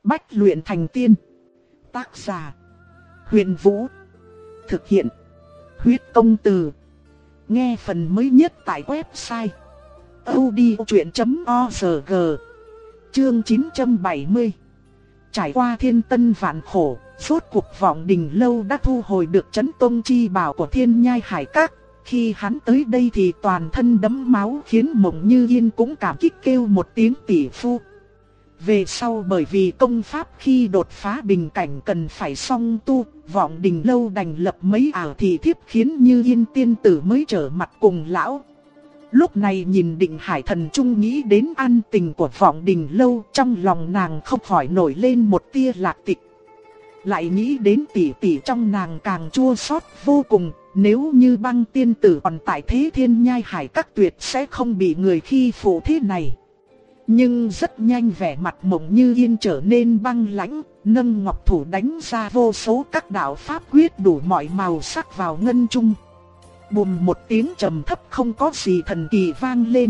Bách luyện thành tiên. Tác giả: Huyền Vũ. Thực hiện: Huyết Công Từ. Nghe phần mới nhất tại website audiochuyện.org. Chương 970. Trải qua thiên tân vạn khổ, rốt cuộc Vọng Đình Lâu đã thu hồi được Chấn Tông chi bảo của Thiên Nhai Hải Các. Khi hắn tới đây thì toàn thân đẫm máu, khiến Mộng Như Yên cũng cảm kích kêu một tiếng tỷ phu. Về sau bởi vì công pháp khi đột phá bình cảnh cần phải song tu, Vọng Đình Lâu đành lập mấy ảo thị thiếp khiến Như Yên tiên tử mới trở mặt cùng lão. Lúc này nhìn Định Hải Thần Trung nghĩ đến an tình của Vọng Đình Lâu, trong lòng nàng không khỏi nổi lên một tia lạc tịch. Lại nghĩ đến tỷ tỷ trong nàng càng chua xót vô cùng, nếu như Băng tiên tử còn tại thế Thiên Nhai Hải Các tuyệt sẽ không bị người khi phụ thế này. Nhưng rất nhanh vẻ mặt Mộng Như Yên trở nên băng lãnh, nâng ngọc thủ đánh ra vô số các đạo pháp quyết đủ mọi màu sắc vào ngân trung. Bùm một tiếng trầm thấp không có gì thần kỳ vang lên.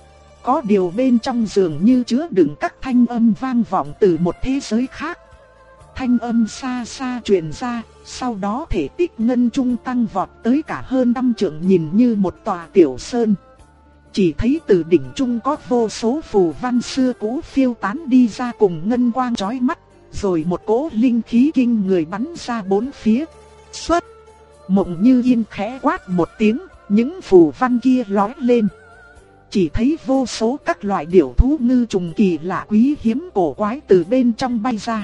Có điều bên trong dường như chứa đựng các thanh âm vang vọng từ một thế giới khác. Thanh âm xa xa truyền ra, sau đó thể tích ngân trung tăng vọt tới cả hơn 5 trượng, nhìn như một tòa tiểu sơn. Chỉ thấy từ đỉnh trung có vô số phù văn xưa cũ phiêu tán đi ra cùng ngân quang chói mắt, rồi một cỗ linh khí kinh người bắn ra bốn phía. Xuất! Mộng Như Yên khẽ quát một tiếng, những phù văn kia lói lên. Chỉ thấy vô số các loại điểu thú ngư trùng kỳ lạ quý hiếm cổ quái từ bên trong bay ra.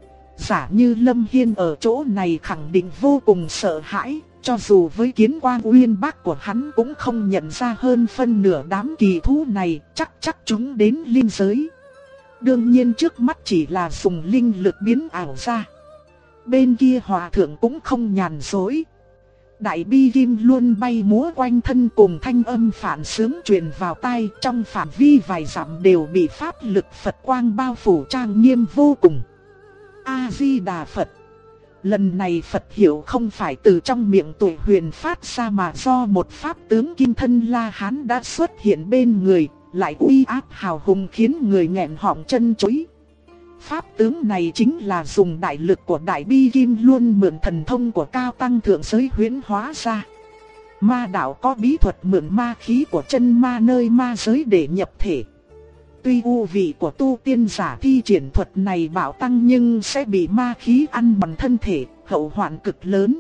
Giả như Lâm Hiên ở chỗ này khẳng định vô cùng sợ hãi, cho dù với kiến quang uyên bác của hắn cũng không nhận ra hơn phân nửa đám kỳ thú này, chắc chúng đến linh giới. Đương nhiên trước mắt chỉ là dùng linh lực biến ảo ra. Bên kia hòa thượng cũng không nhàn dối. Đại bi kim luôn bay múa quanh thân cùng thanh âm phản sướng truyền vào tai, trong phạm vi vài dặm đều bị pháp lực Phật quang bao phủ trang nghiêm vô cùng. A-di-đà Phật. Lần này Phật hiệu không phải từ trong miệng Tuệ Huyền phát ra mà do một pháp tướng kim thân La Hán đã xuất hiện bên người, lại uy áp hào hùng khiến người nghẹn họng chân chối. Pháp tướng này chính là dùng đại lực của Đại Bi Kim luôn mượn thần thông của cao tăng thượng giới huyễn hóa ra. Ma đạo có bí thuật mượn ma khí của chân ma nơi ma giới để nhập thể. Tuy u vị của tu tiên giả thi triển thuật này bảo tăng nhưng sẽ bị ma khí ăn mòn thân thể, hậu hoạn cực lớn.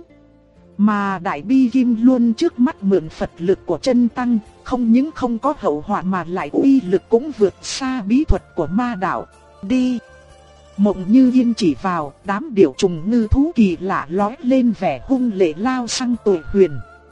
Mà Đại Bi Kim luôn trước mắt mượn Phật lực của chân tăng, không những không có hậu hoạn mà lại uy lực cũng vượt xa bí thuật của ma đạo. Đi! Mộng Như Yên chỉ vào, đám điểu trùng ngư thú kỳ lạ lói lên vẻ hung lệ lao sang Tuệ Huyền.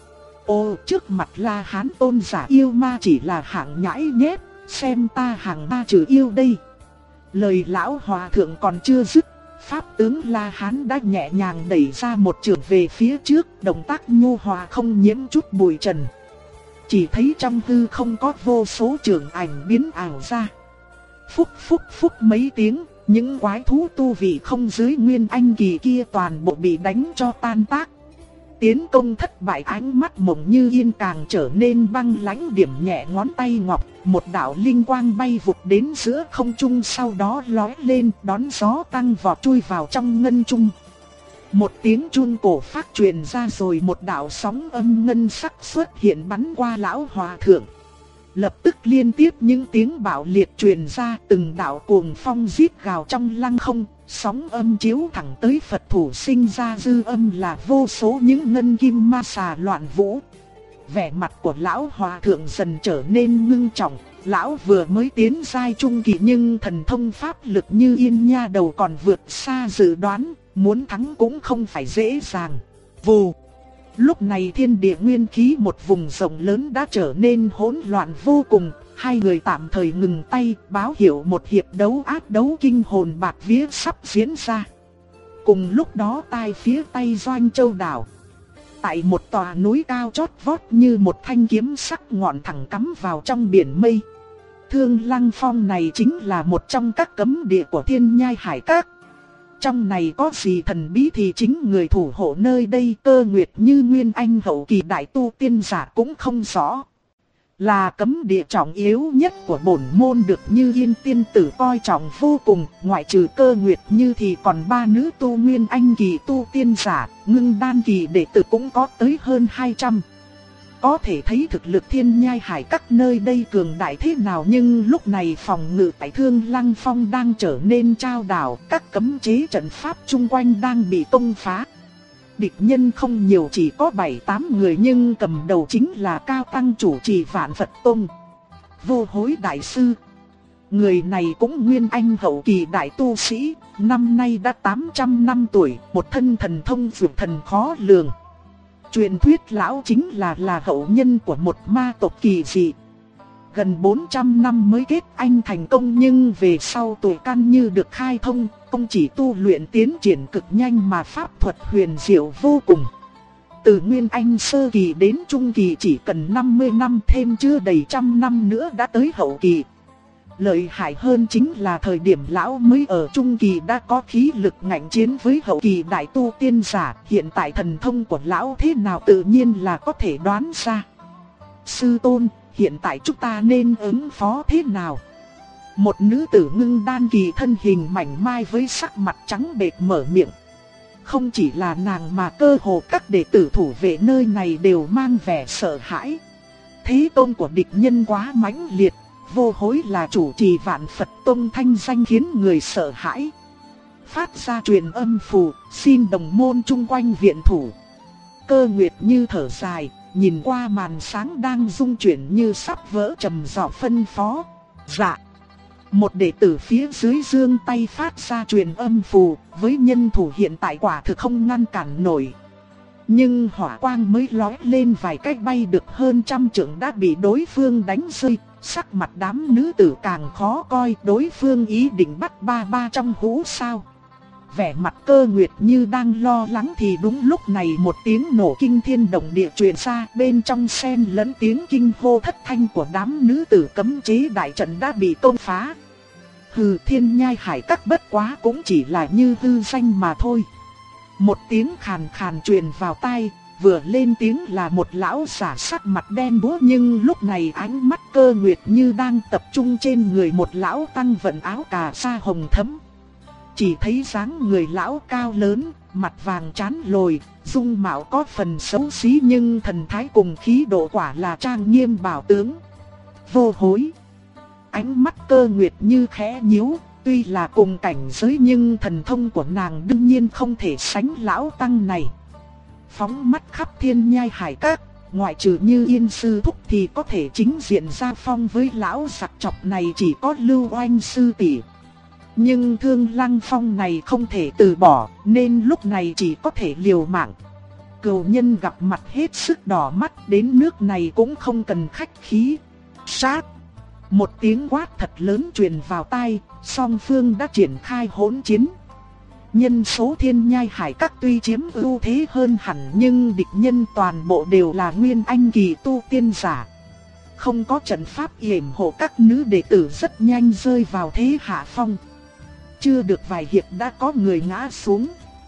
Ô, trước mặt La Hán tôn giả yêu ma chỉ là hạng nhãi nhép, xem ta hàng ma trừ yêu đây. Lời lão hòa thượng còn chưa dứt, pháp tướng La Hán đã nhẹ nhàng đẩy ra một chưởng về phía trước, động tác nhu hòa không nhiễm chút bụi trần. Chỉ thấy trong hư không có vô số chưởng ảnh biến ảo ra. Phúc phúc phúc mấy tiếng, những quái thú tu vị không dưới nguyên anh kỳ kia toàn bộ bị đánh cho tan tác. Tiến công thất bại, ánh mắt Mộng Như Yên càng trở nên băng lãnh, điểm nhẹ ngón tay ngọc, một đạo linh quang bay vụt đến giữa không trung, sau đó lói lên đón gió tăng vọt chui vào trong ngân trung. Một tiếng chun cổ phát truyền ra, rồi một đạo sóng âm ngân sắc xuất hiện bắn qua lão hòa thượng. Lập tức liên tiếp những tiếng bạo liệt truyền ra, từng đạo cuồng phong rít gào trong lăng không, sóng âm chiếu thẳng tới Phật thủ, sinh ra dư âm là vô số những ngân kim ma xà loạn vũ. Vẻ mặt của lão hòa thượng dần trở nên ngưng trọng, lão vừa mới tiến giai trung kỳ nhưng thần thông pháp lực như yên nha đầu còn vượt xa dự đoán, muốn thắng cũng không phải dễ dàng. Vù! Lúc này thiên địa nguyên khí một vùng rộng lớn đã trở nên hỗn loạn vô cùng, hai người tạm thời ngừng tay, báo hiệu một hiệp đấu ác đấu kinh hồn bạt vía sắp diễn ra. Cùng lúc đó tai phía tây Doanh Châu đảo, tại một tòa núi cao chót vót như một thanh kiếm sắc ngọn thẳng cắm vào trong biển mây. Thương Lăng Phong này chính là một trong các cấm địa của Thiên Nhai Hải Các. Trong này có gì thần bí thì chính người thủ hộ nơi đây Cơ Nguyệt như nguyên anh hậu kỳ đại tu tiên giả cũng không rõ. Là cấm địa trọng yếu nhất của bổn môn được Như Yên tiên tử coi trọng vô cùng, ngoại trừ Cơ Nguyệt Như thì còn 3 nữ tu nguyên anh kỳ tu tiên giả, ngưng đan kỳ đệ tử cũng có tới hơn 200. Có thể thấy thực lực Thiên Nhai Hải các nơi đây cường đại thế nào, nhưng lúc này phòng ngự tại Thương Lăng Phong đang trở nên trao đảo, các cấm chế trận pháp chung quanh đang bị công phá. Địch nhân không nhiều, chỉ có 7-8 người, nhưng cầm đầu chính là cao tăng chủ trì Vạn Phật Tông, Vô Hối đại sư. Người này cũng nguyên anh hậu kỳ đại tu sĩ, năm nay đã 800 năm tuổi, một thân thần thông vượt thần khó lường. Truyền thuyết lão chính là hậu nhân của một ma tộc kỳ dị. Gần 400 năm mới kết anh thành công, nhưng về sau tuổi căn như được khai thông, không chỉ tu luyện tiến triển cực nhanh mà pháp thuật huyền diệu vô cùng. Từ nguyên anh sơ kỳ đến trung kỳ chỉ cần 50 năm, thêm chưa đầy 100 năm nữa đã tới hậu kỳ. Lợi hại hơn chính là thời điểm lão mới ở trung kỳ đã có khí lực ngạnh chiến với hậu kỳ đại tu tiên giả. Hiện tại thần thông của lão thế nào tự nhiên là có thể đoán ra. Sư tôn, hiện tại chúng ta nên ứng phó thế nào? Một nữ tử ngưng đan kỳ thân hình mảnh mai với sắc mặt trắng bệch mở miệng. Không chỉ là nàng mà cơ hồ các đệ tử thủ vệ nơi này đều mang vẻ sợ hãi. Thế công của địch nhân quá mãnh liệt, Vô Hối là chủ trì Vạn Phật Tông thanh danh khiến người sợ hãi. Phát ra truyền âm phù, xin đồng môn chung quanh viện thủ. Cơ Nguyệt Như thở dài, nhìn qua màn sáng đang rung chuyển như sắp vỡ, trầm giọng phân phó. Dạ. Một đệ tử phía dưới giương tay phát ra truyền âm phù, với nhân thủ hiện tại quả thực không ngăn cản nổi. Nhưng hỏa quang mới lóe lên vài cách bay được hơn 100 trượng đã bị đối phương đánh rơi. Sắc mặt đám nữ tử càng khó coi, đối phương ý định bắt ba trong hũ sao? Vẻ mặt Cơ Nguyệt Như đang lo lắng thì đúng lúc này một tiếng nổ kinh thiên động địa truyền ra, bên trong xen lẫn tiếng kinh hô thất thanh của đám nữ tử. Cấm chế đại trận đã bị công phá. Hừ, Thiên Nhai Hải các bất quá cũng chỉ là như hư danh mà thôi. Một tiếng khàn khàn truyền vào tai. Vừa lên tiếng là một lão giả sắc mặt đen búa, nhưng lúc này ánh mắt Cơ Nguyệt Như đang tập trung trên người một lão tăng vận áo cà sa hồng thẫm. Chỉ thấy dáng người lão cao lớn, mặt vàng trán lồi, dung mạo có phần xấu xí nhưng thần thái cùng khí độ quả là trang nghiêm bảo tướng. Vô Hối. Ánh mắt Cơ Nguyệt Như khẽ nhíu, tuy là cùng cảnh giới nhưng thần thông của nàng đương nhiên không thể sánh lão tăng này. Phóng mắt khắp Thiên Nhai Hải các, ngoại trừ Như Yên sư thúc thì có thể chính diện giao phong với lão giặc chọc này chỉ có Lưu Oanh sư tỷ. Nhưng Thương Lăng Phong này không thể từ bỏ, nên lúc này chỉ có thể liều mạng. Cừu nhân gặp mặt hết sức đỏ mắt, đến nước này cũng không cần khách khí. Sát! Một tiếng quát thật lớn truyền vào tai, song phương đã triển khai hỗn chiến. Nhân số Thiên Nhai Hải các tuy chiếm ưu thế hơn hẳn, nhưng địch nhân toàn bộ đều là nguyên anh kỳ tu tiên giả. Không có trận pháp yểm hộ, các nữ đệ tử rất nhanh rơi vào thế hạ phong. Chưa được vài hiệp đã có người ngã xuống.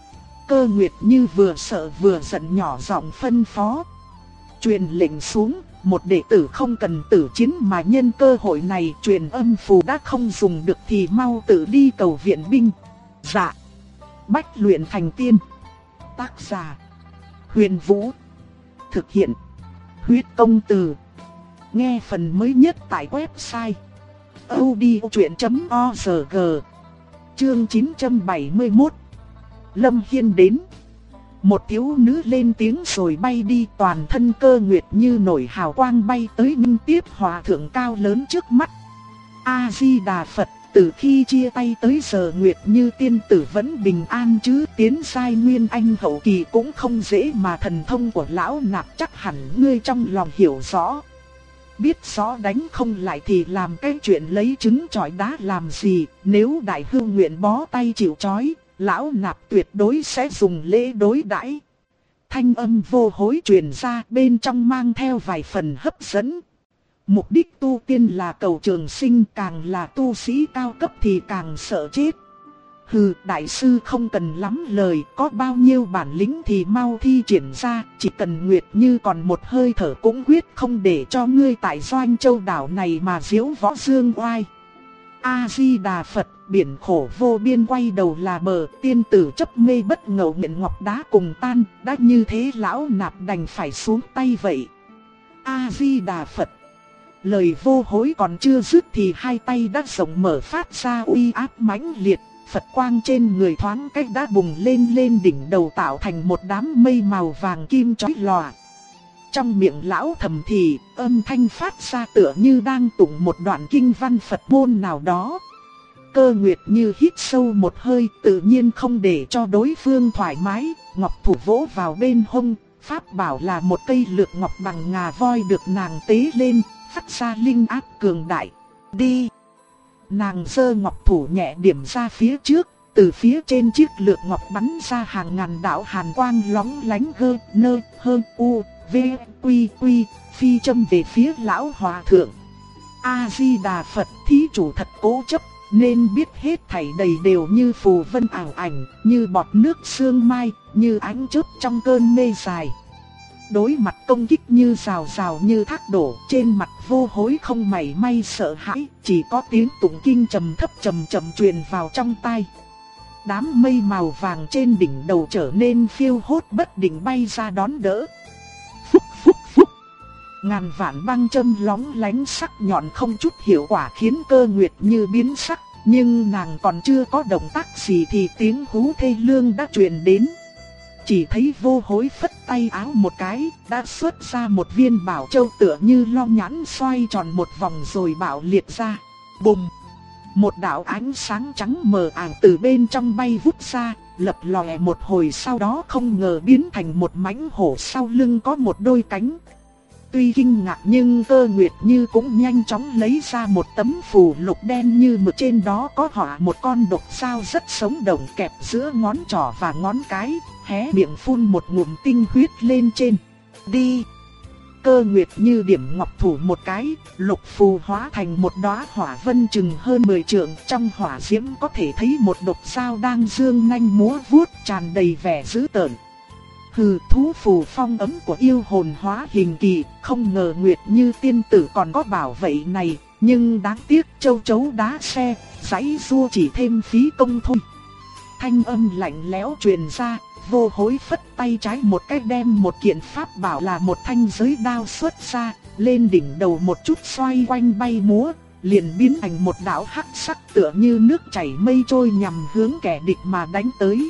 Cơ Nguyệt Như vừa sợ vừa giận nhỏ giọng phân phó. Truyền lệnh xuống, một đệ tử không cần tử chiến mà nhân cơ hội này truyền âm phù đã không dùng được thì mau tự đi cầu viện binh. Dạ. Bách luyện thành tiên. Tác giả Huyền Vũ. Thực hiện Huyết Công Từ. Nghe phần mới nhất tại website audiochuyện.org. Chương 971. Lâm Hiên đến. Một thiếu nữ lên tiếng rồi bay đi, toàn thân Cơ Nguyệt Như nổi hào quang bay tới nghênh tiếp hòa thượng cao lớn trước mắt. A Di Đà Phật. Từ khi chia tay tới giờ Nguyệt Như tiên tử vẫn bình an chứ, tiến giai nguyên anh hậu kỳ cũng không dễ mà thần thông của lão nạp chắc hẳn ngươi trong lòng hiểu rõ. Biết rõ đánh không lại thì làm cái chuyện lấy trứng chọi đá làm gì, nếu đại hưu nguyện bó tay chịu trói, lão nạp tuyệt đối sẽ dùng lễ đối đãi. Thanh âm Vô Hối truyền ra, bên trong mang theo vài phần hấp dẫn. Mục đích tu tiên là cầu trường sinh, càng là tu sĩ cao cấp thì càng sợ chết. Hừ, đại sư không cần lắm lời, có bao nhiêu bản lĩnh thì mau thi triển ra, chỉ cần Nguyệt Như còn một hơi thở cũng quyết không để cho ngươi tại Doanh Châu đảo này mà diễu võ dương oai. A-di-đà Phật, biển khổ vô biên quay đầu là bờ, tiên tử chấp mê bất ngờ nguyện ngọc đá cùng tan, đã như thế lão nạp đành phải xuống tay vậy. A-di-đà Phật. Lời vô hối còn chưa dứt thì hai tay đã rộng mở phát ra uy áp mãnh liệt, Phật quang trên người thoáng cách đã bùng lên lên đỉnh đầu tạo thành một đám mây màu vàng kim chói lòa. Trong miệng lão thầm thì, âm thanh phát ra tựa như đang tụng một đoạn kinh văn Phật môn nào đó. Cơ Nguyệt Như hít sâu một hơi, tự nhiên không để cho đối phương thoải mái, ngọc thủ vỗ vào bên hông, pháp bảo là một cây lược ngọc bằng ngà voi được nàng tế lên, phát ra linh áp cường đại. Đi! Nàng giơ ngọc thủ nhẹ điểm ra phía trước, từ phía trên chiếc lược ngọc bắn ra hàng ngàn đạo hàn quang lóng lánh gơ, nơ, hơ, u, v, quy, quy, phi châm về phía lão hòa thượng. A-di-đà Phật, thí chủ thật cố chấp, nên biết hết thảy đầy đều như phù vân ảo ảnh, như bọt nước sương mai, như ánh chớp trong cơn mê dài. Đối mặt công kích như rào rào như thác đổ, trên mặt vô hối không mảy may sợ hãi, chỉ có tiếng tụng kinh trầm thấp trầm trầm truyền vào trong tai. Đám mây màu vàng trên đỉnh đầu trở nên phiêu hốt bất định bay ra đón đỡ. Phúc phúc phúc. Ngàn vạn băng châm lóng lánh sắc nhọn không chút hiệu quả khiến Cơ Nguyệt Như biến sắc, nhưng nàng còn chưa có động tác gì thì tiếng hú thê lương đã truyền đến. Chỉ thấy vô hối phất tay áo một cái, đã xuất ra một viên bảo châu tựa như long nhãn xoay tròn một vòng rồi bạo liệt ra. Bùm! Một đạo ánh sáng trắng mờ ảo từ bên trong bay vút ra, lập lòe một hồi sau đó không ngờ biến thành một mãnh hổ sau lưng có một đôi cánh. Tuy kinh ngạc nhưng Cơ Nguyệt Như cũng nhanh chóng lấy ra một tấm phù lục đen như mực, trên đó có họa một con độc sao rất sống động kẹp giữa ngón trỏ và ngón cái, hé miệng phun một ngụm tinh huyết lên trên. Đi! Cơ Nguyệt Như điểm ngọc thủ một cái, lục phù hóa thành một đóa hỏa vân chừng hơn 10 trượng, trong hỏa diễm có thể thấy một độc sao đang dương nanh múa vuốt tràn đầy vẻ dữ tợn. Hừ, thú phù phong ấm của yêu hồn hóa hình kỳ, không ngờ Nguyệt Như tiên tử còn có bảo vệ này, nhưng đáng tiếc châu chấu đá xe, giãy giụa chỉ thêm phí công thôi. Thanh âm lạnh lẽo truyền ra, vô hối phất tay trái một cái đem một kiện pháp bảo là một thanh giới đao xuất ra, lên đỉnh đầu một chút xoay quanh bay múa, liền biến thành một đạo hắc sắc tựa như nước chảy mây trôi nhằm hướng kẻ địch mà đánh tới.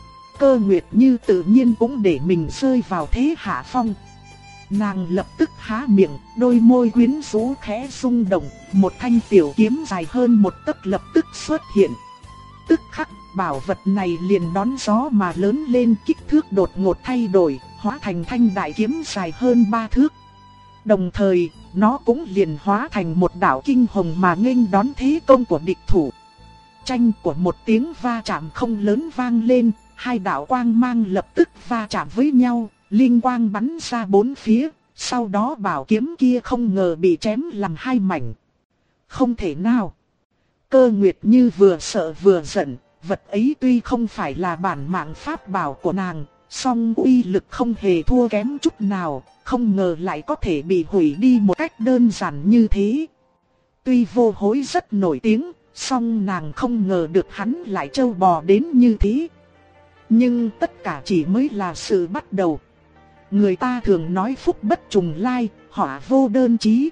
Cơ Nguyệt Như tự nhiên cũng để mình rơi vào thế hạ phong. Nàng lập tức há miệng, đôi môi quyến rũ khẽ rung động, một thanh tiểu kiếm dài hơn một tấc lập tức xuất hiện. Tức khắc, bảo vật này liền đón gió mà lớn lên, kích thước đột ngột thay đổi, hóa thành thanh đại kiếm dài hơn 3 thước. Đồng thời, nó cũng liền hóa thành một đạo kinh hồng mà nghênh đón thế công của địch thủ. Chanh của một tiếng va chạm không lớn vang lên, hai đạo quang mang lập tức va chạm với nhau, linh quang bắn ra bốn phía, sau đó bảo kiếm kia không ngờ bị chém làm hai mảnh. Không thể nào! Cơ Nguyệt Như vừa sợ vừa giận, vật ấy tuy không phải là bản mạng pháp bảo của nàng, song uy lực không hề thua kém chút nào, không ngờ lại có thể bị hủy đi một cách đơn giản như thế. Tuy vô hối rất nổi tiếng, song nàng không ngờ được hắn lại trâu bò đến như thế. Nhưng tất cả chỉ mới là sự bắt đầu. Người ta thường nói phúc bất trùng lai, họa vô đơn chí.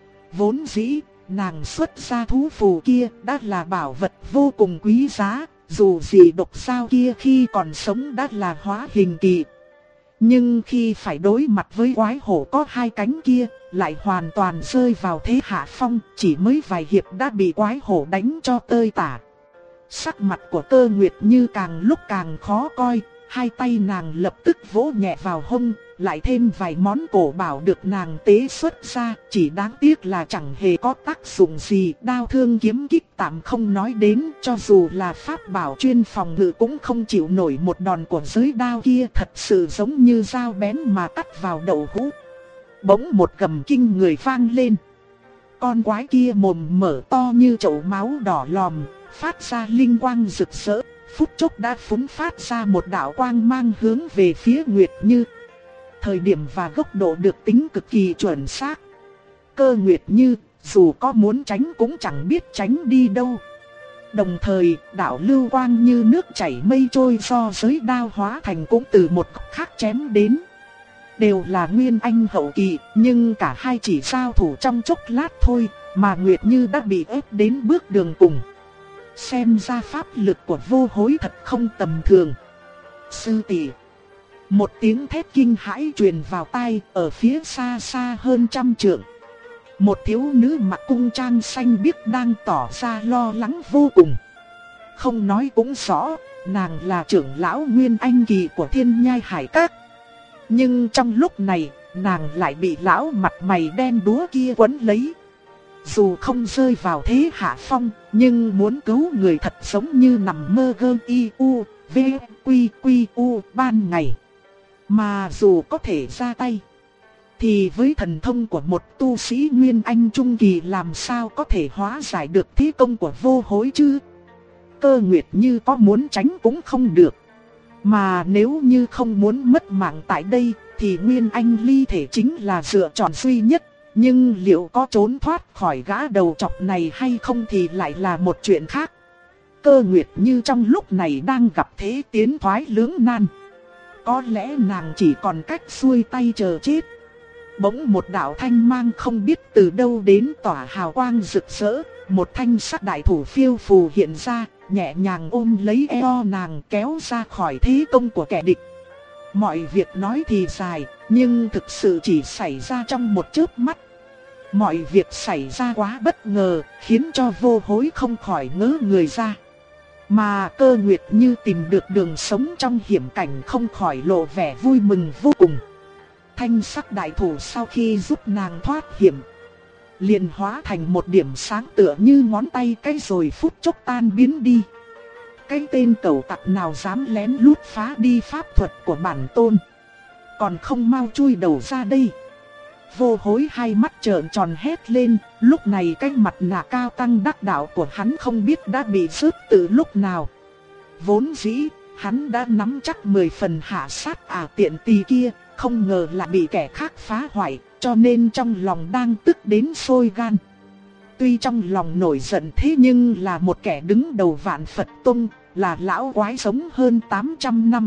Vốn dĩ, nàng xuất ra thú phù kia đã là bảo vật vô cùng quý giá, dù gì độc sao kia khi còn sống đã là hóa hình kỳ. Nhưng khi phải đối mặt với quái hổ có hai cánh kia, lại hoàn toàn rơi vào thế hạ phong, chỉ mới vài hiệp đã bị quái hổ đánh cho tơi tả. Sắc mặt của Cơ Nguyệt Như càng lúc càng khó coi, hai tay nàng lập tức vỗ nhẹ vào hông, lại thêm vài món cổ bảo được nàng tế xuất ra, chỉ đáng tiếc là chẳng hề có tác dụng gì, đao thương kiếm kích tạm không nói đến, cho dù là pháp bảo chuyên phòng ngự cũng không chịu nổi một đòn của giới đao kia, thật sự giống như dao bén mà cắt vào đậu hũ. Bỗng một gầm kinh người vang lên. Con quái kia mồm mở to như chậu máu đỏ lòm, phát ra linh quang rực rỡ, phút chốc đã phúng phát ra một đạo quang mang hướng về phía Nguyệt Như. Thời điểm và góc độ được tính cực kỳ chuẩn xác. Cơ Nguyệt Như dù có muốn tránh cũng chẳng biết tránh đi đâu. Đồng thời, đạo lưu quang như nước chảy mây trôi do giới đao hóa thành cũng từ một góc khác chém đến. Đều là nguyên anh hậu kỳ, nhưng cả hai chỉ giao thủ trong chốc lát thôi, mà Nguyệt Như đã bị ép đến bước đường cùng. Xem ra pháp lực của Vô Hối thật không tầm thường. Sư tỷ. Một tiếng thét kinh hãi truyền vào tai, ở phía xa xa hơn trăm trượng. Một thiếu nữ mặc cung trang xanh biếc đang tỏ ra lo lắng vô cùng. Không nói cũng rõ, nàng là trưởng lão Nguyên Anh kỳ của Thiên Nhai Hải Các. Nhưng trong lúc này, nàng lại bị lão mặt mày đen đúa kia quấn lấy. Dù không rơi vào thế hạ phong, nhưng muốn cứu người thật giống như nằm mơ gơ y u, v, quy quy u ban ngày. Mà dù có thể ra tay, thì với thần thông của một tu sĩ Nguyên Anh Trung Kỳ làm sao có thể hóa giải được thế công của Vô Hối chứ? Cơ Nguyệt Như có muốn tránh cũng không được. Mà nếu như không muốn mất mạng tại đây, thì Nguyên Anh ly thể chính là lựa chọn duy nhất. Nhưng liệu có trốn thoát khỏi gã đầu chọc này hay không thì lại là một chuyện khác. Cơ Nguyệt Như trong lúc này đang gặp thế tiến thoái lưỡng nan. Có lẽ nàng chỉ còn cách xuôi tay chờ chết. Bỗng một đạo thanh mang không biết từ đâu đến tỏa hào quang rực rỡ. Một thanh sắc đại thủ phiêu phù hiện ra, nhẹ nhàng ôm lấy eo nàng kéo ra khỏi thế công của kẻ địch. Mọi việc nói thì dài, nhưng thực sự chỉ xảy ra trong một chớp mắt. Mọi việc xảy ra quá bất ngờ, khiến cho Vô Hối không khỏi ngỡ người ra. Mà Cơ Nguyệt Như tìm được đường sống trong hiểm cảnh không khỏi lộ vẻ vui mừng vô cùng. Thanh sắc đại thủ sau khi giúp nàng thoát hiểm, liền hóa thành một điểm sáng tựa như ngón tay cái rồi phút chốc tan biến đi. Cái tên cẩu tặc nào dám lén lút phá đi pháp thuật của bản tôn, còn không mau chui đầu ra đây. Vô Hối hai mắt trợn tròn hét lên, lúc này cái mặt nạ cao tăng đắc đạo của hắn không biết đã bị rớt từ lúc nào. Vốn dĩ, hắn đã nắm chắc 10 phần hạ sát tiện tỳ kia, không ngờ lại bị kẻ khác phá hoại, cho nên trong lòng đang tức đến sôi gan. Tuy trong lòng nổi giận thế nhưng là một kẻ đứng đầu Vạn Phật Tông, là lão quái sống hơn 800 năm.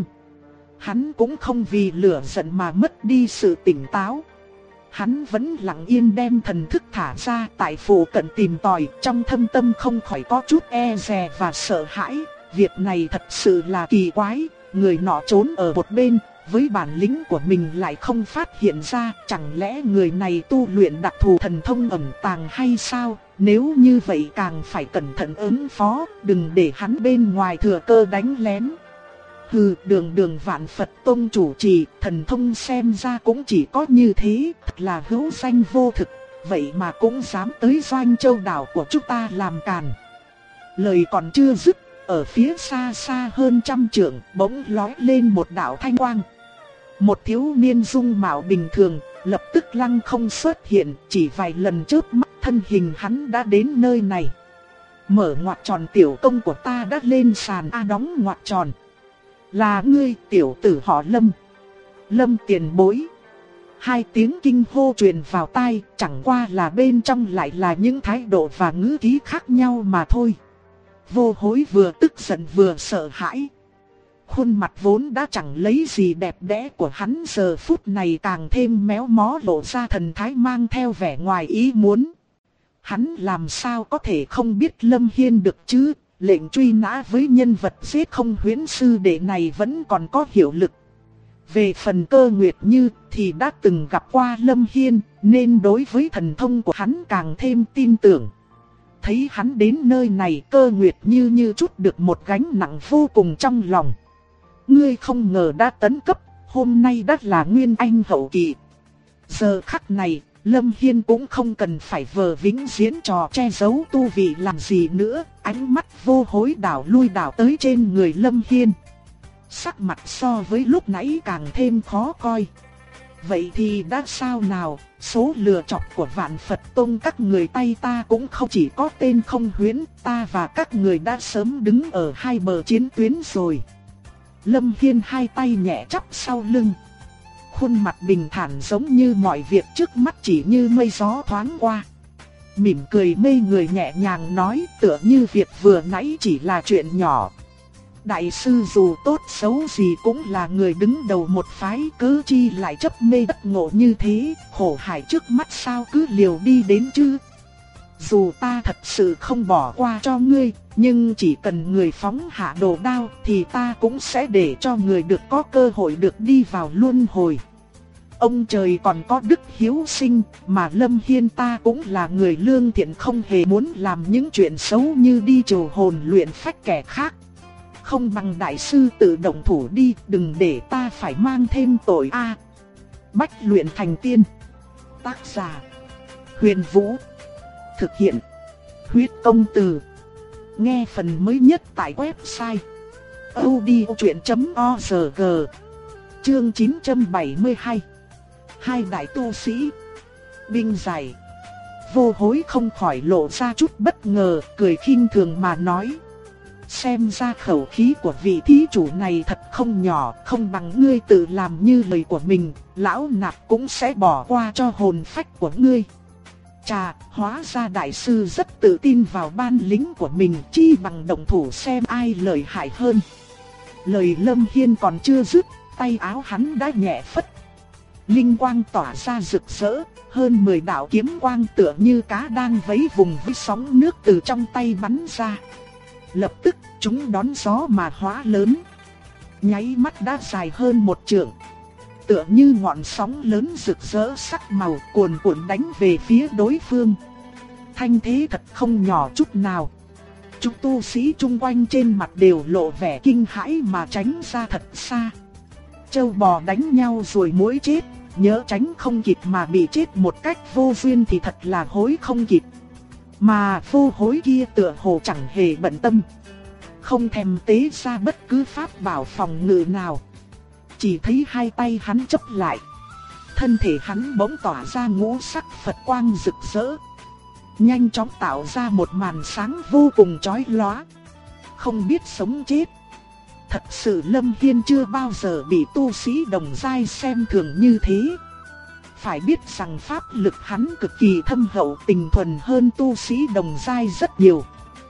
Hắn cũng không vì lửa giận mà mất đi sự tỉnh táo. Hắn vẫn lặng yên đem thần thức thả ra tại phủ cận tìm tòi, trong thâm tâm không khỏi có chút e dè và sợ hãi. Việc này thật sự là kỳ quái, người nọ trốn ở một bên, với bản lĩnh của mình lại không phát hiện ra, chẳng lẽ người này tu luyện đặc thù thần thông ẩn tàng hay sao? Nếu như vậy càng phải cẩn thận ứng phó, đừng để hắn bên ngoài thừa cơ đánh lén. Hừ, đường Vạn Phật Tông chủ trì, thần thông xem ra cũng chỉ có như thế, thật là hữu danh vô thực, vậy mà cũng dám tới Doanh Châu đảo của chúng ta làm càn. Lời còn chưa dứt, ở phía xa xa hơn trăm trượng, bỗng lóe lên một đạo thanh quang. Một thiếu niên dung mạo bình thường, lập tức lăng không xuất hiện, chỉ vài lần chớp mắt thân hình hắn đã đến nơi này. Mở ngoặc tròn, tiểu công của ta đã lên sàn. Đóng ngoặc tròn. Là ngươi, tiểu tử họ Lâm. Lâm tiền bối. Hai tiếng kinh hô truyền vào tai, chẳng qua là bên trong lại là những thái độ và ngữ khí khác nhau mà thôi. Vô Hối vừa tức giận vừa sợ hãi. Khuôn mặt vốn đã chẳng lấy gì đẹp đẽ của hắn giờ phút này càng thêm méo mó, lộ ra thần thái mang theo vẻ ngoài ý muốn. Hắn làm sao có thể không biết Lâm Hiên được chứ? Lệnh truy nã với nhân vật giết không huyễn sư đệ này vẫn còn có hiệu lực. Về phần Cơ Nguyệt Như thì đã từng gặp qua Lâm Hiên, nên đối với thần thông của hắn càng thêm tin tưởng. Thấy hắn đến nơi này, Cơ Nguyệt Như chút được một gánh nặng vô cùng trong lòng. Ngươi không ngờ đã tấn cấp, hôm nay đã là Nguyên Anh hậu kỳ. Giờ khắc này, Lâm Hiên cũng không cần phải vờ vĩnh diễn trò che giấu tu vị làm gì nữa, ánh mắt Vô Hối đảo lui đảo tới trên người Lâm Hiên. Sắc mặt so với lúc nãy càng thêm khó coi. Vậy thì đã sao nào, Số lừa chọc của Vạn Phật Tông các người tay ta cũng không chỉ có tên không huyễn, ta và các người đã sớm đứng ở hai bờ chiến tuyến rồi. Lâm Hiên hai tay nhẹ chắp sau lưng. Khuôn mặt bình thản giống như mọi việc trước mắt chỉ như mây gió thoáng qua. Mỉm cười mê người nhẹ nhàng nói, tựa như việc vừa nãy chỉ là chuyện nhỏ. Đại sư dù tốt xấu gì cũng là người đứng đầu một phái, cớ chi lại chấp mê bất ngộ như thế, khổ hải trước mắt sao cứ liều đi đến chứ. Dù ta thật sự không bỏ qua cho ngươi, nhưng chỉ cần người phóng hạ đồ đao thì ta cũng sẽ để cho người được có cơ hội được đi vào luân hồi. Ông trời còn có đức hiếu sinh, mà Lâm Hiên ta cũng là người lương thiện, không hề muốn làm những chuyện xấu như đi trừ hồn luyện phách kẻ khác. Không bằng đại sư tự động thủ đi, đừng để ta phải mang thêm tội a. Bách luyện thành tiên. Tác giả: Huyền Vũ. Thực hiện: Huyết Công Từ. Nghe phần mới nhất tại website audiochuyện.org. Chương 972. Hai đại tu sĩ. Binh giải. Vô Hối không khỏi lộ ra chút bất ngờ, cười khinh thường mà nói: xem ra khẩu khí của vị thí chủ này thật không nhỏ, không bằng ngươi tự làm như lời của mình, lão nạp cũng sẽ bỏ qua cho hồn phách của ngươi. Chà, hóa ra đại sư rất tự tin vào bản lĩnh của mình, chi bằng động thủ xem ai lợi hại hơn. Lời Lâm Hiên còn chưa dứt, tay áo hắn đã nhẹ phất. Linh quang tỏa ra rực rỡ, hơn 10 đạo kiếm quang tựa như cá đang vẫy vùng với sóng nước từ trong tay bắn ra. Lập tức chúng đón gió mà hóa lớn, nháy mắt đã dài hơn 1 trượng. Tựa như ngọn sóng lớn rực rỡ sắc màu cuồn cuộn đánh về phía đối phương. Thanh thế thật không nhỏ chút nào. Chúng tu sĩ chung quanh trên mặt đều lộ vẻ kinh hãi mà tránh ra thật xa. Trâu bò đánh nhau rồi muỗi chết, nhớ tránh không kịp mà bị chết một cách vô duyên thì thật là hối không kịp. Mà Vô Hối kia tựa hồ chẳng hề bận tâm, không thèm tế ra bất cứ pháp bảo phòng ngự nào. Chỉ thấy hai tay hắn chấp lại, thân thể hắn bỗng tỏa ra ngũ sắc Phật quang rực rỡ, nhanh chóng tạo ra một màn sáng vô cùng chói lóa. Không biết sống chết. Thật sự Lâm Hiên chưa bao giờ bị tu sĩ đồng giai xem thường như thế. Phải biết rằng pháp lực hắn cực kỳ thâm hậu, tình thuần hơn tu sĩ đồng giai rất nhiều.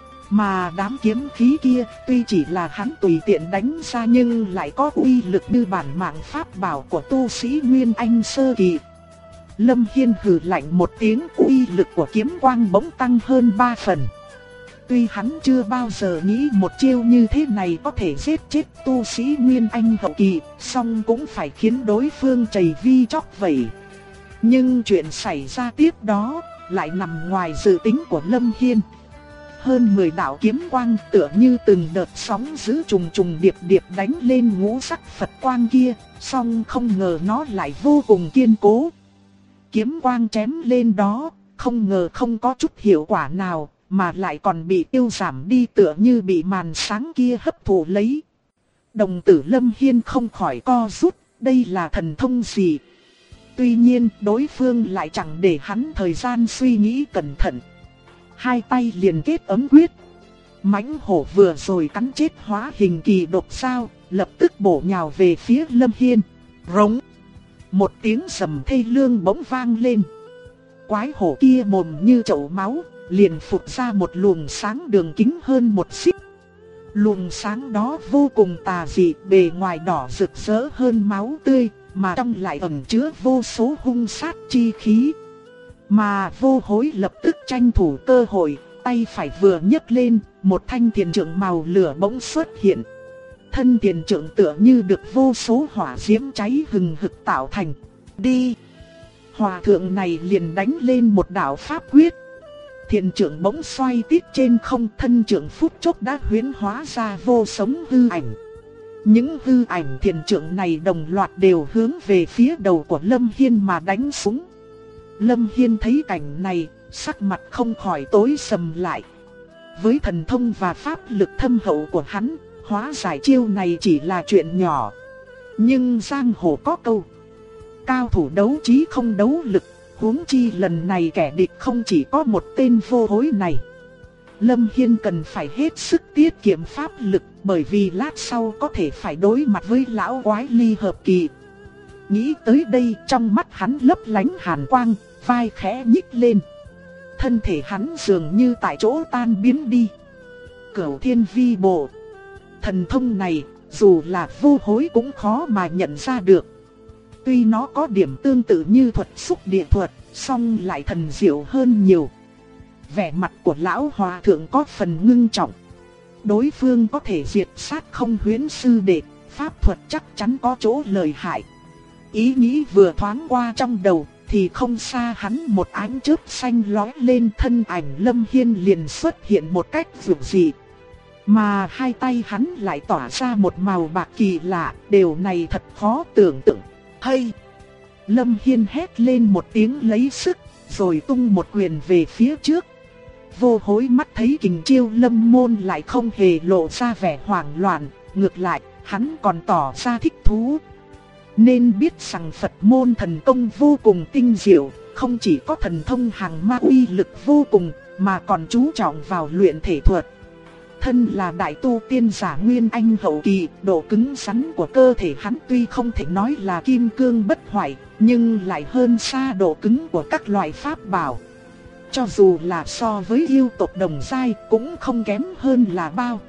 Mà đám kiếm khí kia tuy chỉ là hắn tùy tiện đánh ra nhưng lại có uy lực như bản mạng pháp bảo của tu sĩ Nguyên Anh sơ kỳ. Lâm Hiên hừ lạnh một tiếng, uy lực của kiếm quang bỗng tăng hơn 3 phần. Tuy hắn chưa bao giờ nghĩ một chiêu như thế này có thể giết chết tu sĩ Nguyên Anh hậu kỳ, song cũng phải khiến đối phương chảy vi chóc vậy. Nhưng chuyện xảy ra tiếp đó lại nằm ngoài dự tính của Lâm Hiên. Hơn 10 đạo kiếm quang tựa như từng đợt sóng dữ trùng trùng điệp điệp đánh lên ngũ sắc Phật quang kia, song không ngờ nó lại vô cùng kiên cố. Kiếm quang chém lên đó, không ngờ không có chút hiệu quả nào, mà lại còn bị tiêu giảm đi, tựa như bị màn sáng kia hấp thụ lấy. Đồng tử Lâm Hiên không khỏi co rút, đây là thần thông gì? Tuy nhiên đối phương lại chẳng để hắn thời gian suy nghĩ cẩn thận. Hai tay liền kết ấm quyết. Mãnh hổ vừa rồi cắn chết hóa hình kỳ độc sao, lập tức bổ nhào về phía Lâm Hiên. Rống. Một tiếng sầm thê lương bỗng vang lên. Quái hổ kia mồm như chậu máu, liền phụt ra một luồng sáng đường kính hơn 1 xích. Luồng sáng đó vô cùng tà dị, bề ngoài đỏ rực rỡ hơn máu tươi, mà trong lại ẩn chứa vô số hung sát chi khí. Mà Vô Hối lập tức tranh thủ cơ hội, tay phải vừa nhấc lên, một thanh thiền trượng màu lửa bỗng xuất hiện. Thân thiền trượng tựa như được vô số hỏa diễm cháy hừng hực tạo thành. Đi! Hòa thượng này liền đánh lên một đạo pháp quyết. Thiền trượng bỗng xoay tít trên không, thân trượng phút chốc đã huyễn hóa ra vô số hư ảnh. Những hư ảnh thiền trượng này đồng loạt đều hướng về phía đầu của Lâm Hiên mà đánh xuống. Lâm Hiên thấy cảnh này, sắc mặt không khỏi tối sầm lại. Với thần thông và pháp lực thâm hậu của hắn, hóa giải chiêu này chỉ là chuyện nhỏ. Nhưng giang hồ có câu: cao thủ đấu trí không đấu lực, Huống chi lần này kẻ địch không chỉ có một tên vô hối này. Lâm Hiên cần phải hết sức tiết kiệm pháp lực, bởi vì lát sau có thể phải đối mặt với lão quái ly hợp kỳ. Nghĩ tới đây, trong mắt hắn lấp lánh hàn quang, vai khẽ nhích lên. Thân thể hắn dường như tại chỗ tan biến đi. Cửu Thiên Vi Bộ. Thần thông này, dù là vô hối cũng khó mà nhận ra được. Tuy nó có điểm tương tự như thuật xúc địa thuật, song lại thần diệu hơn nhiều. Vẻ mặt của lão hòa thượng có phần ngưng trọng. Đối phương có thể diệt sát Không Huyễn sư đệ, pháp thuật chắc chắn có chỗ lợi hại. Ý nghĩ vừa thoáng qua trong đầu, thì không xa hắn một ánh chớp xanh lóe lên, thân ảnh Lâm Hiên liền xuất hiện một cách dịu dị. Mà hai tay hắn lại tỏa ra một màu bạc kỳ lạ, điều này thật khó tưởng tượng. Hay! Lâm Hiên hét lên một tiếng lấy sức, rồi tung một quyền về phía trước. Vô hối mắt thấy kình chiêu Lâm môn lại không hề lộ ra vẻ hoảng loạn, ngược lại, hắn còn tỏ ra thích thú. Nên biết rằng Phật môn thần công vô cùng tinh diệu, không chỉ có thần thông hàng ma uy lực vô cùng, mà còn chú trọng vào luyện thể thuật. Thân là đại tu tiên giả nguyên anh hậu kỳ, độ cứng rắn của cơ thể hắn tuy không thể nói là kim cương bất hoại, nhưng lại hơn xa độ cứng của các loại pháp bảo. Cho dù là so với yêu tộc đồng giai cũng không kém hơn là bao.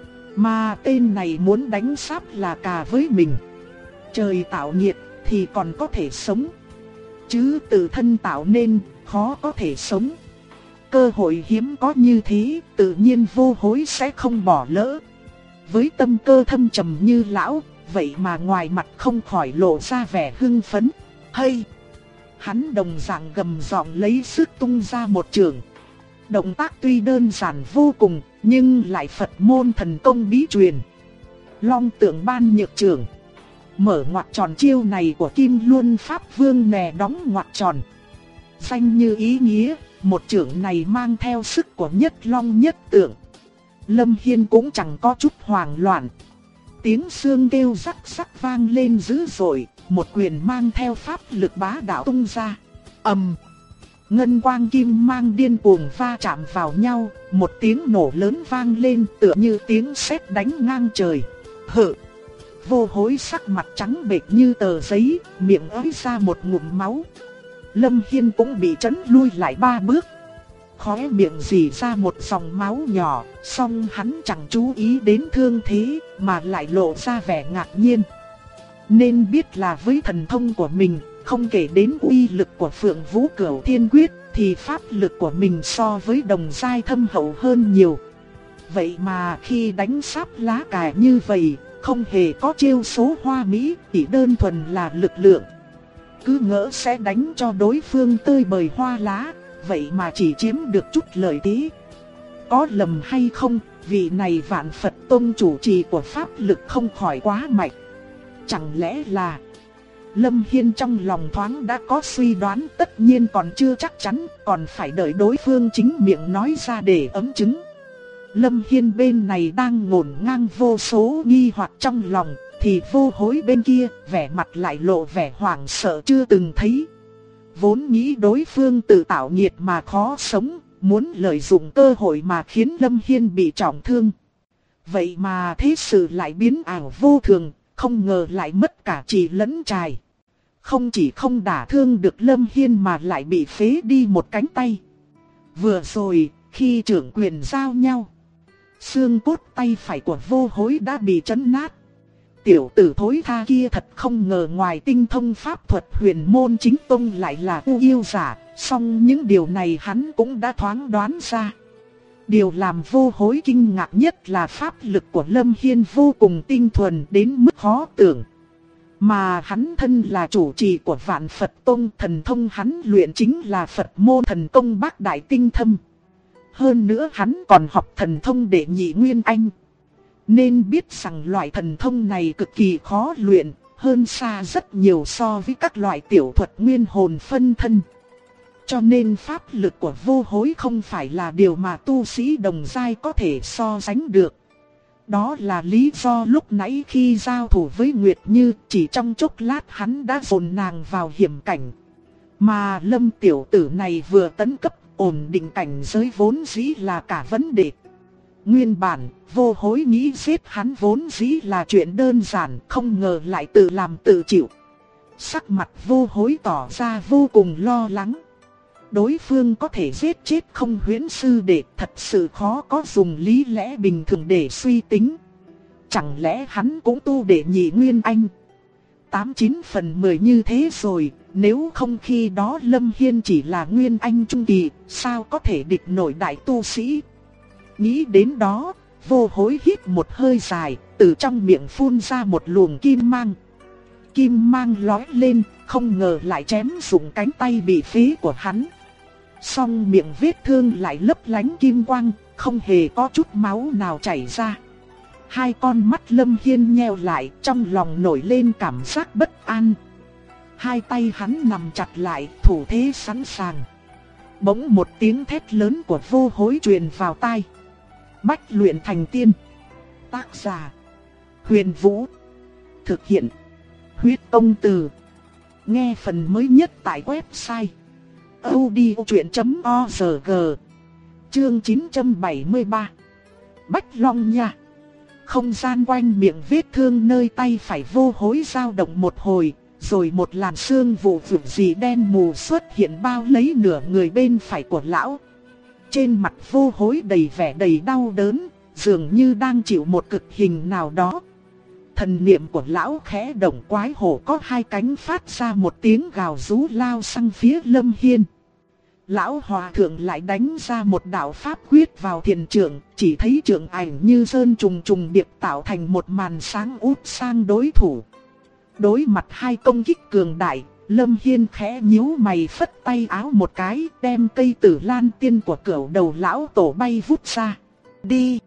Mà tên này muốn đánh sáp là cà với mình. Trời tạo nghiệt thì còn có thể sống, chứ tự thân tạo nên khó có thể sống. Cơ hội hiếm có như thế, tự nhiên vô hối sẽ không bỏ lỡ. Với tâm cơ thâm trầm như lão, vậy mà ngoài mặt không khỏi lộ ra vẻ hưng phấn. Hay! Hắn đồng dạng gầm giọng lấy sức tung ra một chưởng. Động tác tuy đơn giản vô cùng, nhưng lại Phật môn thần công bí truyền. Long tượng ban nhược chưởng. Mở ngoặc tròn chiêu này của Kim Luân Pháp Vương nè đóng ngoặc tròn. Danh như ý nghĩa, một chưởng này mang theo sức của nhất long nhất tượng. Lâm Hiên cũng chẳng có chút hoảng loạn. Tiếng xương kêu rắc rắc vang lên dữ dội, một quyền mang theo pháp lực bá đạo tung ra. Ngân quang kim mang điên cuồng va chạm vào nhau, một tiếng nổ lớn vang lên tựa như tiếng sét đánh ngang trời. Hự! Vô hối sắc mặt trắng bệch như tờ giấy, miệng ới ra một ngụm máu. Lâm Hiên cũng bị chấn lui lại 3 bước. Khóe miệng rỉ ra một dòng máu nhỏ, song hắn chẳng chú ý đến thương thế, mà lại lộ ra vẻ ngạc nhiên. Nên biết là với thần thông của mình, không kể đến uy lực của Phượng Vũ Cửu Thiên Quyết, thì pháp lực của mình so với đồng giai thâm hậu hơn nhiều. Vậy mà khi đánh sáp lá cải như vậy, không hề có chiêu số hoa mỹ, chỉ đơn thuần là lực lượng. Cứ ngỡ sẽ đánh cho đối phương tơi bời hoa lá, vậy mà chỉ chiếm được chút lợi thế. Có lầm hay không, vị này Vạn Phật Tông chủ trì của pháp lực không khỏi quá mạnh. Chẳng lẽ là... Lâm Hiên trong lòng thoáng đã có suy đoán, tất nhiên còn chưa chắc chắn, còn phải đợi đối phương chính miệng nói ra để ấm chứng. Lâm Hiên bên này đang ngổn ngang vô số nghi hoặc trong lòng, thì vô hối bên kia, vẻ mặt lại lộ vẻ hoảng sợ chưa từng thấy. Vốn nghĩ đối phương tự tạo nghiệt mà khó sống, muốn lợi dụng cơ hội mà khiến Lâm Hiên bị trọng thương. Vậy mà thế sự lại biến ảo vô thường, không ngờ lại mất cả chỉ lẫn trài. Không chỉ không đả thương được Lâm Hiên mà lại bị phế đi một cánh tay. Vừa rồi, khi trưởng quyền giao nhau, xương cốt tay phải của vô hối đã bị chấn nát. Tiểu tử thối tha kia thật không ngờ ngoài tinh thông pháp thuật huyền môn chính tông lại là u yêu giả, song những điều này hắn cũng đã thoáng đoán ra. Điều làm vô hối kinh ngạc nhất là pháp lực của Lâm Hiên vô cùng tinh thuần đến mức khó tưởng. Mà hắn thân là chủ trì của Vạn Phật Tông, thần thông hắn luyện chính là Phật môn thần công Bát Đại Tinh Thâm. Hơn nữa hắn còn học thần thông đệ nhị Nguyên Anh. Nên biết rằng loại thần thông này cực kỳ khó luyện, hơn xa rất nhiều so với các loại tiểu thuật nguyên hồn phân thân. Cho nên pháp lực của vô hối không phải là điều mà tu sĩ đồng giai có thể so sánh được. Đó là lý do lúc nãy khi giao thủ với Nguyệt Như, chỉ trong chốc lát hắn đã dồn nàng vào hiểm cảnh. Mà Lâm tiểu tử này vừa tấn cấp, ổn định cảnh giới vốn dĩ là cả vấn đề. Nguyên bản, Vô Hối nghĩ giết hắn vốn dĩ là chuyện đơn giản, không ngờ lại tự làm tự chịu. Sắc mặt Vô Hối tỏ ra vô cùng lo lắng. Đối phương có thể giết chết Không Huyễn Sư Đệ, thật sự khó có dùng lý lẽ bình thường để suy tính. Chẳng lẽ hắn cũng tu đệ nhị Nguyên Anh? 89 phần 10 như thế rồi, nếu không khi đó Lâm Hiên chỉ là Nguyên Anh trung kỳ, sao có thể địch nổi đại tu sĩ? Nghĩ đến đó, Vô Hối hít một hơi dài, từ trong miệng phun ra một luồng kim mang. Kim mang lói lên, không ngờ lại chém rụng cánh tay bị phế của hắn. Song miệng vết thương lại lấp lánh kim quang, không hề có chút máu nào chảy ra. Hai con mắt Lâm Hiên nheo lại, trong lòng nổi lên cảm giác bất an. Hai tay hắn nằm chặt lại, thủ thế sẵn sàng. Bỗng một tiếng thét lớn của Vô Hối truyền vào tai. Bách luyện thành tiên. Tác giả: Huyền Vũ. Thực hiện: Huyết Công Từ. Nghe phần mới nhất tại website audiochuyện.org. Chương 973. Bách Long Nha. Không gian quanh miệng vết thương nơi tay phải Vô Hối dao động một hồi, rồi một làn sương vụ vượt dị đen mù xuất hiện bao lấy nửa người bên phải của lão. Trên mặt Vô Hối đầy vẻ đầy đau đớn, dường như đang chịu một cực hình nào đó. Thần niệm của lão khẽ động, quái hổ có hai cánh phát ra một tiếng gào rú lao sang phía Lâm Hiên. Lão hòa thượng lại đánh ra một đạo pháp quyết vào thiền trượng, chỉ thấy trượng ảnh như sơn trùng trùng điệp tạo thành một màn sáng út sang đối thủ. Đối mặt hai công kích cường đại, Lâm Hiên khẽ nhíu mày phất tay áo một cái, đem cây tử lan tiên của cửu đầu lão tổ bay vút ra. Đi!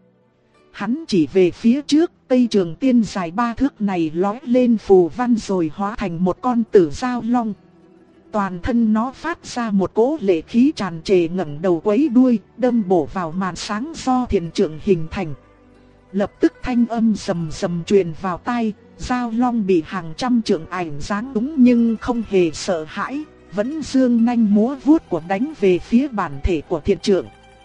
Hắn chỉ về phía trước, cây trường tiên dài 3 thước này lói lên phù văn rồi hóa thành một con tử giao long. Toàn thân nó phát ra một cỗ lệ khí tràn trề, ngẩng đầu quấy đuôi, đâm bổ vào màn sáng do thiền trượng hình thành. Lập tức thanh âm rầm rầm truyền vào tai, giao long bị hàng trăm trượng ảnh giáng đúng nhưng không hề sợ hãi, vẫn dương nanh múa vuốt của đánh về phía bản thể của thiền trượng.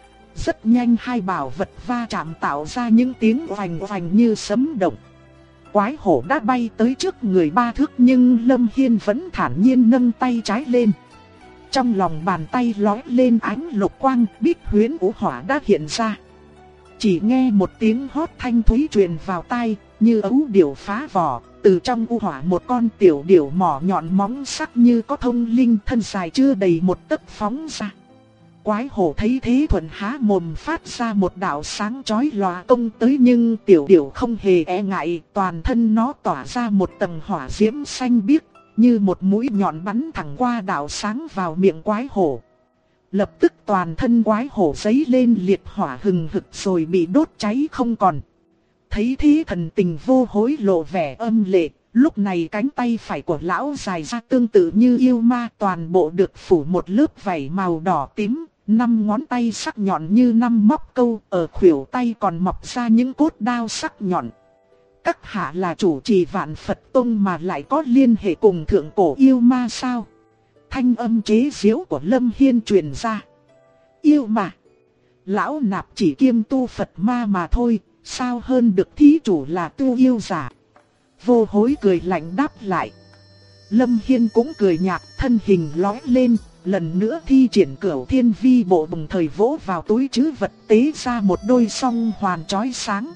Rất nhanh hai bảo vật va chạm tạo ra những tiếng oành oành như sấm động. Quái hổ đã bay tới trước người 3 thước nhưng Lâm Hiên vẫn thản nhiên nâng tay trái lên. Trong lòng bàn tay lói lên ánh lục quang, Bích Huyễn Vũ Hỏa đã hiện ra. Chỉ nghe một tiếng hót thanh thúy truyền vào tai, như ấu điểu phá vỏ, từ trong u hỏa một con tiểu điểu mỏ nhọn móng sắc như có thông linh, thân dài chưa đầy một tấc phóng ra. Quái hổ thấy thế thuận há mồm phát ra một đạo sáng chói lòa công tới, nhưng tiểu điểu không hề e ngại, toàn thân nó tỏa ra một tầng hỏa diễm xanh biếc, như một mũi nhọn bắn thẳng qua đạo sáng vào miệng quái hổ. Lập tức toàn thân quái hổ giấy lên liệt hỏa hừng hực rồi bị đốt cháy không còn. Thấy thế thần tình Vô Hối lộ vẻ âm lệ, lúc này cánh tay phải của lão dài ra tương tự như yêu ma, toàn bộ được phủ một lớp vảy màu đỏ tím. 5 ngón tay sắc nhọn như 5 móc câu, ở khuỷu tay còn mọc ra những cốt đao sắc nhọn. Các hạ là chủ trì Vạn Phật Tông mà lại có liên hệ cùng thượng cổ yêu ma sao? Thanh âm chế giễu của Lâm Hiên truyền ra. Yêu ma? Lão nạp chỉ kiêm tu Phật ma mà thôi, sao hơn được thí chủ là tu yêu giả? Vô Hối cười lạnh đáp lại. Lâm Hiên cũng cười nhạt, thân hình lói lên. Lần nữa thi triển Cửu Thiên Vi Bộ, đồng thời vỗ vào túi trữ vật tế ra một đôi song hoàn chói sáng.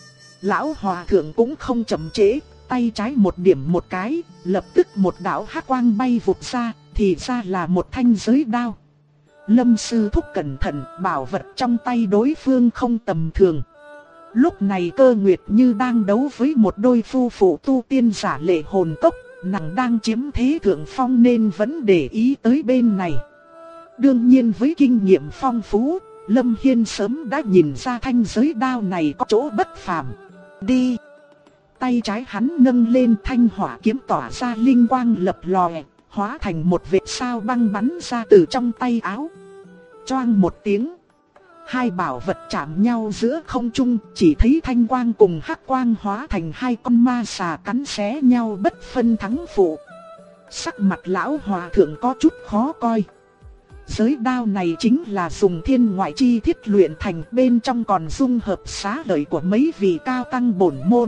Lão hòa thượng cũng không chậm trễ, tay trái một điểm một cái, lập tức một đạo hắc quang bay vụt ra, thì ra là một thanh giới đao. Lâm sư thúc cẩn thận, bảo vật trong tay đối phương không tầm thường. Lúc này Cơ Nguyệt như đang đấu với một đôi phu phụ tu tiên giả lệ hồn cốc. Nàng đang chiếm thế thượng phong nên vẫn để ý tới bên này. Đương nhiên với kinh nghiệm phong phú, Lâm Hiên sớm đã nhìn ra thanh giới đao này có chỗ bất phàm. Đi! Tay trái hắn nâng lên, thanh hỏa kiếm tỏa ra linh quang lập lòe, hóa thành một vệt sao băng bắn ra từ trong tay áo. Choang một tiếng, hai bảo vật chạm nhau giữa không trung, chỉ thấy thanh quang cùng hắc quang hóa thành hai con ma xà cắn xé nhau bất phân thắng phụ. Sắc mặt lão hòa thượng có chút khó coi. Giới đao này chính là dùng thiên ngoại chi thiết luyện thành, bên trong còn dung hợp xá lợi của mấy vị cao tăng bổn môn.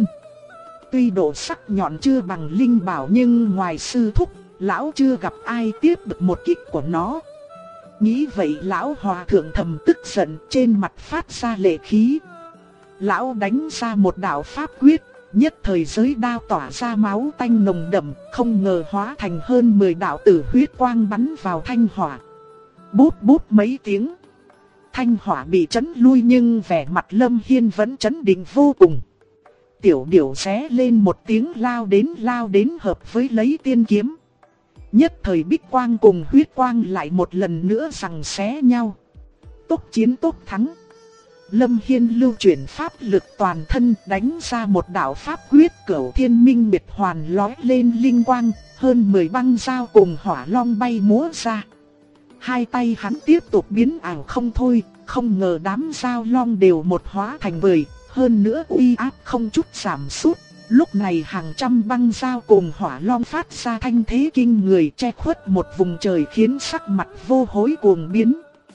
Tuy độ sắc nhọn chưa bằng linh bảo nhưng ngoài sư thúc, lão chưa gặp ai tiếp được một kích của nó. Nghĩ vậy lão hòa thượng thầm tức giận, trên mặt phát ra lệ khí. Lão đánh ra một đạo pháp quyết, nhất thời giới đao tỏa ra máu tanh nồng đậm, không ngờ hóa thành hơn 10 đạo tử huyết quang bắn vào thanh hỏa. Bút bút mấy tiếng, thanh hỏa bị chấn lui nhưng vẻ mặt Lâm Hiên vẫn chấn định vô cùng. Tiểu điểu xé lên một tiếng lao đến hợp với lấy tiên kiếm. Nhất thời bích quang cùng huyết quang lại một lần nữa giằng xé nhau. Tốc chiến tốc thắng. Lâm Hiên lưu chuyển pháp lực toàn thân đánh ra một đạo pháp quyết Cửu Thiên Minh Biệt Hoàn lói lên linh quang, hơn 10 băng dao cùng hỏa long bay múa ra. Hai tay hắn tiếp tục biến ảo không thôi, không ngờ đám dao long đều một hóa thành 10, hơn nữa uy áp không chút giảm sút. Lúc này hàng trăm băng dao cùng hỏa long phát ra thanh thế kinh người che khuất một vùng trời khiến sắc mặt Vô Hối cuồng biến.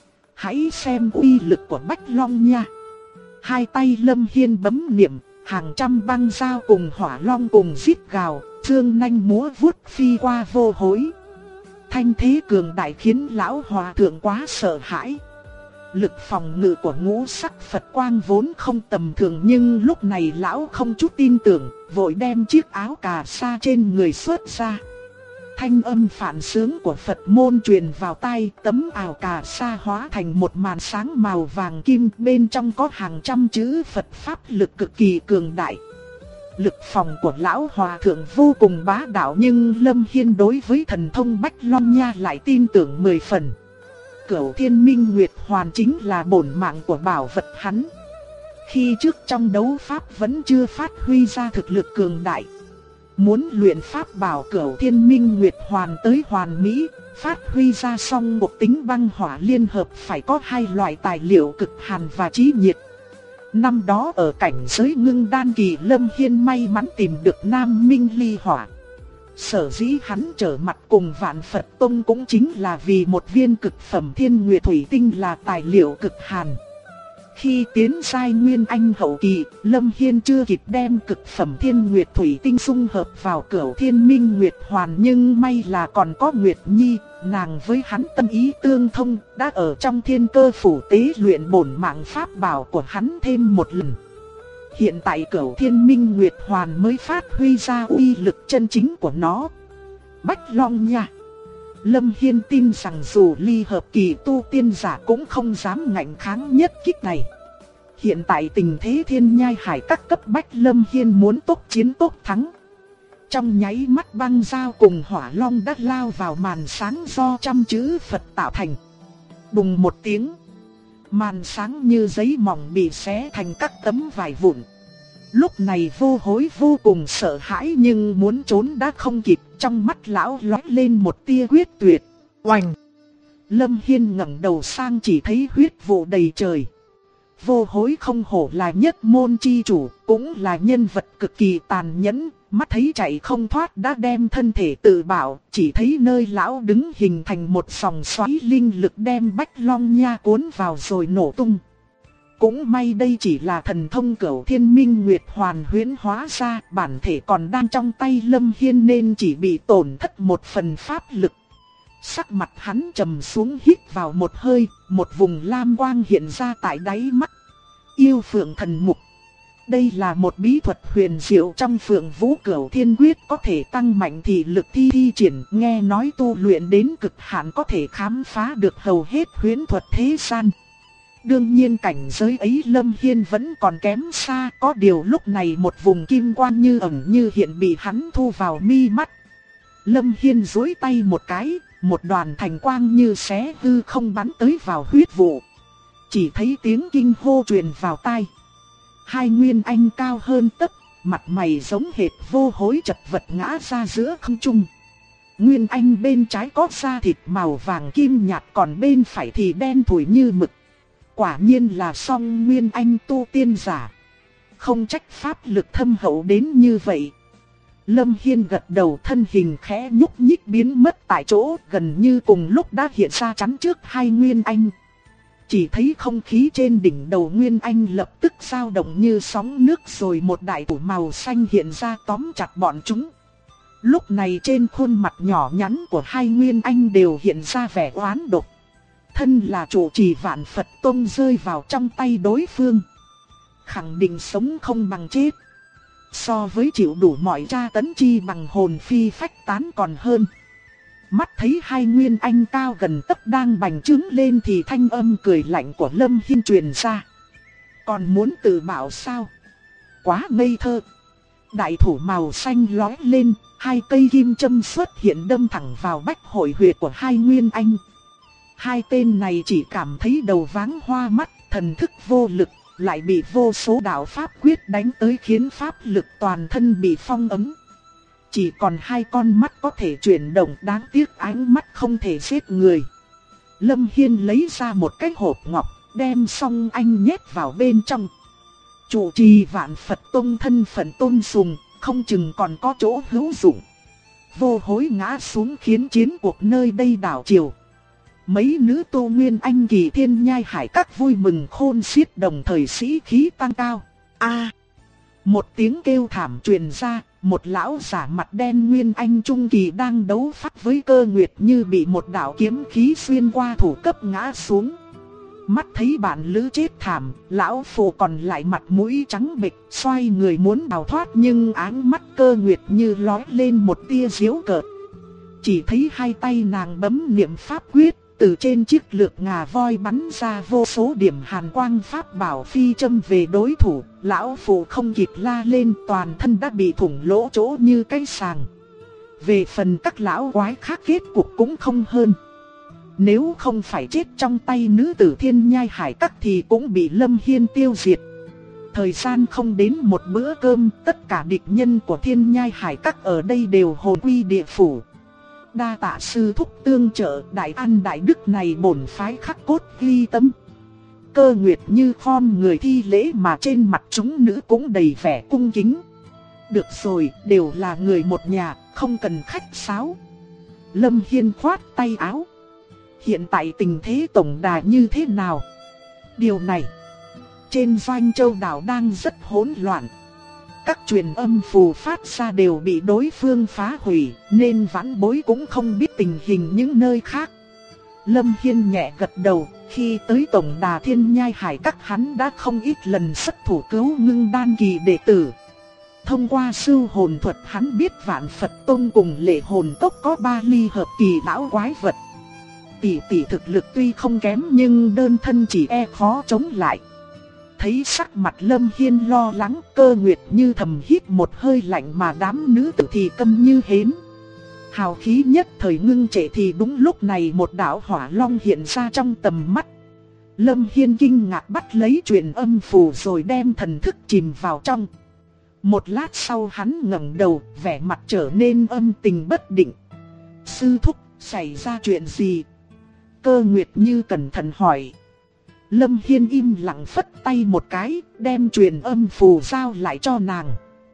Hãy xem uy lực của Bách Long nha. Hai tay Lâm Hiên bấm niệm, hàng trăm băng dao cùng hỏa long cùng rít gào, dương nanh múa vuốt phi qua Vô Hối. Thanh thế cường đại khiến lão hòa thượng quá sợ hãi. Lực phòng ngự của ngũ sắc Phật quang vốn không tầm thường nhưng lúc này lão không chút tin tưởng, vội đem chiếc áo cà sa trên người xuất ra. Thanh âm phản sướng của Phật môn truyền vào tai, tấm áo cà sa hóa thành một màn sáng màu vàng kim, bên trong có hàng trăm chữ Phật pháp lực cực kỳ cường đại. Lực phòng của lão hòa thượng vô cùng bá đạo nhưng Lâm Hiên đối với thần thông Bách Long Nha lại tin tưởng 10 phần. Cửu Thiên Minh Nguyệt Hoàn chính là bổn mạng của bảo vật hắn. Khi trước trong đấu pháp vẫn chưa phát huy ra thực lực cường đại. Muốn luyện pháp bảo Cửu Thiên Minh Nguyệt Hoàn tới hoàn mỹ, phát huy ra song một tính băng hỏa liên hợp phải có hai loại tài liệu cực hàn và trí nhiệt. Năm đó ở cảnh giới ngưng đan kỳ, Lâm Hiên may mắn tìm được Nam Minh Ly Hỏa. Sở dĩ hắn trở mặt cùng Vạn Phật Tông cũng chính là vì một viên cực phẩm Thiên Nguyệt Thủy Tinh là tài liệu cực hàn. Khi tiến giai Nguyên Anh hậu kỳ, Lâm Hiên chưa kịp đem cực phẩm Thiên Nguyệt Thủy Tinh dung hợp vào Cửu Thiên Minh Nguyệt Hoàn, nhưng may là còn có Nguyệt Nhi, nàng với hắn tâm ý tương thông, đã ở trong Thiên Cơ phủ tế luyện bổn mạng pháp bảo của hắn thêm một lần. Hiện tại Cửu Thiên Minh Nguyệt Hoàn mới phát huy ra uy lực chân chính của nó. Bách Long nha. Lâm Hiên tin rằng dù ly hợp kỳ tu tiên giả cũng không dám ngạnh kháng nhất kích này. Hiện tại tình thế thiên nhai hải các cấp bách, Lâm Hiên muốn tốc chiến tốc thắng. Trong nháy mắt băng dao cùng hỏa long đã lao vào màn sáng do trăm chữ Phật tạo thành. Đùng một tiếng, màn sáng như giấy mỏng bị xé thành các tấm vải vụn. Lúc này Vô Hối vô cùng sợ hãi nhưng muốn trốn đã không kịp, trong mắt lão lóe lên một tia quyết tuyệt. Oành! Lâm Hiên ngẩng đầu sang chỉ thấy huyết vụ đầy trời. Vô Hối không hổ là nhất môn chi chủ, cũng là nhân vật cực kỳ tàn nhẫn, mắt thấy chạy không thoát đã đem thân thể tự bảo, chỉ thấy nơi lão đứng hình thành một dòng xoáy linh lực đem Bách Long Nha cuốn vào rồi nổ tung. Cũng may đây chỉ là thần thông Cửu Thiên Minh Nguyệt Hoàn huyễn hóa ra, bản thể còn đang trong tay Lâm Hiên nên chỉ bị tổn thất một phần pháp lực. Sắc mặt hắn trầm xuống, hít vào một hơi, một vùng lam quang hiện ra tại đáy mắt. Yêu Phượng Thần Mục. Đây là một bí thuật huyền diệu trong Phượng Vũ Cửu Thiên Quyết, có thể tăng mạnh thị lực thi triển, nghe nói tu luyện đến cực hạn có thể khám phá được hầu hết huyễn thuật thế gian. Đương nhiên cảnh giới ấy Lâm Hiên vẫn còn kém xa, có điều lúc này một vùng kim quang như ẩn như hiện bị hắn thu vào mi mắt. Lâm Hiên duỗi tay một cái, một đoàn thành quang như xé hư không bắn tới vào huyết vụ. Chỉ thấy tiếng kinh hô truyền vào tai. Hai Nguyên Anh cao hơn tấc, mặt mày giống hệt Vô Hối chật vật ngã ra giữa không trung. Nguyên Anh bên trái có da thịt màu vàng kim nhạt, còn bên phải thì đen thủi như mực. Quả nhiên là song Nguyên Anh tu tiên giả. Không trách pháp lực thâm hậu đến như vậy. Lâm Hiên gật đầu, thân hình khẽ nhúc nhích biến mất tại chỗ, gần như cùng lúc đã hiện ra chắn trước hai Nguyên Anh. Chỉ thấy không khí trên đỉnh đầu Nguyên Anh lập tức dao động như sóng nước, rồi một đại thủ màu xanh hiện ra tóm chặt bọn chúng. Lúc này trên khuôn mặt nhỏ nhắn của hai Nguyên Anh đều hiện ra vẻ oán độc. Thân là chủ trì Vạn Phật Tông rơi vào trong tay đối phương, khẳng định sống không bằng chết. So với chịu đủ mọi tra tấn chi bằng hồn phi phách tán còn hơn. Mắt thấy hai Nguyên Anh cao gần tấc đang bành trướng lên thì thanh âm cười lạnh của Lâm Hiên truyền ra. Còn muốn tự bảo sao? Quá ngây thơ. Đại thủ màu xanh lói lên, hai cây kim châm xuất hiện đâm thẳng vào bách hội huyệt của hai Nguyên Anh. Hai tên này chỉ cảm thấy đầu váng hoa mắt, thần thức vô lực, lại bị vô số đạo pháp quyết đánh tới khiến pháp lực toàn thân bị phong ấn. Chỉ còn hai con mắt có thể chuyển động, đáng tiếc ánh mắt không thể giết người. Lâm Hiên lấy ra một cái hộp ngọc, đem song anh nhét vào bên trong. Chủ trì Vạn Phật Tông thân phận tôn sùng, không chừng còn có chỗ hữu dụng. Vô hối ngã xuống khiến chiến cuộc nơi đây đảo chiều. Mấy nữ tu Nguyên Anh kỳ Thiên Nhai Hải Các vui mừng khôn xiết, đồng thời sĩ khí tăng cao. Một tiếng kêu thảm truyền ra, một lão giả mặt đen Nguyên Anh trung kỳ đang đấu pháp với Cơ Nguyệt Như bị một đạo kiếm khí xuyên qua thủ cấp ngã xuống. Mắt thấy bạn lữ chết thảm, lão phụ còn lại mặt mũi trắng bệch, xoay người muốn đào thoát, nhưng áng mắt Cơ Nguyệt Như lóe lên một tia giễu cợt. Chỉ thấy hai tay nàng bấm niệm pháp quyết, từ trên chiếc lược ngà voi bắn ra vô số điểm hàn quang pháp bảo phi châm về đối thủ. Lão phụ không kịp la lên, toàn thân đã bị thủng lỗ chỗ như cái sàng. Về phần các lão quái khác kết cục cũng không hơn. Nếu không phải chết trong tay nữ tử Thiên Nhai Hải Các thì cũng bị Lâm Hiên tiêu diệt. Thời gian không đến một bữa cơm, tất cả địch nhân của Thiên Nhai Hải Các ở đây đều hồn quy địa phủ. Đa tạ sư thúc tương trợ, đại an đại đức này bổn phái khắc cốt ghi tâm. Cơ Nguyệt Như khom người thi lễ, mà trên mặt chúng nữ cũng đầy vẻ cung kính. Được rồi, đều là người một nhà, không cần khách sáo. Lâm Hiên khoát tay áo. Hiện tại tình thế tổng đà như thế nào? Điều này, trên Doanh Châu đảo đang rất hỗn loạn. Các truyền âm phù phát ra đều bị đối phương phá hủy, nên vãn bối cũng không biết tình hình những nơi khác. Lâm Hiên nhẹ gật đầu, khi tới tổng đà Thiên Nhai Hải Các hắn đã không ít lần xuất thủ cứu ngưng đan kỳ đệ tử. Thông qua sư hồn thuật hắn biết Vạn Phật Tông cùng Lệ Hồn Cốc có 3 ly hợp kỳ lão quái vật. Tỷ thực lực tuy không kém nhưng đơn thân chỉ e khó chống lại. Thấy sắc mặt Lâm Hiên lo lắng, Cơ Nguyệt Như thầm hít một hơi lạnh, mà đám nữ tử thì câm như hến. Hào khí nhất thời ngưng trệ thì đúng lúc này một đạo hỏa long hiện ra trong tầm mắt. Lâm Hiên kinh ngạc bắt lấy truyền âm phù rồi đem thần thức chìm vào trong. Một lát sau hắn ngẩng đầu, vẻ mặt trở nên âm tình bất định. Sư thúc, xảy ra chuyện gì? Cơ Nguyệt Như cẩn thận hỏi. Lâm Hiên im lặng phất tay một cái, đem truyền âm phù giao lại cho nàng.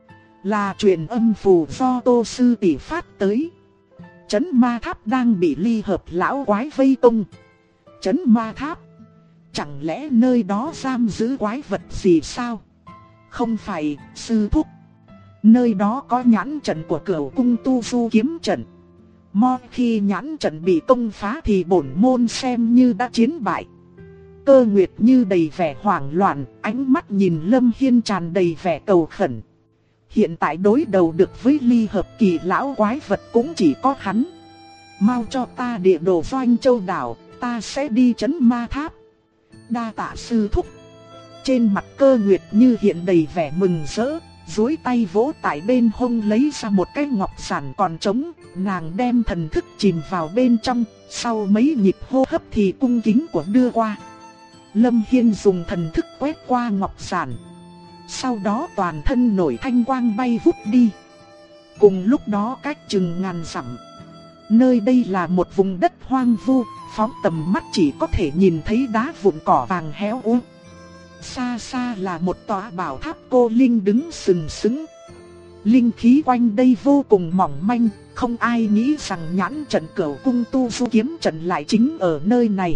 Là truyền âm phù do Tô sư tỷ phát tới. Trấn Ma Tháp đang bị ly hợp lão quái vây công. Trấn Ma Tháp? Chẳng lẽ nơi đó giam giữ quái vật gì sao? Không phải, sư thúc. Nơi đó có nhãn trận của Cửu Cung Tu Du kiếm trận. Mo khi nhãn trận bị công phá thì bổn môn xem như đã chiến bại. Cơ Nguyệt Như đầy vẻ hoảng loạn, ánh mắt nhìn Lâm Hiên tràn đầy vẻ cầu khẩn. Hiện tại đối đầu được với ly hợp kỳ lão quái vật cũng chỉ có hắn. Mau cho ta địa đồ Doanh Châu đảo, ta sẽ đi Trấn Ma Tháp. Đa tạ sư thúc. Trên mặt Cơ Nguyệt Như hiện đầy vẻ mừng rỡ, duỗi tay vỗ tại bên hông lấy ra một cái ngọc giản còn trống. Nàng đem thần thức chìm vào bên trong, sau mấy nhịp hô hấp thì cung kính của đưa qua. Lâm Hiên dùng thần thức quét qua ngọc giản. Sau đó toàn thân nổi thanh quang bay vút đi. Cùng lúc đó cách chừng ngàn dặm, nơi đây là một vùng đất hoang vu, phóng tầm mắt chỉ có thể nhìn thấy đá vụn cỏ vàng héo úa. Xa xa là một tòa bảo tháp cô linh đứng sừng sững. Linh khí quanh đây vô cùng mỏng manh, không ai nghĩ rằng nhãn trận Cửu Cung Tu Du kiếm trận lại chính ở nơi này.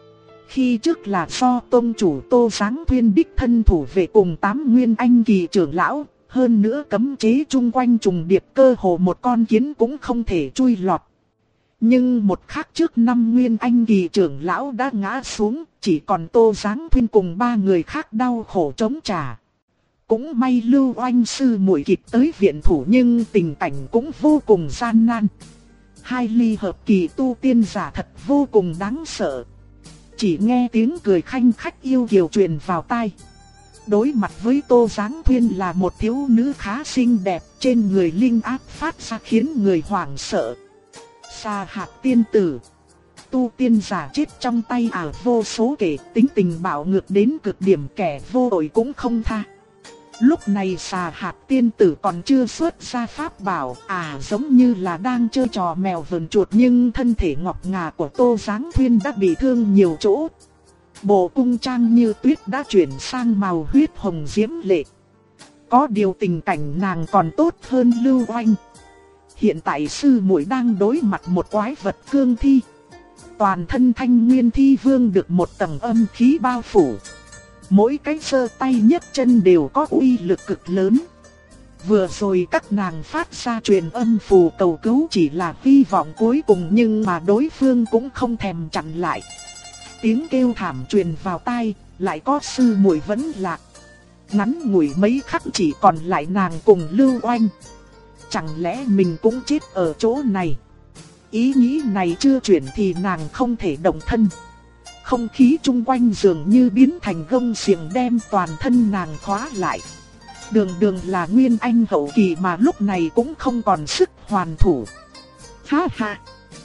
Khi trước là do tông chủ Tô Giáng Thuyên đích thân thủ về cùng 8 nguyên anh kỳ trưởng lão, hơn nữa cấm chế chung quanh trùng điệp, cơ hồ một con kiến cũng không thể chui lọt. Nhưng một khắc trước 5 nguyên anh kỳ trưởng lão đã ngã xuống, chỉ còn Tô Giáng Thuyên cùng 3 người khác đau khổ chống trả. Cũng may Lưu Oanh sư muội kịp tới viện thủ, nhưng tình cảnh cũng vô cùng gian nan. 2 ly hợp kỳ tu tiên giả thật vô cùng đáng sợ. Chỉ nghe tiếng cười khanh khách yêu kiều truyền vào tai. Đối mặt với Tô Giáng Thuyên là một thiếu nữ khá xinh đẹp, trên người linh áp phát ra khiến người hoảng sợ. Sa Hạc tiên tử, tu tiên giả chết trong tay ả vô số kể, tính tình bạo ngược đến cực điểm, kẻ vô tội cũng không tha. Lúc này Sa Hạc tiên tử còn chưa xuất ra pháp bảo, giống như là đang chơi trò mèo vờn chuột, nhưng thân thể ngọc ngà của Tô Giáng Thuyên đã bị thương nhiều chỗ. Bộ cung trang như tuyết đã chuyển sang màu huyết hồng diễm lệ. Có điều tình cảnh nàng còn tốt hơn Lưu Oanh. Hiện tại sư muội đang đối mặt một quái vật cương thi. Toàn thân Thanh Nguyên Thi Vương được một tầng âm khí bao phủ. Mỗi cái giơ tay nhấc chân đều có uy lực cực lớn. Vừa rồi các nàng phát ra truyền âm phù cầu cứu chỉ là hy vọng cuối cùng, nhưng mà đối phương cũng không thèm chặn lại. Tiếng kêu thảm truyền vào tai, lại có sư muội vẫn lạc. Ngắn ngủi mấy khắc chỉ còn lại nàng cùng Lưu Oanh. Chẳng lẽ mình cũng chết ở chỗ này? Ý nghĩ này chưa chuyển thì nàng không thể động thân. Không khí chung quanh dường như biến thành gông xiềng đem toàn thân nàng khóa lại. Đường đường là nguyên anh hậu kỳ mà lúc này cũng không còn sức hoàn thủ. Ha ha!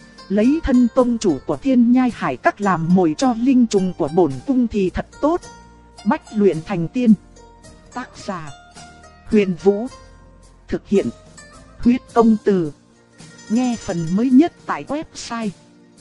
Lấy thân tông chủ của Thiên Nhai Hải Các làm mồi cho linh trùng của bổn cung thì thật tốt. Bách luyện thành tiên. Tác giả: Huyền Vũ. Thực hiện: Huyết Công Từ. Nghe phần mới nhất tại website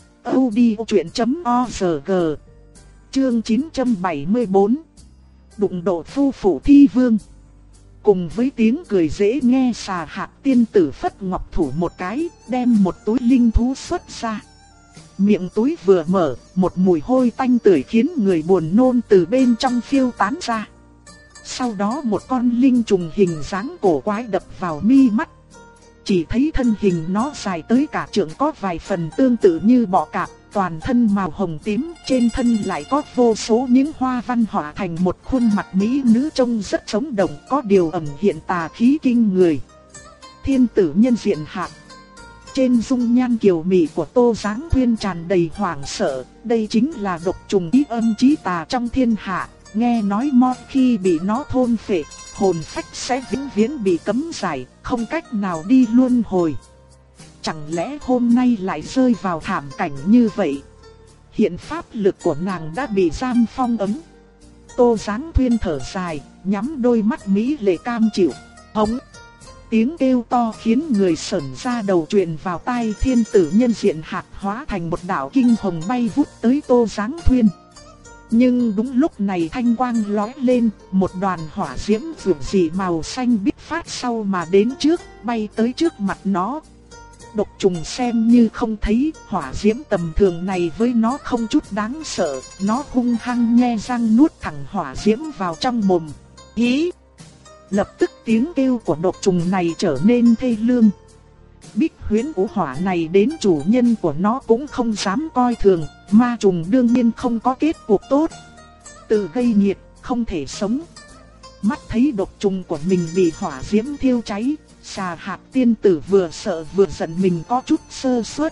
audiochuyện.org. Chương 974. Đụng độ phu phụ thi vương. Cùng với tiếng cười dễ nghe, Sa Hạc tiên tử phất ngọc thủ một cái, đem một túi linh thú xuất ra. Miệng túi vừa mở, một mùi hôi tanh tưởi khiến người buồn nôn từ bên trong phiêu tán ra. Sau đó một con linh trùng hình dáng cổ quái đập vào mi mắt. Chỉ thấy thân hình nó dài tới cả trượng, có vài phần tương tự như bọ cạp, toàn thân màu hồng tím, trên thân lại có vô số những hoa văn họa thành một khuôn mặt mỹ nữ trông rất sống động, có điều ẩn hiện tà khí kinh người. Thiên tử nhân diện Hạc. Trên dung nhan kiều mị của Tô Giáng Thuyên tràn đầy hoảng sợ, đây chính là độc trùng ý âm chí tà trong thiên hạ, nghe nói một khi bị nó thôn phệ, hồn phách sẽ vĩnh viễn bị cấm giải, không cách nào đi luân hồi. Chẳng lẽ hôm nay lại rơi vào thảm cảnh như vậy? Hiện pháp lực của nàng đã bị giam phong ấn. Tô Giáng Thuyên thở dài, nhắm đôi mắt mỹ lệ cam chịu. Hống! Tiếng kêu to khiến người sởn da đầu truyền vào tai. Thiên tử nhân diện Hạc hóa thành một đạo kinh hồng bay vút tới Tô Giáng Thuyên. Nhưng đúng lúc này thanh quang lóe lên, một đoàn hỏa diễm vượng dị màu xanh biếc phát sau mà đến trước, bay tới trước mặt nó. Độc trùng xem như không thấy, hỏa diễm tầm thường này với nó không chút đáng sợ, nó hung hăng nhe răng nuốt thẳng hỏa diễm vào trong mồm. Hí! Lập tức tiếng kêu của độc trùng này trở nên thê lương. Bích huyễn của hỏa này đến chủ nhân của nó cũng không dám coi thường, ma trùng đương nhiên không có kết cục tốt. Tự gây nghiệt, không thể sống. Mắt thấy độc trùng của mình bị hỏa diễm thiêu cháy, Sa Hạc tiên tử vừa sợ vừa giận mình có chút sơ suất.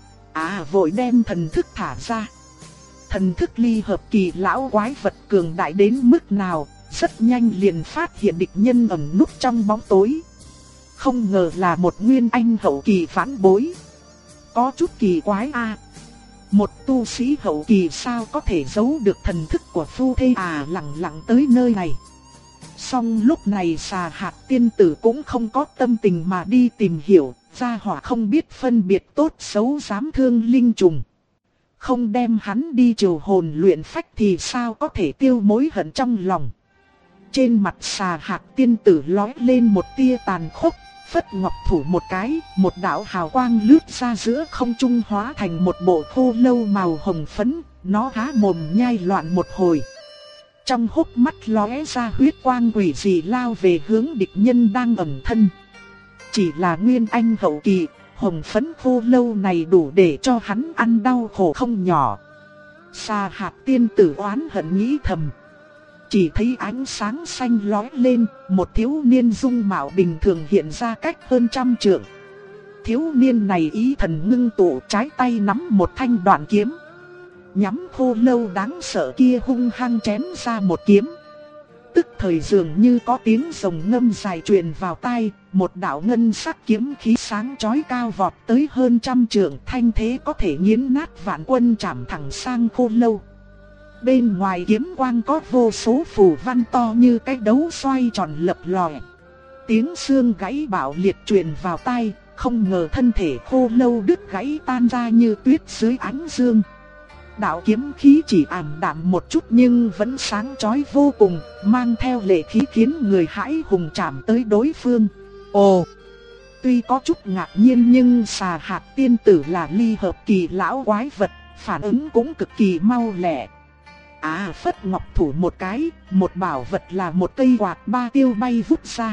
Vội đem thần thức thả ra. Thần thức ly hợp kỳ lão quái vật cường đại đến mức nào, rất nhanh liền phát hiện địch nhân ẩn núp trong bóng tối. Không ngờ là một nguyên anh hậu kỳ phản bối. Có chút kỳ quái a. Một tu sĩ hậu kỳ sao có thể giấu được thần thức của phu thê lặng lặng tới nơi này. Song lúc này Sa Hạc tiên tử cũng không có tâm tình mà đi tìm hiểu, gia hỏa không biết phân biệt tốt xấu dám thương linh trùng. Không đem hắn đi trừ hồn luyện phách thì sao có thể tiêu mối hận trong lòng. Trên mặt xà hạt tiên tử lóe lên một tia tàn khốc, phất ngọc thủ một cái, một đạo hào quang lướt ra giữa không trung hóa thành một bộ khô lâu màu hồng phấn, nó há mồm nhai loạn một hồi. Trong hốc mắt lóe ra huyết quang quỷ dị lao về hướng địch nhân đang ẩn thân. Chỉ là nguyên anh hậu kỳ, hồng phấn khô lâu này đủ để cho hắn ăn đau khổ không nhỏ. Xà hạt tiên tử oán hận nghĩ thầm. Chỉ thấy ánh sáng xanh lóe lên, một thiếu niên dung mạo bình thường hiện ra cách hơn 100 trượng. Thiếu niên này ý thần ngưng tụ, trái tay nắm một thanh đoạn kiếm. Nhắm khô lâu đáng sợ kia hung hăng chém ra một kiếm. Tức thời dường như có tiếng rồng ngâm dài truyền vào tai, một đạo ngân sắc kiếm khí sáng chói cao vọt tới hơn 100 trượng, thanh thế có thể nghiến nát vạn quân chạm thẳng sang khô lâu. Bên ngoài kiếm quang có vô số phù văn to như cái đấu xoay tròn lập lòe. Tiếng xương gãy bạo liệt truyền vào tai, không ngờ thân thể khô lâu đứt gãy tan ra như tuyết dưới ánh dương. Đạo kiếm khí chỉ ảm đạm một chút nhưng vẫn sáng chói vô cùng, mang theo lệ khí khiến người hãi hùng chạm tới đối phương. Ồ! Tuy có chút ngạc nhiên nhưng xà hạt tiên tử là ly hợp kỳ lão quái vật, phản ứng cũng cực kỳ mau lẹ. Phất ngọc thủ một cái, một bảo vật là một cây quạt ba tiêu bay vút ra.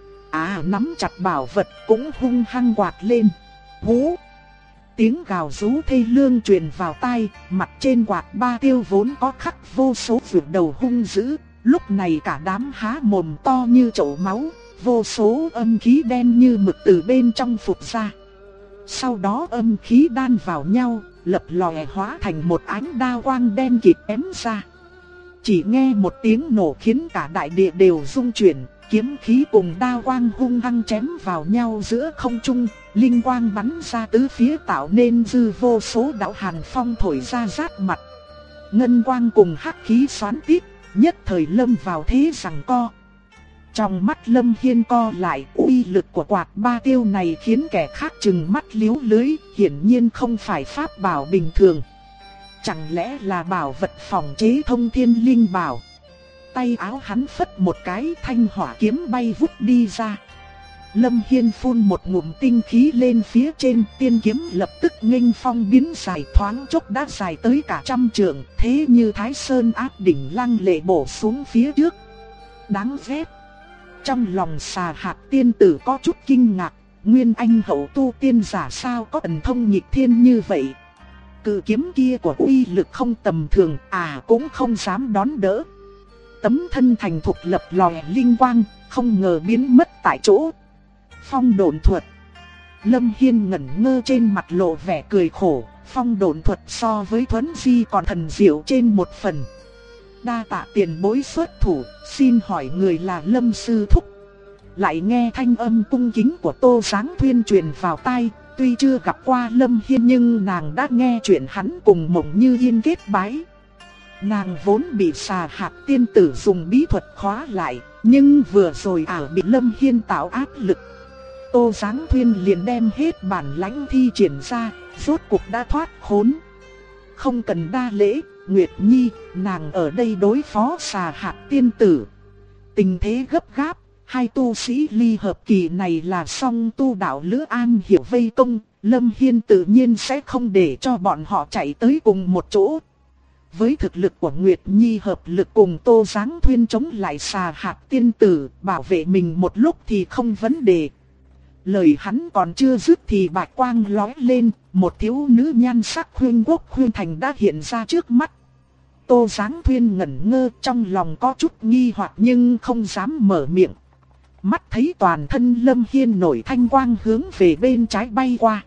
Nắm chặt bảo vật cũng hung hăng quạt lên. Hú! Tiếng gào rú thê lương truyền vào tai, mặt trên quạt ba tiêu vốn có khắc vô số vượt đầu hung dữ, lúc này cả đám há mồm to như chậu máu, vô số âm khí đen như mực từ bên trong phụt ra. Sau đó âm khí đan vào nhau, lập lòe hóa thành một ánh đao quang đen kịt ém ra. Chỉ nghe một tiếng nổ khiến cả đại địa đều rung chuyển, kiếm khí cùng đao quang hung hăng chém vào nhau giữa không trung, linh quang bắn ra tứ phía tạo nên dư vô số đạo hàn phong thổi ra rát mặt. Ngân quang cùng hắc khí xoắn tít, nhất thời lâm vào thế giằng co. Trong mắt Lâm Hiên co lại, uy lực của quạt ba tiêu này khiến kẻ khác trừng mắt liếu lưới, hiển nhiên không phải pháp bảo bình thường. Chẳng lẽ là bảo vật phòng chế thông thiên linh bảo? Tay áo hắn phất một cái, thanh hỏa kiếm bay vút đi ra. Lâm Hiên phun một ngụm tinh khí lên phía trên, tiên kiếm lập tức nghênh phong biến dài, thoáng chốc đã dài tới cả 100 trượng, thế như Thái Sơn áp đỉnh lăng lệ bổ xuống phía trước. Đáng ghét. Trong lòng xà hạt tiên tử có chút kinh ngạc, nguyên anh hậu tu tiên giả sao có thần thông nghịch thiên như vậy. Cự kiếm kia của uy lực không tầm thường, cũng không dám đón đỡ. Tấm thân thành thục lập lòe linh quang, không ngờ biến mất tại chỗ. Phong độn thuật. Lâm Hiên ngẩn ngơ trên mặt lộ vẻ cười khổ, phong độn thuật so với Thuấn Di còn thần diệu trên một phần. Đa tạ tiền bối xuất thủ, xin hỏi người là Lâm sư thúc. Lại nghe thanh âm cung kính của Tô Giáng Thuyên truyền vào tai, tuy chưa gặp qua Lâm Hiên nhưng nàng đã nghe chuyện hắn cùng Mộng Như Yên kết bái. Nàng vốn bị xà hạt tiên tử dùng bí thuật khóa lại, nhưng vừa rồi bị Lâm Hiên tạo áp lực. Tô Giáng Thuyên liền đem hết bản lãnh thi triển ra, rốt cuộc đã thoát khốn. Không cần đa lễ, Nguyệt Nhi, nàng ở đây đối phó xà hạt tiên tử. Tình thế gấp gáp, hai tu sĩ ly hợp kỳ này là song tu đạo Lữ An Hiểu vây công, Lâm Hiên tự nhiên sẽ không để cho bọn họ chạy tới cùng một chỗ. Với thực lực của Nguyệt Nhi hợp lực cùng Tô Giáng Thuyên chống lại xà hạt tiên tử, bảo vệ mình một lúc thì không vấn đề. Lời hắn còn chưa dứt thì bạch quang lóe lên, một thiếu nữ nhan sắc khuyên quốc khuyên thành đã hiện ra trước mắt. Tô Giáng Thuyên ngẩn ngơ, trong lòng có chút nghi hoặc nhưng không dám mở miệng. Mắt thấy toàn thân Lâm Hiên nổi thanh quang hướng về bên trái bay qua.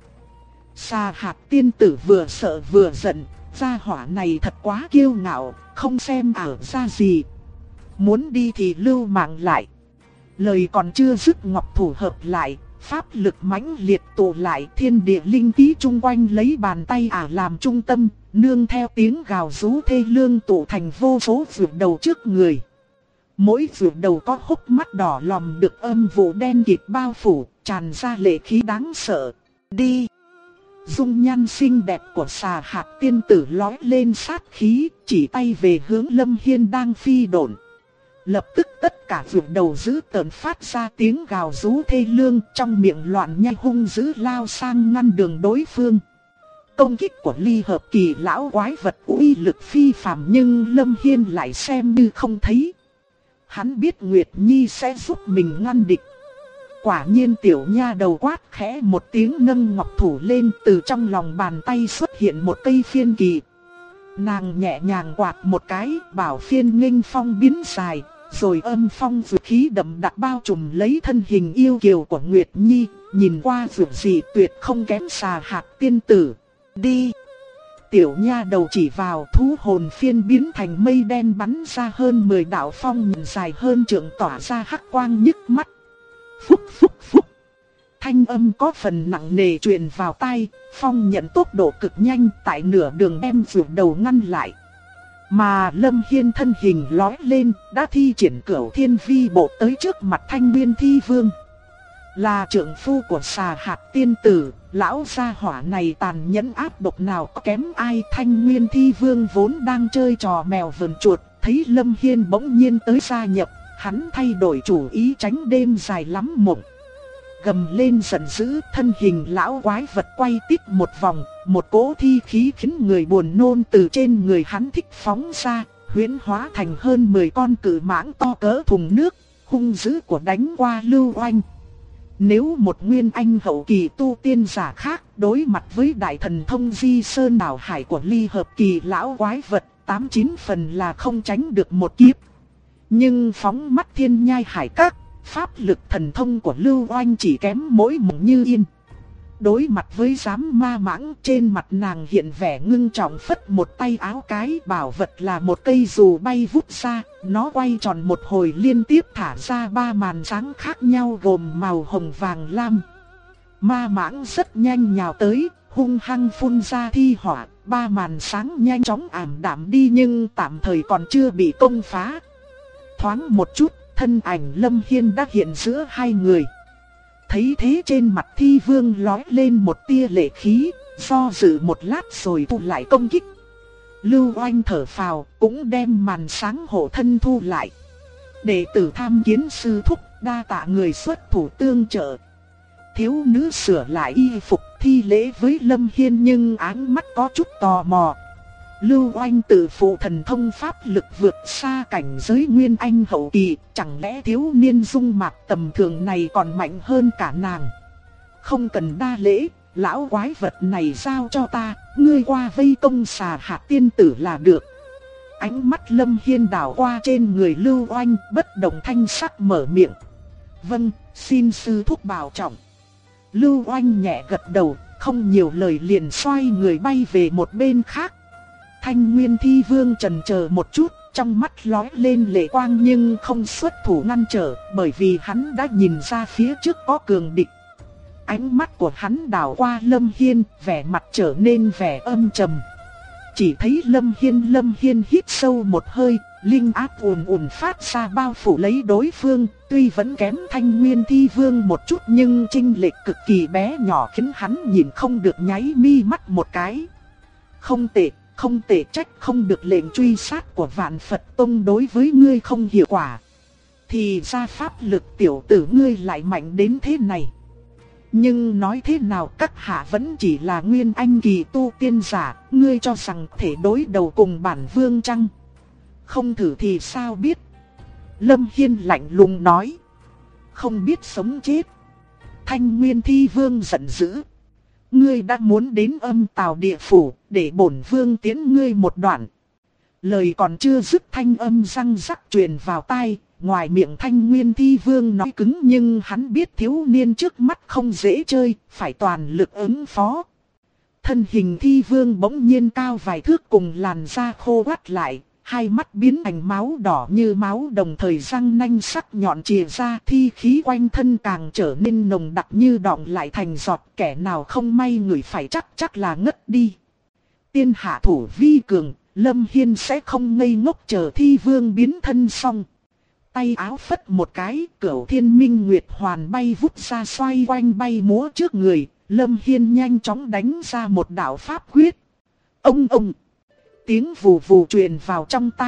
Xà hạt tiên tử vừa sợ vừa giận, gia hỏa này thật quá kiêu ngạo, không xem ảo ra gì. Muốn đi thì lưu mạng lại. Lời còn chưa dứt, ngọc thủ hợp lại, pháp lực mãnh liệt tụ lại, thiên địa linh khí chung quanh lấy bàn tay làm trung tâm, nương theo tiếng gào rú thê lương tụ thành vô số vượt đầu trước người. Mỗi vượt đầu có hốc mắt đỏ lòm được âm vụ đen kịt bao phủ, tràn ra lệ khí đáng sợ. Đi! Dung nhan xinh đẹp của xà hạt tiên tử lóe lên sát khí, chỉ tay về hướng Lâm Hiên đang phi độn. Lập tức tất cả vượt đầu dữ tợn phát ra tiếng gào rú thê lương, trong miệng loạn nhai hung dữ lao sang ngăn đường đối phương. Công kích của ly hợp kỳ lão quái vật uy lực phi phàm, nhưng Lâm Hiên lại xem như không thấy. Hắn biết Nguyệt Nhi sẽ giúp mình ngăn địch. Quả nhiên tiểu nha đầu quát khẽ một tiếng, nâng ngọc thủ lên, từ trong lòng bàn tay xuất hiện một cây phiên kỳ. Nàng nhẹ nhàng quạt một cái, bảo phiên nghênh phong biến dài, rồi âm phong dược khí đậm đặc bao trùm lấy thân hình yêu kiều của Nguyệt Nhi, nhìn qua dược dị tuyệt không kém xà hạt tiên tử. Đi! Tiểu nha đầu chỉ vào, thú hồn phiên biến thành mây đen bắn ra hơn 10 đạo phong nhận dài hơn trượng, tỏa ra hắc quang nhức mắt. Phúc phúc phúc! Thanh âm có phần nặng nề truyền vào tai, phong nhận tốc độ cực nhanh, tại nửa đường đem vượt đầu ngăn lại. Mà Lâm Hiên thân hình lói lên, đã thi triển Cửu Thiên Vi Bộ tới trước mặt Thanh Nguyên Thi Vương. Là trượng phu của xà hạt tiên tử, lão gia hỏa này tàn nhẫn ác độc nào có kém ai. Thanh Nguyên Thi Vương vốn đang chơi trò mèo vờn chuột, thấy Lâm Hiên bỗng nhiên tới gia nhập, hắn thay đổi chủ ý tránh đêm dài lắm mộng. Gầm lên giận dữ, thân hình lão quái vật quay tít một vòng, một cỗ thi khí khiến người buồn nôn từ trên người hắn thích phóng ra, huyễn hóa thành hơn 10 con cự mãng to cỡ thùng nước, hung dữ của đánh qua Lưu Oanh. Nếu một nguyên anh hậu kỳ tu tiên giả khác đối mặt với đại thần thông di sơn đảo hải của ly hợp kỳ lão quái vật, 89 phần là không tránh được một kiếp. Nhưng phóng mắt thiên nhai hải các, pháp lực thần thông của Lưu Oanh chỉ kém mỗi Mộng Như Yên. Đối mặt với giám ma mãng, trên mặt nàng hiện vẻ ngưng trọng, phất một tay áo cái, bảo vật là một cây dù bay vút ra, nó quay tròn một hồi liên tiếp thả ra 3 màn sáng khác nhau gồm màu hồng vàng lam. Ma mãng rất nhanh nhào tới, hung hăng phun ra thi hỏa, 3 màn sáng nhanh chóng ảm đạm đi nhưng tạm thời còn chưa bị công phá. Thoáng một chút, thân ảnh Lâm Hiên đã hiện giữa hai người. Thấy thế trên mặt Thi Vương lóe lên một tia lệ khí, do dự một lát rồi thu lại công kích. Lưu Oanh thở phào, cũng đem màn sáng hộ thân thu lại. Đệ tử tham kiến sư thúc, đa tạ người xuất thủ tương trợ. Thiếu nữ sửa lại y phục thi lễ với Lâm Hiên nhưng áng mắt có chút tò mò. Lưu Oanh tự phụ thần thông pháp lực vượt xa cảnh giới nguyên anh hậu kỳ, chẳng lẽ thiếu niên dung mạo tầm thường này còn mạnh hơn cả nàng? Không cần đa lễ, lão quái vật này giao cho ta, ngươi qua vây công xà hạt tiên tử là được. Ánh mắt Lâm Hiên đảo qua trên người Lưu Oanh, bất động thanh sắc mở miệng. Vâng, xin sư thúc bảo trọng. Lưu Oanh nhẹ gật đầu, không nhiều lời liền xoay người bay về một bên khác. Thanh Nguyên Thi Vương chần chờ một chút, trong mắt lóe lên lệ quang nhưng không xuất thủ ngăn trở, bởi vì hắn đã nhìn ra phía trước có cường địch. Ánh mắt của hắn đảo qua Lâm Hiên, vẻ mặt trở nên vẻ âm trầm. Chỉ thấy Lâm Hiên hít sâu một hơi, linh áp ùn ùn phát ra bao phủ lấy đối phương, tuy vẫn kém Thanh Nguyên Thi Vương một chút nhưng chênh lệch cực kỳ bé nhỏ khiến hắn nhìn không được nháy mi mắt một cái. Không tệ, trách không được lệnh truy sát của Vạn Phật Tông đối với ngươi không hiệu quả. Thì ra pháp lực tiểu tử ngươi lại mạnh đến thế này. Nhưng nói thế nào các hạ vẫn chỉ là nguyên anh kỳ tu tiên giả, ngươi cho rằng thể đối đầu cùng bản vương chăng? Không thử thì sao biết? Lâm Hiên lạnh lùng nói. Không biết sống chết. Thanh Nguyên Thi Vương giận dữ. Ngươi đã muốn đến Âm Tào địa phủ, để bổn vương tiến ngươi một đoạn. Lời còn chưa dứt thanh âm răng rắc truyền vào tai, ngoài miệng Thanh Nguyên Thi Vương nói cứng nhưng hắn biết thiếu niên trước mắt không dễ chơi, phải toàn lực ứng phó. Thân hình Thi Vương bỗng nhiên cao vài thước cùng làn da khô quắt lại, hai mắt biến thành máu đỏ như máu đồng thời răng nanh sắc nhọn chìa ra, thi khí quanh thân càng trở nên nồng đặc như đọng lại thành giọt, kẻ nào không may người phải chắc là ngất đi. Tiên hạ thủ vi cường, Lâm Hiên sẽ không ngây ngốc chờ Thi Vương biến thân xong. Tay áo phất một cái, Cửu Thiên Minh Nguyệt Hoàn bay vút ra xoay quanh bay múa trước người, Lâm Hiên nhanh chóng đánh ra một đạo pháp quyết. Ông! Tiếng vù vù truyền vào trong tai,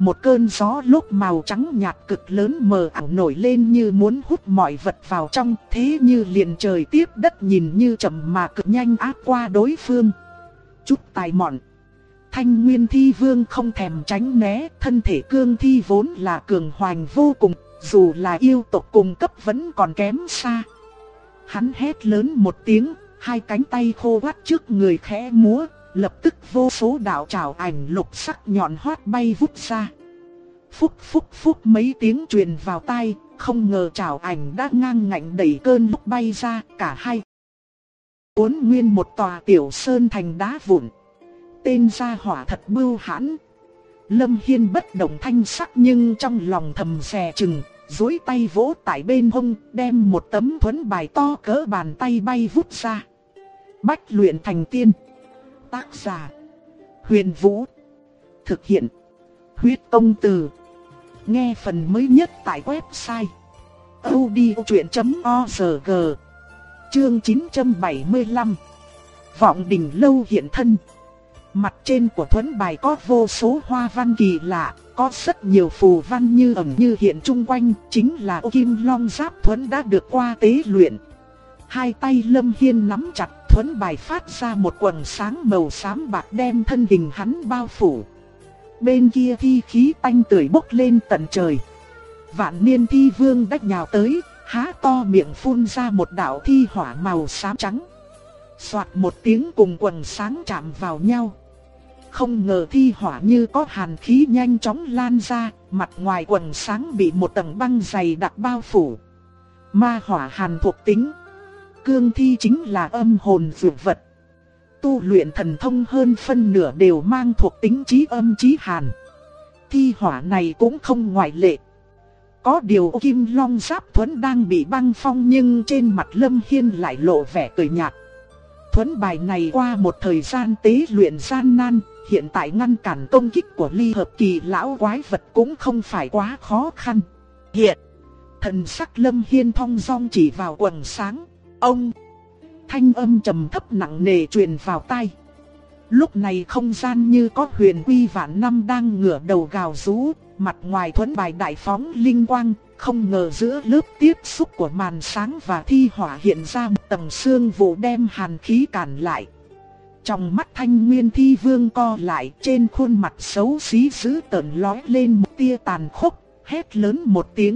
một cơn gió lốc màu trắng nhạt cực lớn mờ ảo nổi lên như muốn hút mọi vật vào trong, thế như liền trời tiếp đất nhìn như chậm mà cực nhanh áp qua đối phương. Chút tài mọn. Thanh Nguyên Thi Vương không thèm tránh né, thân thể cương thi vốn là cường hoành vô cùng, dù là yêu tộc cùng cấp vẫn còn kém xa. Hắn hét lớn một tiếng, hai cánh tay khô quắt trước người khẽ múa, lập tức vô số đạo trảo ảnh lục sắc nhọn hoắt bay vút ra. Phúc phúc phúc mấy tiếng truyền vào tai, không ngờ trảo ảnh đã ngang ngạnh đẩy cơn lúc bay ra, cả hai uốn nguyên một tòa tiểu sơn thành đá vụn. Tên gia hỏa thật bưu hãn. Lâm Hiên bất động thanh sắc nhưng trong lòng thầm dè chừng, duỗi tay vỗ tại bên hông, đem một tấm thuẫn bài to cỡ bàn tay bay vút ra. Bách luyện thành tiên. Tác giả: Huyền Vũ. Thực hiện: Huyết Công Từ. Nghe phần mới nhất tại website audiochuyện.org. Chương 975. Vọng Đình Lâu hiện thân. Mặt trên của thuẫn bài có vô số hoa văn kỳ lạ, có rất nhiều phù văn như ẩn như hiện chung quanh, chính là ô kim long giáp thuẫn đã được qua tế luyện. Hai tay Lâm Hiên nắm chặt thuẫn bài phát ra một quầng sáng màu xám bạc đem thân hình hắn bao phủ. Bên kia thi khí tanh tưởi bốc lên tận trời. Vạn Niên Thi Vương đách nhào tới, há to miệng phun ra một đạo thi hỏa màu xám trắng. Soạt một tiếng cùng quầng sáng chạm vào nhau. Không ngờ thi hỏa như có hàn khí nhanh chóng lan ra, mặt ngoài quầng sáng bị một tầng băng dày đặc bao phủ. Ma hỏa hàn thuộc tính. Cương thi chính là âm hồn dược vật. Tu luyện thần thông hơn phân nửa đều mang thuộc tính chí âm chí hàn. Thi hỏa này cũng không ngoại lệ. Có điều kim long giáp thuẫn đang bị băng phong nhưng trên mặt Lâm Hiên lại lộ vẻ cười nhạt. Thuẫn bài này qua một thời gian tế luyện gian nan, hiện tại ngăn cản công kích của ly hợp kỳ lão quái vật cũng không phải quá khó khăn. Hiện, thần sắc Lâm Hiên thong dong chỉ vào quầng sáng. Ông, thanh âm trầm thấp nặng nề truyền vào tai. Lúc này không gian như có huyền quy vạn năm đang ngửa đầu gào rú, mặt ngoài thuẫn bài đại phóng linh quang, không ngờ giữa lớp tiếp xúc của màn sáng và thi hỏa hiện ra một tầng sương vụ đem hàn khí cản lại. Trong mắt Thanh Nguyên Thi Vương co lại, trên khuôn mặt xấu xí dữ tợn lóe lên một tia tàn khốc, hét lớn một tiếng.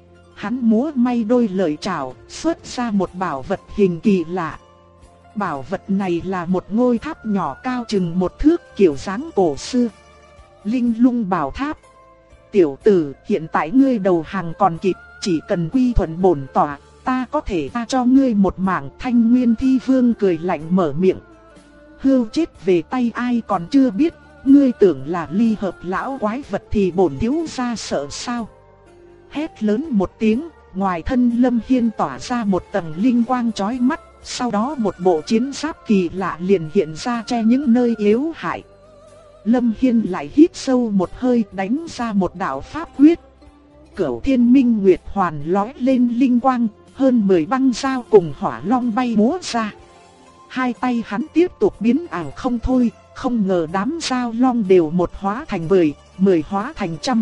Hắn múa may đôi lợi chảo, xuất ra một bảo vật hình kỳ lạ. Bảo vật này là một ngôi tháp nhỏ cao chừng một thước kiểu dáng cổ xưa. Linh Lung Bảo Tháp. Tiểu tử, hiện tại ngươi đầu hàng còn kịp, chỉ cần quy thuận bổn tọa, ta có thể tha cho ngươi một mạng. Thanh Nguyên Thi Vương cười lạnh mở miệng. Hưu chết về tay ai còn chưa biết, ngươi tưởng là ly hợp lão quái vật thì bổn thiếu gia sợ sao? Hét lớn một tiếng, ngoài thân Lâm Hiên tỏa ra một tầng linh quang chói mắt, sau đó một bộ chiến giáp kỳ lạ liền hiện ra che những nơi yếu hại. Lâm Hiên lại hít sâu một hơi đánh ra một đạo pháp quyết. Cửu Thiên Minh Nguyệt Hoàn lóe lên linh quang, hơn 10 băng dao cùng hỏa long bay múa ra. Hai tay hắn tiếp tục biến ảo không thôi, không ngờ đám dao long đều một hóa thành 10 hóa thành trăm.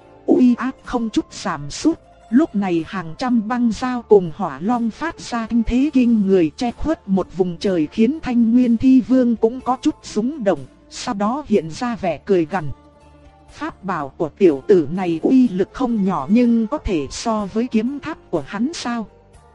Uy áp không chút giảm sút. Lúc này hàng trăm băng dao cùng hỏa long phát ra thanh thế kinh người che khuất một vùng trời khiến Thanh Nguyên Thi Vương cũng có chút rung động, sau đó hiện ra vẻ cười gằn. Pháp bảo của tiểu tử này uy lực không nhỏ nhưng có thể so với kiếm tháp của hắn sao?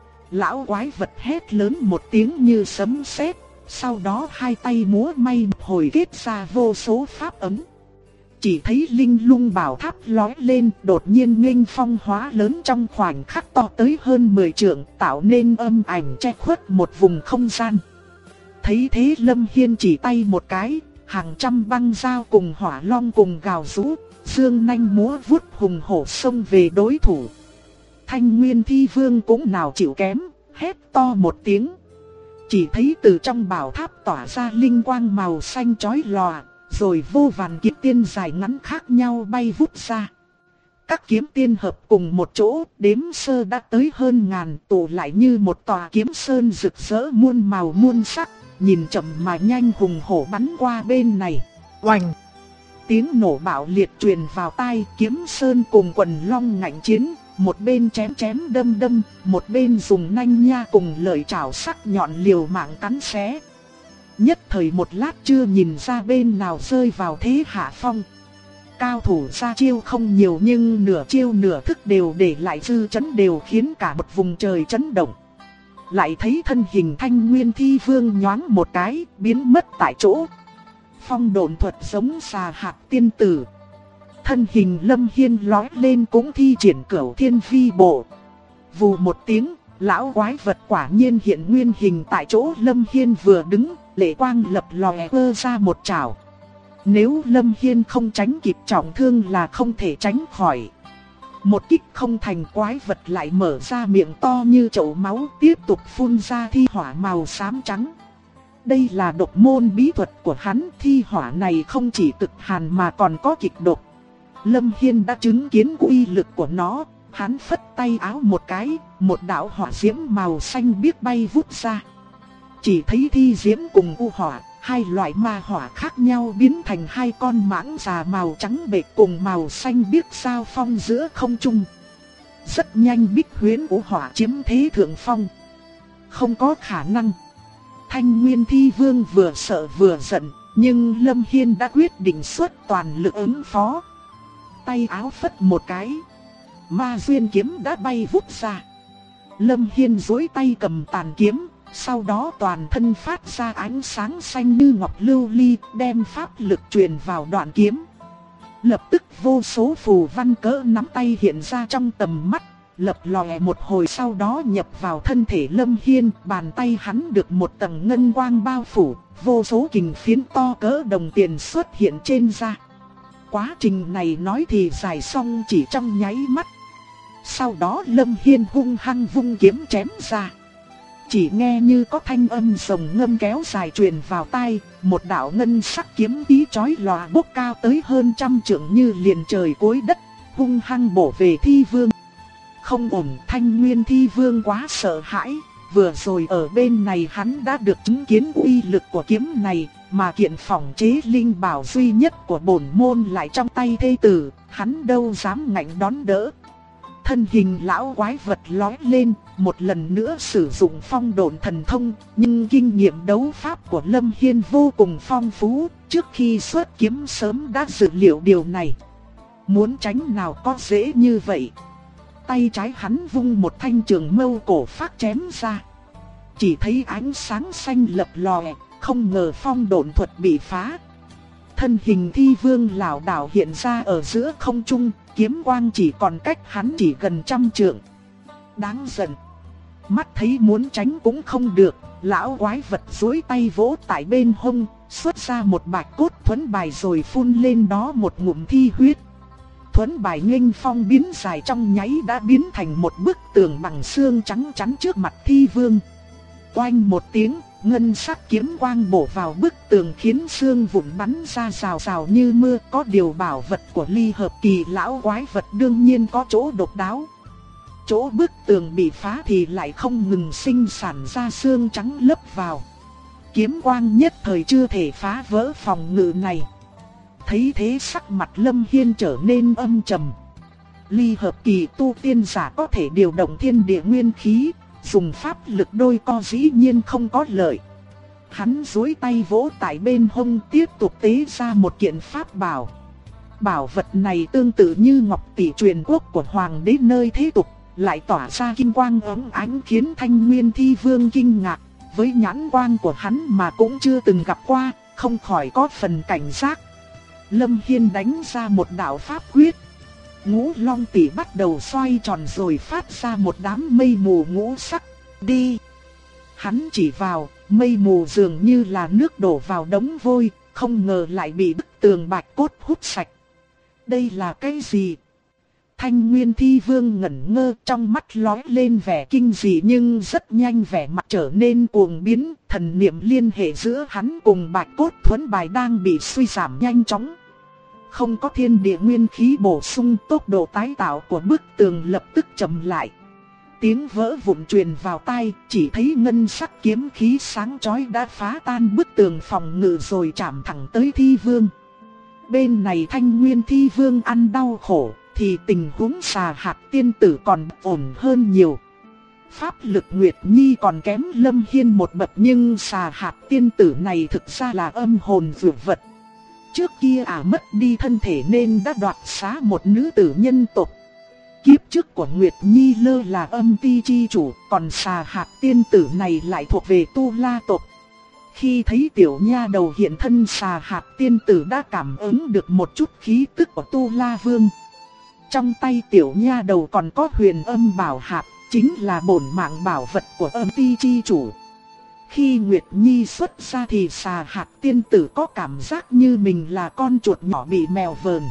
Lão quái vật hét lớn một tiếng như sấm sét, sau đó hai tay múa may hồi kết ra vô số pháp ấn. Chỉ thấy Linh Lung Bảo Tháp lói lên, đột nhiên nghênh phong hóa lớn trong khoảnh khắc to tới hơn 10 trượng, tạo nên âm ảnh che khuất một vùng không gian. Thấy thế Lâm Hiên chỉ tay một cái, hàng trăm băng dao cùng hỏa long cùng gào rú, dương nanh múa vuốt hùng hổ xông về đối thủ. Thanh Nguyên Thi Vương cũng nào chịu kém, hét to một tiếng. Chỉ thấy từ trong bảo tháp tỏa ra linh quang màu xanh chói lòa, rồi vô vàn kiếm tiên dài ngắn khác nhau bay vút ra. Các kiếm tiên hợp cùng một chỗ, đếm sơ đã tới hơn ngàn, tụ lại như một tòa kiếm sơn rực rỡ muôn màu muôn sắc, nhìn chậm mà nhanh hùng hổ bắn qua bên này. Oành! tiếng nổ bạo liệt truyền vào tai, Kiếm Sơn cùng Quần Long ngạnh chiến, một bên chém chém đâm đâm, một bên dùng nanh nha cùng lợi chảo sắc nhọn liều mạng cắn xé. Nhất thời một lát chưa nhìn ra bên nào rơi vào thế hạ phong. Cao thủ ra chiêu không nhiều nhưng nửa chiêu nửa thức đều để lại dư chấn, đều khiến cả một vùng trời chấn động. Lại thấy thân hình Thanh Nguyên Thi Vương nhoáng một cái, biến mất tại chỗ. Phong độn thuật giống xà hạt tiên tử. Thân hình Lâm Hiên lói lên cũng thi triển Cửu Thiên Vi Bộ. Vù một tiếng, lão quái vật quả nhiên hiện nguyên hình tại chỗ Lâm Hiên vừa đứng, lệ quang lập lòe vơ ra một chảo. Nếu Lâm Hiên không tránh kịp trọng thương là không thể tránh khỏi. Một kích không thành, quái vật lại mở ra miệng to như chậu máu, tiếp tục phun ra thi hỏa màu xám trắng. Đây là độc môn bí thuật của hắn, thi hỏa này không chỉ cực hàn mà còn có kịch độc. Lâm Hiên đã chứng kiến uy lực của nó, hắn phất tay áo một cái, một đạo hỏa diễm màu xanh biếc bay vút ra. Chỉ thấy thi diễm cùng u hỏa, hai loại ma hỏa khác nhau biến thành hai con mãng xà màu trắng bệch cùng màu xanh biếc giao phong giữa không trung. Rất nhanh Bích Huyễn u hỏa chiếm thế thượng phong. Không có khả năng. Thanh Nguyên Thi Vương vừa sợ vừa giận, nhưng Lâm Hiên đã quyết định xuất toàn lực ứng phó. Tay áo phất một cái, Ma Duyên kiếm đã bay vút ra. Lâm Hiên duỗi tay cầm tàn kiếm, sau đó toàn thân phát ra ánh sáng xanh như ngọc lưu ly, đem pháp lực truyền vào đoạn kiếm. Lập tức vô số phù văn cỡ nắm tay hiện ra trong tầm mắt, lập lòe một hồi sau đó nhập vào thân thể Lâm Hiên. Bàn tay hắn được một tầng ngân quang bao phủ, vô số kình phiến to cỡ đồng tiền xuất hiện trên da. Quá trình này nói thì dài xong chỉ trong nháy mắt. Sau đó Lâm Hiên hung hăng vung kiếm chém ra. Chỉ nghe như có thanh âm rồng ngâm kéo dài truyền vào tai, một đạo ngân sắc kiếm tí chói lòa bốc cao tới hơn 100 trượng như liền trời cuối đất, hung hăng bổ về Thi Vương. Không ổn, Thanh Nguyên Thi Vương quá sợ hãi, vừa rồi ở bên này hắn đã được chứng kiến uy lực của kiếm này, mà kiện phòng chế linh bảo duy nhất của bổn môn lại trong tay thê tử, hắn đâu dám ngạnh đón đỡ. Thân hình lão quái vật lói lên, một lần nữa sử dụng phong độn thần thông, nhưng kinh nghiệm đấu pháp của Lâm Hiên vô cùng phong phú, trước khi xuất kiếm sớm đã dự liệu điều này. Muốn tránh nào có dễ như vậy. Tay trái hắn vung một thanh trường mâu cổ phát chém ra. Chỉ thấy ánh sáng xanh lập lòe, không ngờ phong độn thuật bị phá. Thân hình Thi Vương lảo đảo hiện ra ở giữa không trung, kiếm quang chỉ còn cách hắn chỉ gần 100 trượng. Đáng giận. Mắt thấy muốn tránh cũng không được, lão quái vật duỗi tay vỗ tại bên hông, xuất ra một bạch cốt thuẫn bài rồi phun lên đó một ngụm thi huyết. Thuẫn bài nghênh phong biến dài trong nháy đã biến thành một bức tường bằng xương trắng chắn trước mặt Thi Vương. Oanh một tiếng, ngân sắc kiếm quang bổ vào bức tường khiến xương vụn bắn ra rào rào như mưa. Có điều bảo vật của Ly Hợp Kỳ lão quái vật đương nhiên có chỗ độc đáo. Chỗ bức tường bị phá thì lại không ngừng sinh sản ra xương trắng lấp vào. Kiếm quang nhất thời chưa thể phá vỡ phòng ngự này. Thấy thế sắc mặt Lâm Hiên trở nên âm trầm. Ly Hợp Kỳ tu tiên giả có thể điều động thiên địa nguyên khí, dùng pháp lực đôi co dĩ nhiên không có lợi. Hắn duỗi tay vỗ tại bên hông tiếp tục tế ra một kiện pháp bảo. Bảo vật này tương tự như ngọc tỷ truyền quốc của hoàng đế nơi thế tục, lại tỏa ra kim quang óng ánh khiến Thanh Nguyên Thi Vương kinh ngạc. Với nhãn quang của hắn mà cũng chưa từng gặp qua, không khỏi có phần cảnh giác. Lâm Hiên đánh ra một đạo pháp quyết. Ngũ Long Tỷ bắt đầu xoay tròn rồi phát ra một đám mây mù ngũ sắc. Đi! Hắn chỉ vào, mây mù dường như là nước đổ vào đống vôi, không ngờ lại bị bức tường bạch cốt hút sạch. Đây là cái gì? Thanh Nguyên Thi Vương ngẩn ngơ, trong mắt lóe lên vẻ kinh dị nhưng rất nhanh vẻ mặt trở nên cuồng biến, thần niệm liên hệ giữa hắn cùng bạch cốt thuẫn bài đang bị suy giảm nhanh chóng. Không có thiên địa nguyên khí bổ sung, tốc độ tái tạo của bức tường lập tức chậm lại. Tiếng vỡ vụn truyền vào tai, chỉ thấy ngân sắc kiếm khí sáng chói đã phá tan bức tường phòng ngự rồi chạm thẳng tới Thi Vương. bên này Thanh Nguyên Thi Vương ăn đau khổ, thì tình huống Xà Hạt tiên tử còn ổn hơn nhiều. Pháp lực Nguyệt Nhi còn kém Lâm Hiên một bậc, nhưng Xà Hạt tiên tử này thực ra là âm hồn dược vật. Trước kia mất đi thân thể nên đã đoạt xá một nữ tử nhân tộc. Kiếp trước của Nguyệt Nhi lơ là âm ti chi chủ, còn Xà Hạt tiên tử này lại thuộc về Tu La tộc. Khi thấy tiểu nha đầu hiện thân, Xà Hạt tiên tử đã cảm ứng được một chút khí tức của Tu La Vương. Trong tay tiểu nha đầu còn có Huyền Âm Bảo Hạp, chính là bổn mạng bảo vật của âm ti chi chủ. Khi Nguyệt Nhi xuất ra thì Xà Hạt tiên tử có cảm giác như mình là con chuột nhỏ bị mèo vờn.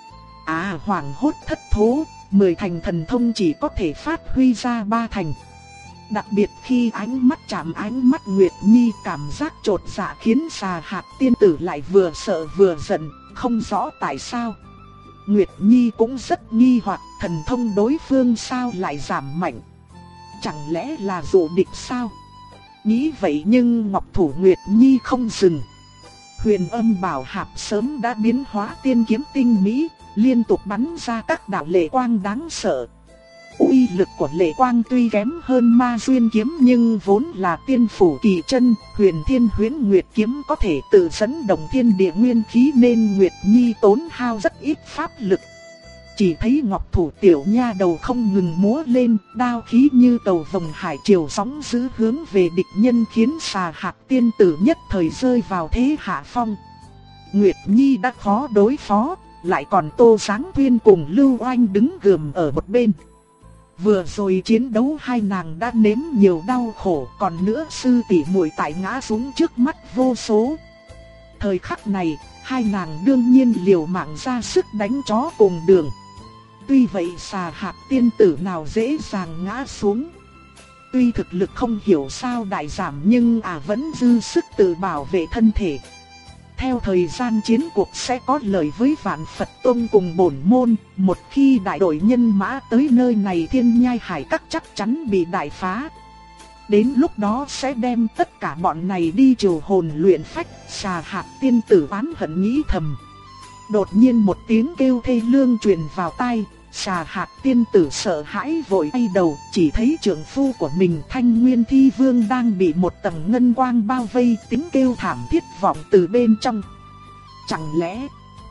Hoảng hốt thất thố, 10 thành thần thông chỉ có thể phát huy ra 3 thành. Đặc biệt khi ánh mắt chạm ánh mắt Nguyệt Nhi, cảm giác chột dạ khiến Xà Hạt tiên tử lại vừa sợ vừa giận, không rõ tại sao. Nguyệt Nhi cũng rất nghi hoặc, thần thông đối phương sao lại giảm mạnh. Chẳng lẽ là dụ địch sao? Nghĩ vậy nhưng ngọc thủ Nguyệt Nhi không dừng. Huyền Âm Bảo Hạp sớm đã biến hóa tiên kiếm tinh mỹ, liên tục bắn ra các đạo lệ quang đáng sợ. Uy lực của lệ quang tuy kém hơn Ma Duyên kiếm nhưng vốn là tiên phủ kỳ chân, Huyền Thiên Huyễn Nguyệt kiếm có thể tự dẫn động thiên địa nguyên khí nên Nguyệt Nhi tốn hao rất ít pháp lực. Chỉ thấy ngọc thủ tiểu nha đầu không ngừng múa lên, đao khí như cầu vồng hải triều sóng dữ hướng về địch nhân, khiến Xà Hạt tiên tử nhất thời rơi vào thế hạ phong. Nguyệt Nhi đã khó đối phó, lại còn Tô Sáng Tuyên cùng Lưu Oanh đứng gườm ở một bên. Vừa rồi chiến đấu hai nàng đã nếm nhiều đau khổ, còn nữa sư tỷ muội tại ngã xuống trước mắt vô số. Thời khắc này, hai nàng đương nhiên liều mạng ra sức đánh chó cùng đường. Tuy vậy Xà Hạt tiên tử nào dễ dàng ngã xuống. Tuy thực lực không hiểu sao đại giảm nhưng vẫn dư sức tự bảo vệ thân thể. Theo thời gian chiến cuộc sẽ có lời với Vạn Phật Tông cùng bổn môn, một khi đại đội nhân mã tới nơi này Thiên Nhai Hải Các chắc chắn bị đại phá. Đến lúc đó sẽ đem tất cả bọn này đi trừ hồn luyện phách. Xà Hạt tiên tử oán hận nghĩ thầm. Đột nhiên một tiếng kêu thê lương truyền vào tai, Xà Hạt tiên tử sợ hãi vội quay đầu, chỉ thấy trượng phu của mình Thanh Nguyên Thi Vương đang bị một tầng ngân quang bao vây, tiếng kêu thảm thiết vọng từ bên trong. Chẳng lẽ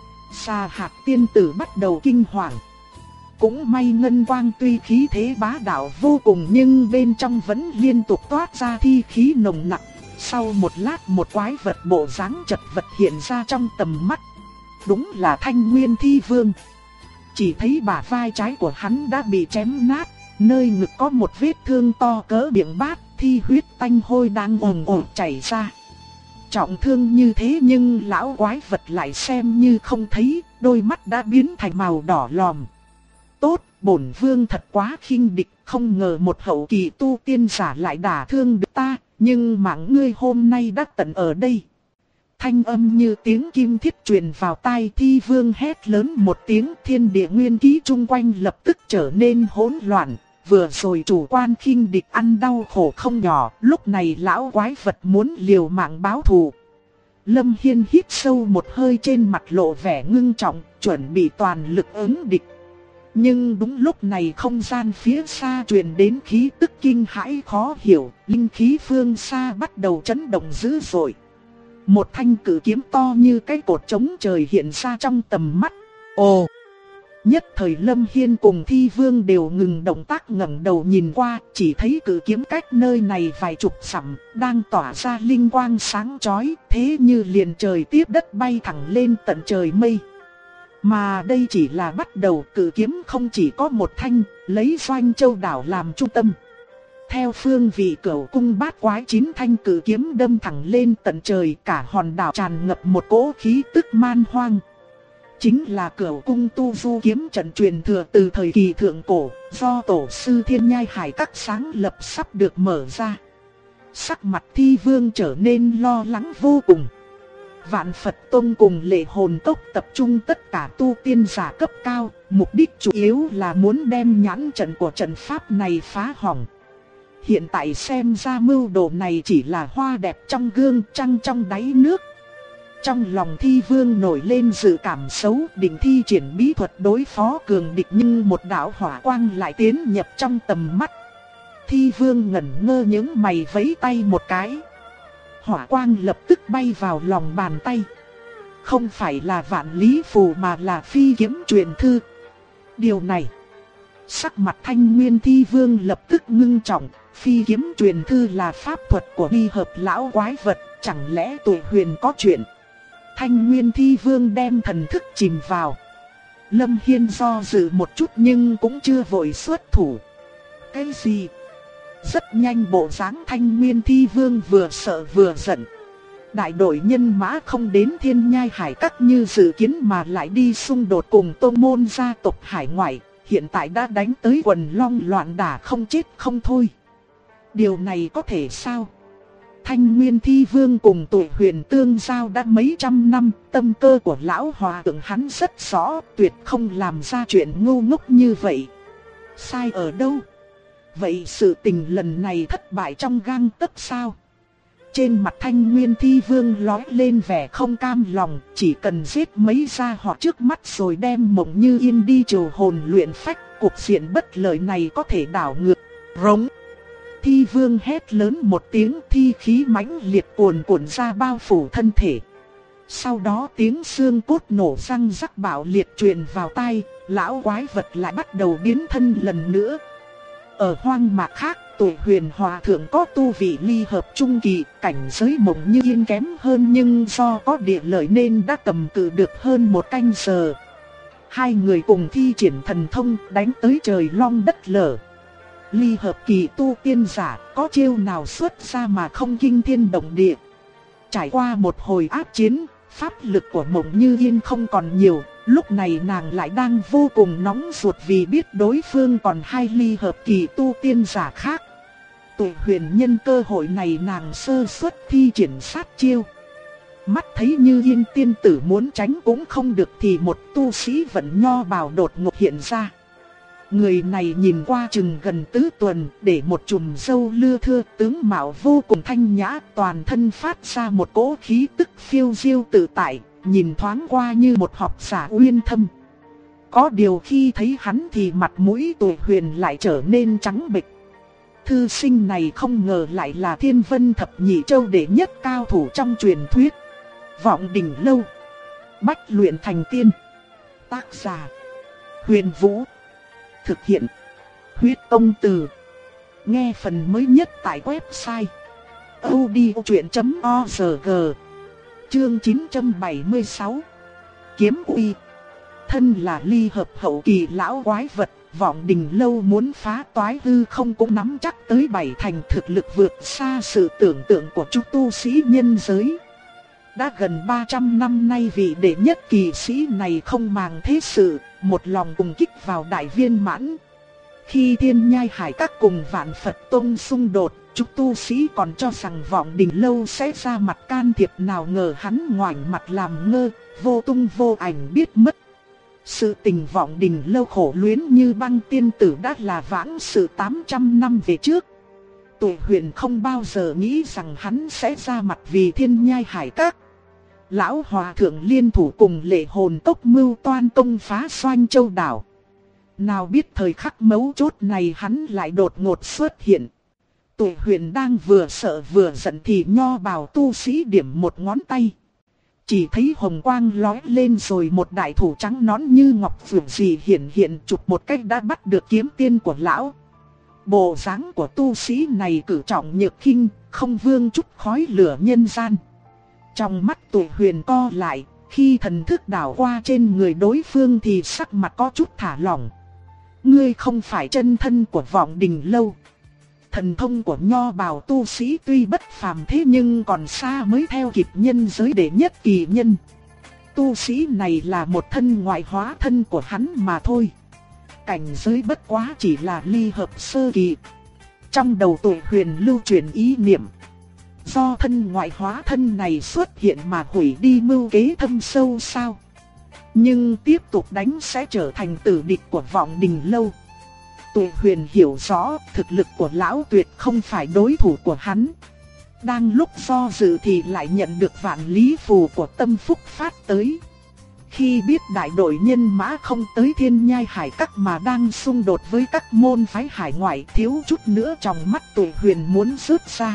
Xà Hạt tiên tử bắt đầu kinh hoàng. Cũng may ngân quang tuy khí thế bá đạo vô cùng nhưng bên trong vẫn liên tục toát ra thi khí nồng nặc. Sau một lát một quái vật bộ dáng chật vật hiện ra trong tầm mắt. Đúng là Thanh Nguyên Thi Vương. Chỉ thấy bả vai trái của hắn đã bị chém nát, nơi ngực có một vết thương to cỡ miệng bát, thi huyết tanh hôi đang ồn ồn chảy ra. Trọng thương như thế nhưng lão quái vật lại xem như không thấy, đôi mắt đã biến thành màu đỏ lòm. Tốt, bổn vương thật quá khinh địch, không ngờ một hậu kỳ tu tiên giả lại đả thương được ta, nhưng mạng ngươi hôm nay đã tận ở đây. Thanh âm như tiếng kim thiết truyền vào tai, Thi Vương hét lớn một tiếng, thiên địa nguyên khí chung quanh lập tức trở nên hỗn loạn. Vừa rồi chủ quan khinh địch ăn đau khổ không nhỏ, lúc này lão quái vật muốn liều mạng báo thù. Lâm Hiên hít sâu một hơi, trên mặt lộ vẻ ngưng trọng, chuẩn bị toàn lực ứng địch. Nhưng đúng lúc này không gian phía xa truyền đến khí tức kinh hãi khó hiểu, linh khí phương xa bắt đầu chấn động dữ dội. Một thanh cử kiếm to như cái cột trống trời hiện ra trong tầm mắt. Ồ! Nhất thời Lâm Hiên cùng Thi Vương đều ngừng động tác, ngẩng đầu nhìn qua, chỉ thấy cử kiếm cách nơi này vài chục dặm, đang tỏa ra linh quang sáng chói, thế như liền trời tiếp đất bay thẳng lên tận trời mây. Mà đây chỉ là bắt đầu, cử kiếm không chỉ có một thanh, lấy Doanh Châu đảo làm trung tâm. Theo phương vị Cửu Cung bát quái, 9 thanh cử kiếm đâm thẳng lên tận trời, cả hòn đảo tràn ngập một cỗ khí tức man hoang. Chính là Cửu Cung tu du kiếm trận truyền thừa từ thời kỳ thượng cổ, do tổ sư Thiên Nhai Hải Các sáng lập sắp được mở ra. Sắc mặt Thi Vương trở nên lo lắng vô cùng. Vạn Phật Tông cùng Lệ Hồn Cốc tập trung tất cả tu tiên giả cấp cao, mục đích chủ yếu là muốn đem nhãn trận của trận pháp này phá hỏng. Hiện tại xem ra mưu đồ này chỉ là hoa đẹp trong gương, trăng trong đáy nước. Trong lòng Thi Vương nổi lên dự cảm xấu, định thi triển bí thuật đối phó cường địch, nhưng một đạo hỏa quang lại tiến nhập trong tầm mắt. Thi Vương ngẩn ngơ những mày vẫy tay một cái. Hỏa quang lập tức bay vào lòng bàn tay. Không phải là Vạn Lý Phù mà là phi kiếm truyền thư. Điều này, sắc mặt Thanh Nguyên Thi Vương lập tức ngưng trọng. Phi kiếm truyền thư là pháp thuật của ly hợp lão quái vật, chẳng lẽ Tụ Huyền có chuyện? Thanh Nguyên Thi Vương đem thần thức chìm vào. Lâm Hiên do dự một chút nhưng cũng chưa vội xuất thủ. Cái gì? Rất nhanh bộ dáng Thanh Nguyên Thi Vương vừa sợ vừa giận. Đại đội nhân mã không đến Thiên Nhai Hải Các như dự kiến mà lại đi xung đột cùng tôn môn gia tộc hải ngoại, hiện tại đã đánh tới quần long loạn đả không chết không thôi. Điều này có thể sao? Thanh Nguyên Thi Vương cùng Tụ Huyền tương giao đã mấy trăm năm, tâm cơ của lão hòa thượng hắn rất rõ, tuyệt không làm ra chuyện ngu ngốc như vậy. Sai ở đâu? Vậy sự tình lần này thất bại trong gang tấc sao? Trên mặt Thanh Nguyên Thi Vương lóe lên vẻ không cam lòng, chỉ cần giết mấy gia hỏa trước mắt rồi đem Mộng Như Yên đi trừ hồn luyện phách, cuộc diện bất lợi này có thể đảo ngược. Rống. Thi Vương hét lớn một tiếng, thi khí mãnh liệt cuồn cuộn ra bao phủ thân thể. Sau đó tiếng xương cốt nổ răng rắc bạo liệt truyền vào tai, lão quái vật lại bắt đầu biến thân lần nữa. Ở hoang mạc khác, Tụ Huyền Hòa Thượng có tu vị ly hợp trung kỳ, cảnh giới Mộng Như Yên kém hơn nhưng do có địa lợi nên đã cầm cự được hơn một canh giờ. Hai người cùng thi triển thần thông đánh tới trời long đất lở. Ly hợp kỳ tu tiên giả có chiêu nào xuất ra mà không kinh thiên động địa. Trải qua một hồi áp chiến, pháp lực của Mộng Như Yên không còn nhiều. Lúc này nàng lại đang vô cùng nóng ruột vì biết đối phương còn hai ly hợp kỳ tu tiên giả khác. Tụ Huyền nhân cơ hội này nàng sơ suất thi triển sát chiêu. Mắt thấy Như Yên tiên tử muốn tránh cũng không được thì một tu sĩ vận nho bào đột ngột hiện ra. Người này nhìn qua chừng gần tứ tuần, để một chùm râu lưa thưa, tướng mạo vô cùng thanh nhã, toàn thân phát ra một cỗ khí tức phiêu diêu tự tại, nhìn thoáng qua như một học giả uyên thâm. Có điều khi thấy hắn thì mặt mũi Tụ Huyền lại trở nên trắng bệch. Thư sinh này không ngờ lại là Thiên Vân Thập Nhị Châu đệ nhất cao thủ trong truyền thuyết. Vọng Đình Lâu. Bách luyện thành tiên. Tác giả: Huyền Vũ. Thực hiện: Huyết Tông Từ. Nghe phần mới nhất tại website audiochuyện.org. Chương 976. Kiếm uy. Thân là ly hợp hậu kỳ lão quái vật, Vọng Đình Lâu muốn phá toái hư không cũng nắm chắc tới 7 thành, thực lực vượt xa sự tưởng tượng của chúng tu sĩ nhân giới. Đã gần 300 năm nay vị đệ nhất kỳ sĩ này không màng thế sự, một lòng cùng kích vào đại viên mãn. Khi Thiên Nhai Hải Các cùng Vạn Phật Tông xung đột, chúng tu sĩ còn cho rằng Vọng Đình Lâu sẽ ra mặt can thiệp, nào ngờ hắn ngoảnh mặt làm ngơ, vô tung vô ảnh biết mất. Sự tình Vọng Đình Lâu khổ luyến như băng tiên tử đã là vãng sự 800 năm về trước. Tụ Huyền không bao giờ nghĩ rằng hắn sẽ ra mặt vì Thiên Nhai Hải Các. Lão Hòa Thượng liên thủ cùng Lệ Hồn Tốc mưu toan công phá Doanh Châu đảo. Nào biết thời khắc mấu chốt này hắn lại đột ngột xuất hiện. Tụ Huyền đang vừa sợ vừa giận thì nho bào tu sĩ điểm một ngón tay. Chỉ thấy hồng quang lóe lên rồi một đại thủ trắng nõn như ngọc vượng gì hiện chụp một cách đã bắt được kiếm tiên của lão. Bộ dáng của tu sĩ này cử trọng nhược khinh, không vương chút khói lửa nhân gian. Trong mắt Tụ Huyền co lại, khi thần thức đảo qua trên người đối phương thì sắc mặt có chút thả lỏng. Ngươi không phải chân thân của Vọng Đình Lâu. Thần thông của nho bào tu sĩ tuy bất phàm thế nhưng còn xa mới theo kịp nhân giới đệ nhất kỳ nhân. Tu sĩ này là một thân ngoại hóa thân của hắn mà thôi. Cảnh giới bất quá chỉ là ly hợp sơ kỳ. Trong đầu Tụ Huyền lưu truyền ý niệm. Do thân ngoại hóa thân này xuất hiện mà hủy đi mưu kế thâm sâu sao? Nhưng tiếp tục đánh sẽ trở thành tử địch của Vọng Đình Lâu. Tụ Huyền hiểu rõ thực lực của lão tuyệt không phải đối thủ của hắn. Đang lúc do dự thì lại nhận được vạn lý phù của Tâm Phúc phát tới. Khi biết đại đội nhân mã không tới Thiên Nhai Hải Các mà đang xung đột với các môn phái hải ngoại, thiếu chút nữa trong mắt Tụi Huyền muốn rớt ra.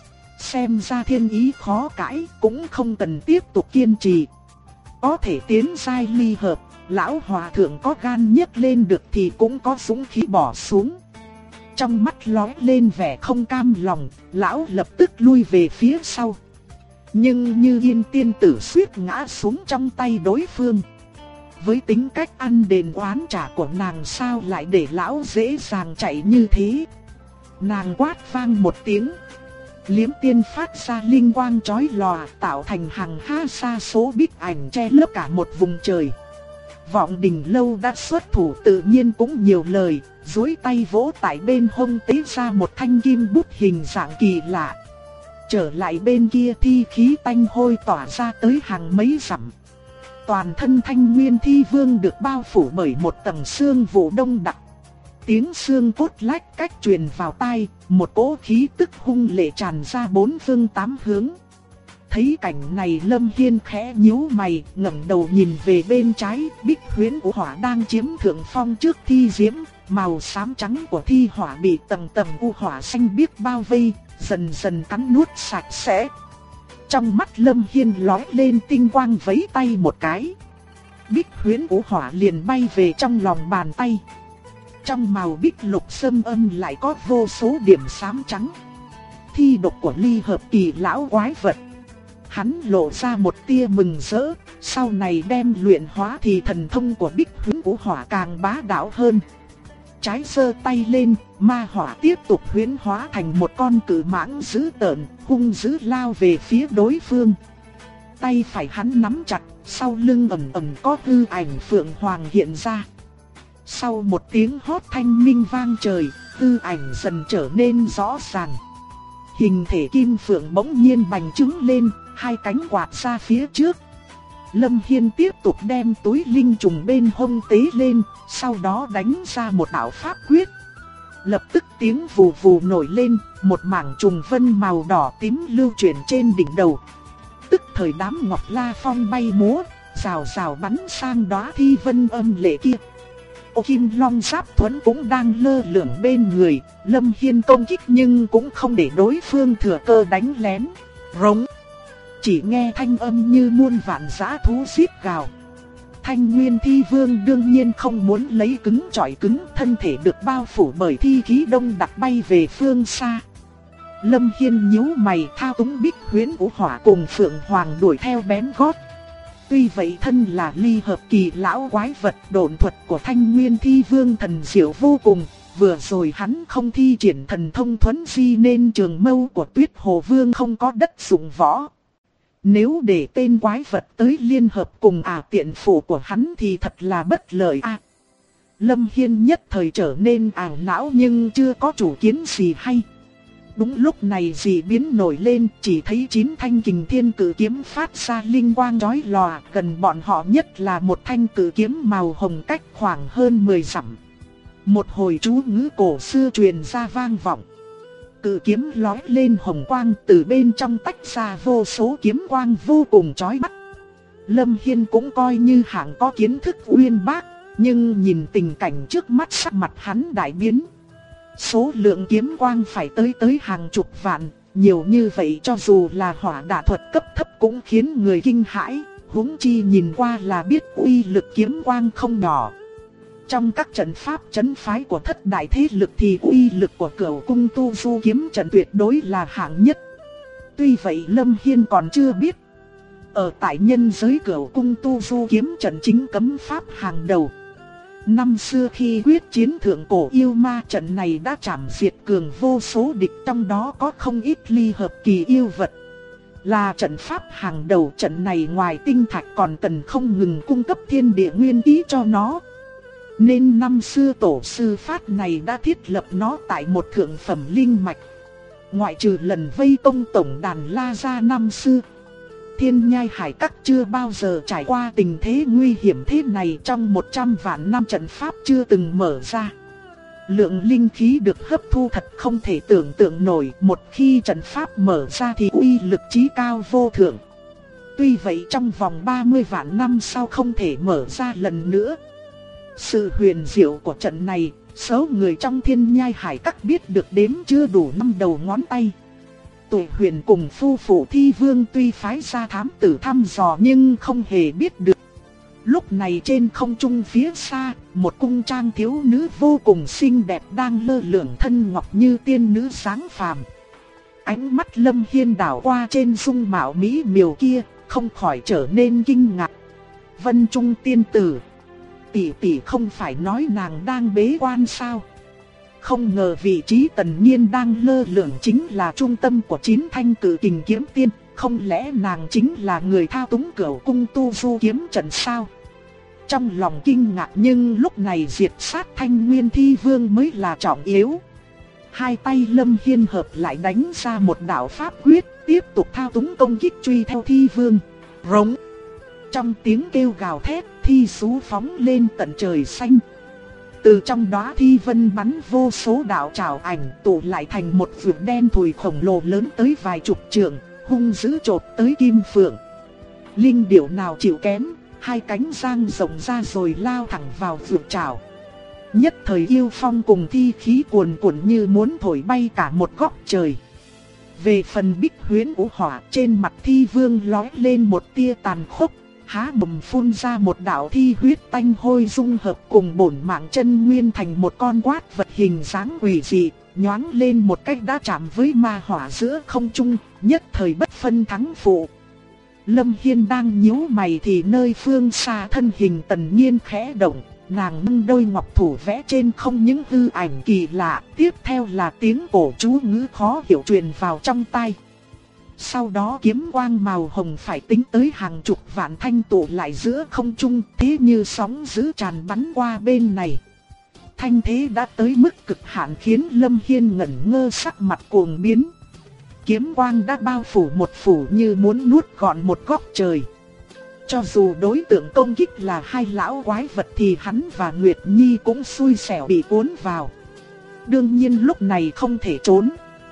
Xem ra thiên ý khó cãi, cũng không cần tiếp tục kiên trì. Có thể tiến giai ly hợp, lão hòa thượng có gan nhấc lên được thì cũng có dũng khí bỏ xuống. Trong mắt lóe lên vẻ không cam lòng, lão lập tức lui về phía sau. Nhưng Như Yên tiên tử suýt ngã xuống trong tay đối phương. Với tính cách ăn đền oán trả của nàng, sao lại để lão dễ dàng chạy như thế. Nàng quát vang một tiếng, liếm tiên phát ra linh quang chói lòa, tạo thành hàng ha sa số bích ảnh che lấp cả một vùng trời. Vọng Đình Lâu đã xuất thủ tự nhiên cũng nhiều lời, duỗi tay vỗ tại bên hông tế ra một thanh kim bút hình dạng kỳ lạ. Trở lại bên kia thi khí tanh hôi tỏa ra tới hàng mấy dặm. Toàn thân Thanh Nguyên Thi Vương được bao phủ bởi một tầng sương vụ đông đặc. Tiếng xương cốt lách cách truyền vào tai, một cỗ khí tức hung lệ tràn ra bốn phương tám hướng. Thấy cảnh này Lâm Hiên khẽ nhíu mày, ngẩng đầu nhìn về bên trái, Bích Huyễn Vũ Hỏa đang chiếm thượng phong trước Thi Diễm, màu xám trắng của thi hỏa bị tầng tầng u hỏa xanh biếc bao vây, dần dần cắn nuốt sạch sẽ. Trong mắt Lâm Hiên lóe lên tinh quang, vẫy tay một cái. Bích Huyễn Vũ Hỏa liền bay về trong lòng bàn tay. Trong màu bích lục sâm âm lại có vô số điểm xám trắng. Thi độc của ly hợp kỳ lão quái vật. Hắn lộ ra một tia mừng rỡ, sau này đem luyện hóa thì thần thông của Bích Huyễn Vũ Hỏa càng bá đạo hơn. Trái giơ tay lên, ma hỏa tiếp tục huyễn hóa thành một con cự mãng dữ tợn, hung dữ lao về phía đối phương. Tay phải hắn nắm chặt, sau lưng ầm ầm có hư ảnh phượng hoàng hiện ra. Sau một tiếng hót thanh minh vang trời, hư ảnh dần trở nên rõ ràng. Hình thể kim phượng bỗng nhiên bành trướng lên, hai cánh quạt ra phía trước. Lâm Hiên tiếp tục đem túi linh trùng bên hông tế lên, sau đó đánh ra một đạo pháp quyết. Lập tức tiếng vù vù nổi lên, một mảng trùng vân màu đỏ tím lưu chuyển trên đỉnh đầu. Tức thời đám ngọc la phong bay múa, rào rào bắn sang đóa thi vân âm lệ kia. Ô Kim Long Giáp Thuẫn cũng đang lơ lửng bên người, Lâm Hiên công kích nhưng cũng không để đối phương thừa cơ đánh lén. Rống. Chỉ nghe thanh âm như muôn vạn dã thú rít gào. Thanh Nguyên Thi Vương đương nhiên không muốn lấy cứng chọi cứng, thân thể được bao phủ bởi thi khí đông đặc bay về phương xa. Lâm Hiên nhíu mày, thao túng Bích Huyễn Vũ Hỏa cùng Phượng Hoàng đuổi theo bén gót. Tuy vậy thân là ly hợp kỳ lão quái vật, độn thuật của Thanh Nguyên Thi Vương thần diệu vô cùng. Vừa rồi hắn không thi triển thần thông thuấn di nên trường mâu của Tuyết Hồ Vương không có đất dụng võ. Nếu để tên quái vật tới liên hợp cùng tiện phụ của hắn thì thật là bất lợi a. Lâm Hiên nhất thời trở nên ảo não nhưng chưa có chủ kiến gì hay. Đúng lúc này dị biến nổi lên, chỉ thấy 9 thanh kình thiên cử kiếm phát ra linh quang chói lòa, gần bọn họ nhất là một thanh cử kiếm màu hồng cách khoảng hơn 10 dặm. Một hồi chú ngữ cổ xưa truyền ra vang vọng. Cự kiếm lóe lên hồng quang, từ bên trong tách ra vô số kiếm quang vô cùng chói mắt. Lâm Hiên cũng coi như hạng có kiến thức uyên bác, nhưng nhìn tình cảnh trước mắt sắc mặt hắn đại biến. Số lượng kiếm quang phải tới hàng chục vạn, nhiều như vậy cho dù là hỏa đả thuật cấp thấp cũng khiến người kinh hãi, huống chi nhìn qua là biết uy lực kiếm quang không nhỏ. Trong các trận pháp trấn phái của thất đại thế lực thì uy lực của Cửu Cung Tu Du kiếm trận tuyệt đối là hạng nhất. Tuy vậy Lâm Hiên còn chưa biết, ở tại nhân giới Cửu Cung Tu Du kiếm trận chính cấm pháp hàng đầu. Năm xưa khi quyết chiến thượng cổ yêu ma, trận này đã chảm diệt cường vô số địch, trong đó có không ít ly hợp kỳ yêu vật. Là trận pháp hàng đầu, trận này ngoài tinh thạch còn cần không ngừng cung cấp thiên địa nguyên khí cho nó. Nên năm xưa tổ sư Phát này đã thiết lập nó tại một thượng phẩm linh mạch. Ngoại trừ lần vây công tổng đàn La Gia năm xưa, Thiên Nhai Hải Các chưa bao giờ trải qua tình thế nguy hiểm thế này, trong 100 vạn năm trận pháp chưa từng mở ra. Lượng linh khí được hấp thu thật không thể tưởng tượng nổi, một khi trận pháp mở ra thì uy lực chí cao vô thượng. Tuy vậy trong vòng 30 vạn năm sau không thể mở ra lần nữa. Sự huyền diệu của trận này, số người trong Thiên Nhai Hải Các biết được đếm chưa đủ 5 đầu ngón tay. Tụi Huyền cùng phu phụ Thi Vương tuy phái ra thám tử thăm dò nhưng không hề biết được. Lúc này trên không trung phía xa, một cung trang thiếu nữ vô cùng xinh đẹp đang lơ lửng thân ngọc như tiên nữ sáng phàm. Ánh mắt Lâm Hiên đảo qua trên dung mạo mỹ miều kia, không khỏi trở nên kinh ngạc. Vân Trung tiên tử, tỷ tỷ không phải nói nàng đang bế quan sao? Không ngờ vị trí Tần Nhiên đang lơ lửng chính là trung tâm của 9 thanh cử kình kiếm tiên, không lẽ nàng chính là người thao túng Cửu cung tu du kiếm trận sao? Trong lòng kinh ngạc nhưng lúc này diệt sát Thanh Nguyên Thi Vương mới là trọng yếu. Hai tay Lâm Hiên hợp lại đánh ra một đạo pháp quyết, tiếp tục thao túng công kích truy theo Thi Vương. Rống. Trong tiếng kêu gào thét, thi sú phóng lên tận trời xanh. Từ trong đó thi vân bắn vô số đạo trảo ảnh tụ lại thành một vượt đen thùi khổng lồ lớn tới vài chục trượng, hung dữ chộp tới Kim Phượng. Linh điểu nào chịu kém, hai cánh dang rộng ra rồi lao thẳng vào vượt trảo. Nhất thời yêu phong cùng thi khí cuồn cuộn như muốn thổi bay cả một góc trời. Về phần Bích Huyễn Vũ Hỏa, trên mặt Thi Vương lóe lên một tia tàn khốc, há mồm phun ra một đạo thi huyết tanh hôi dung hợp cùng bổn mạng chân nguyên thành một con quát vật hình dáng quỷ dị, nhoáng lên một cách đã chạm với ma hỏa giữa không trung, nhất thời bất phân thắng phụ. Lâm Hiên đang nhíu mày thì nơi phương xa thân hình Tần Nhiên khẽ động, nàng nâng đôi ngọc thủ vẽ trên không những hư ảnh kỳ lạ, tiếp theo là tiếng cổ chú ngữ khó hiểu truyền vào trong tai. Sau đó kiếm quang màu hồng phải tính tới hàng chục vạn thanh tụ lại giữa không trung, thế như sóng dữ tràn bắn qua bên này. Thanh thế đã tới mức cực hạn khiến Lâm Hiên ngẩn ngơ, sắc mặt cuồng biến. Kiếm quang đã bao phủ một phủ như muốn nuốt gọn một góc trời. Cho dù đối tượng công kích là hai lão quái vật thì hắn và Nguyệt Nhi cũng xui xẻo bị cuốn vào. Đương nhiên lúc này không thể trốn.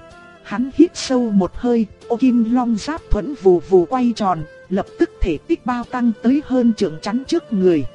Hắn hít sâu một hơi, ô kim long giáp thuẫn vù vù quay tròn, lập tức thể tích bao tăng tới hơn trượng chắn trước người.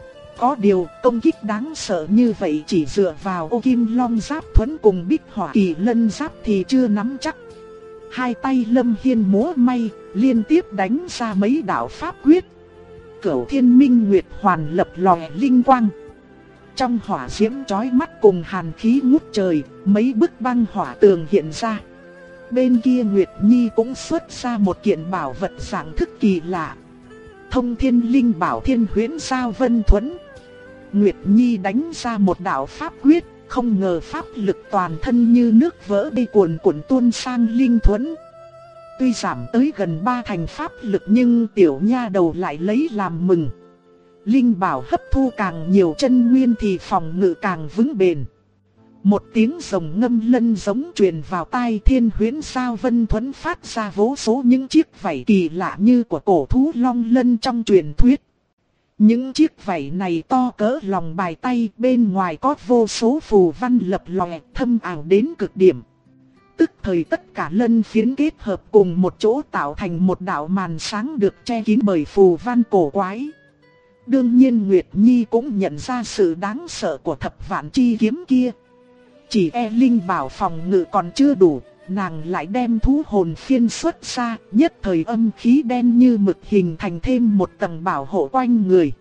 Có điều, công kích đáng sợ như vậy chỉ dựa vào ô kim long giáp thuẫn cùng Bích Hỏa Kỳ Lân giáp thì chưa nắm chắc. Hai tay Lâm Hiên múa may, liên tiếp đánh ra mấy đạo pháp quyết. Cửu Thiên Minh Nguyệt Hoàn lập lòe linh quang. Trong hỏa diễm chói mắt cùng hàn khí ngút trời, mấy bức băng hỏa tường hiện ra. Bên kia Nguyệt Nhi cũng xuất ra một kiện bảo vật dạng thức kỳ lạ. Thông Thiên Linh Bảo Thiên Huyễn Sao Vân Thuẫn. Nguyệt Nhi đánh ra một đạo pháp quyết, không ngờ pháp lực toàn thân như nước vỡ đi cuồn cuộn tuôn sang linh thuẫn. Tuy giảm tới gần 3 thành pháp lực nhưng tiểu nha đầu lại lấy làm mừng. Linh bảo hấp thu càng nhiều chân nguyên thì phòng ngự càng vững bền. Một tiếng rồng ngâm lân giống truyền vào tai, Thiên Huyễn Sao Vân Thuẫn phát ra vô số những chiếc vảy kỳ lạ như của cổ thú long lân trong truyền thuyết. Những chiếc vảy này to cỡ lòng bàn tay, bên ngoài có vô số phù văn lập lòe thâm ảo đến cực điểm. Tức thời tất cả lân phiến kết hợp cùng một chỗ tạo thành một đạo màn sáng được che kín bởi phù văn cổ quái. Đương nhiên Nguyệt Nhi cũng nhận ra sự đáng sợ của thập vạn chi kiếm kia. Chỉ e linh bảo phòng ngự còn chưa đủ, nàng lại đem thú hồn phiên xuất ra, nhất thời âm khí đen như mực hình thành thêm một tầng bảo hộ quanh người.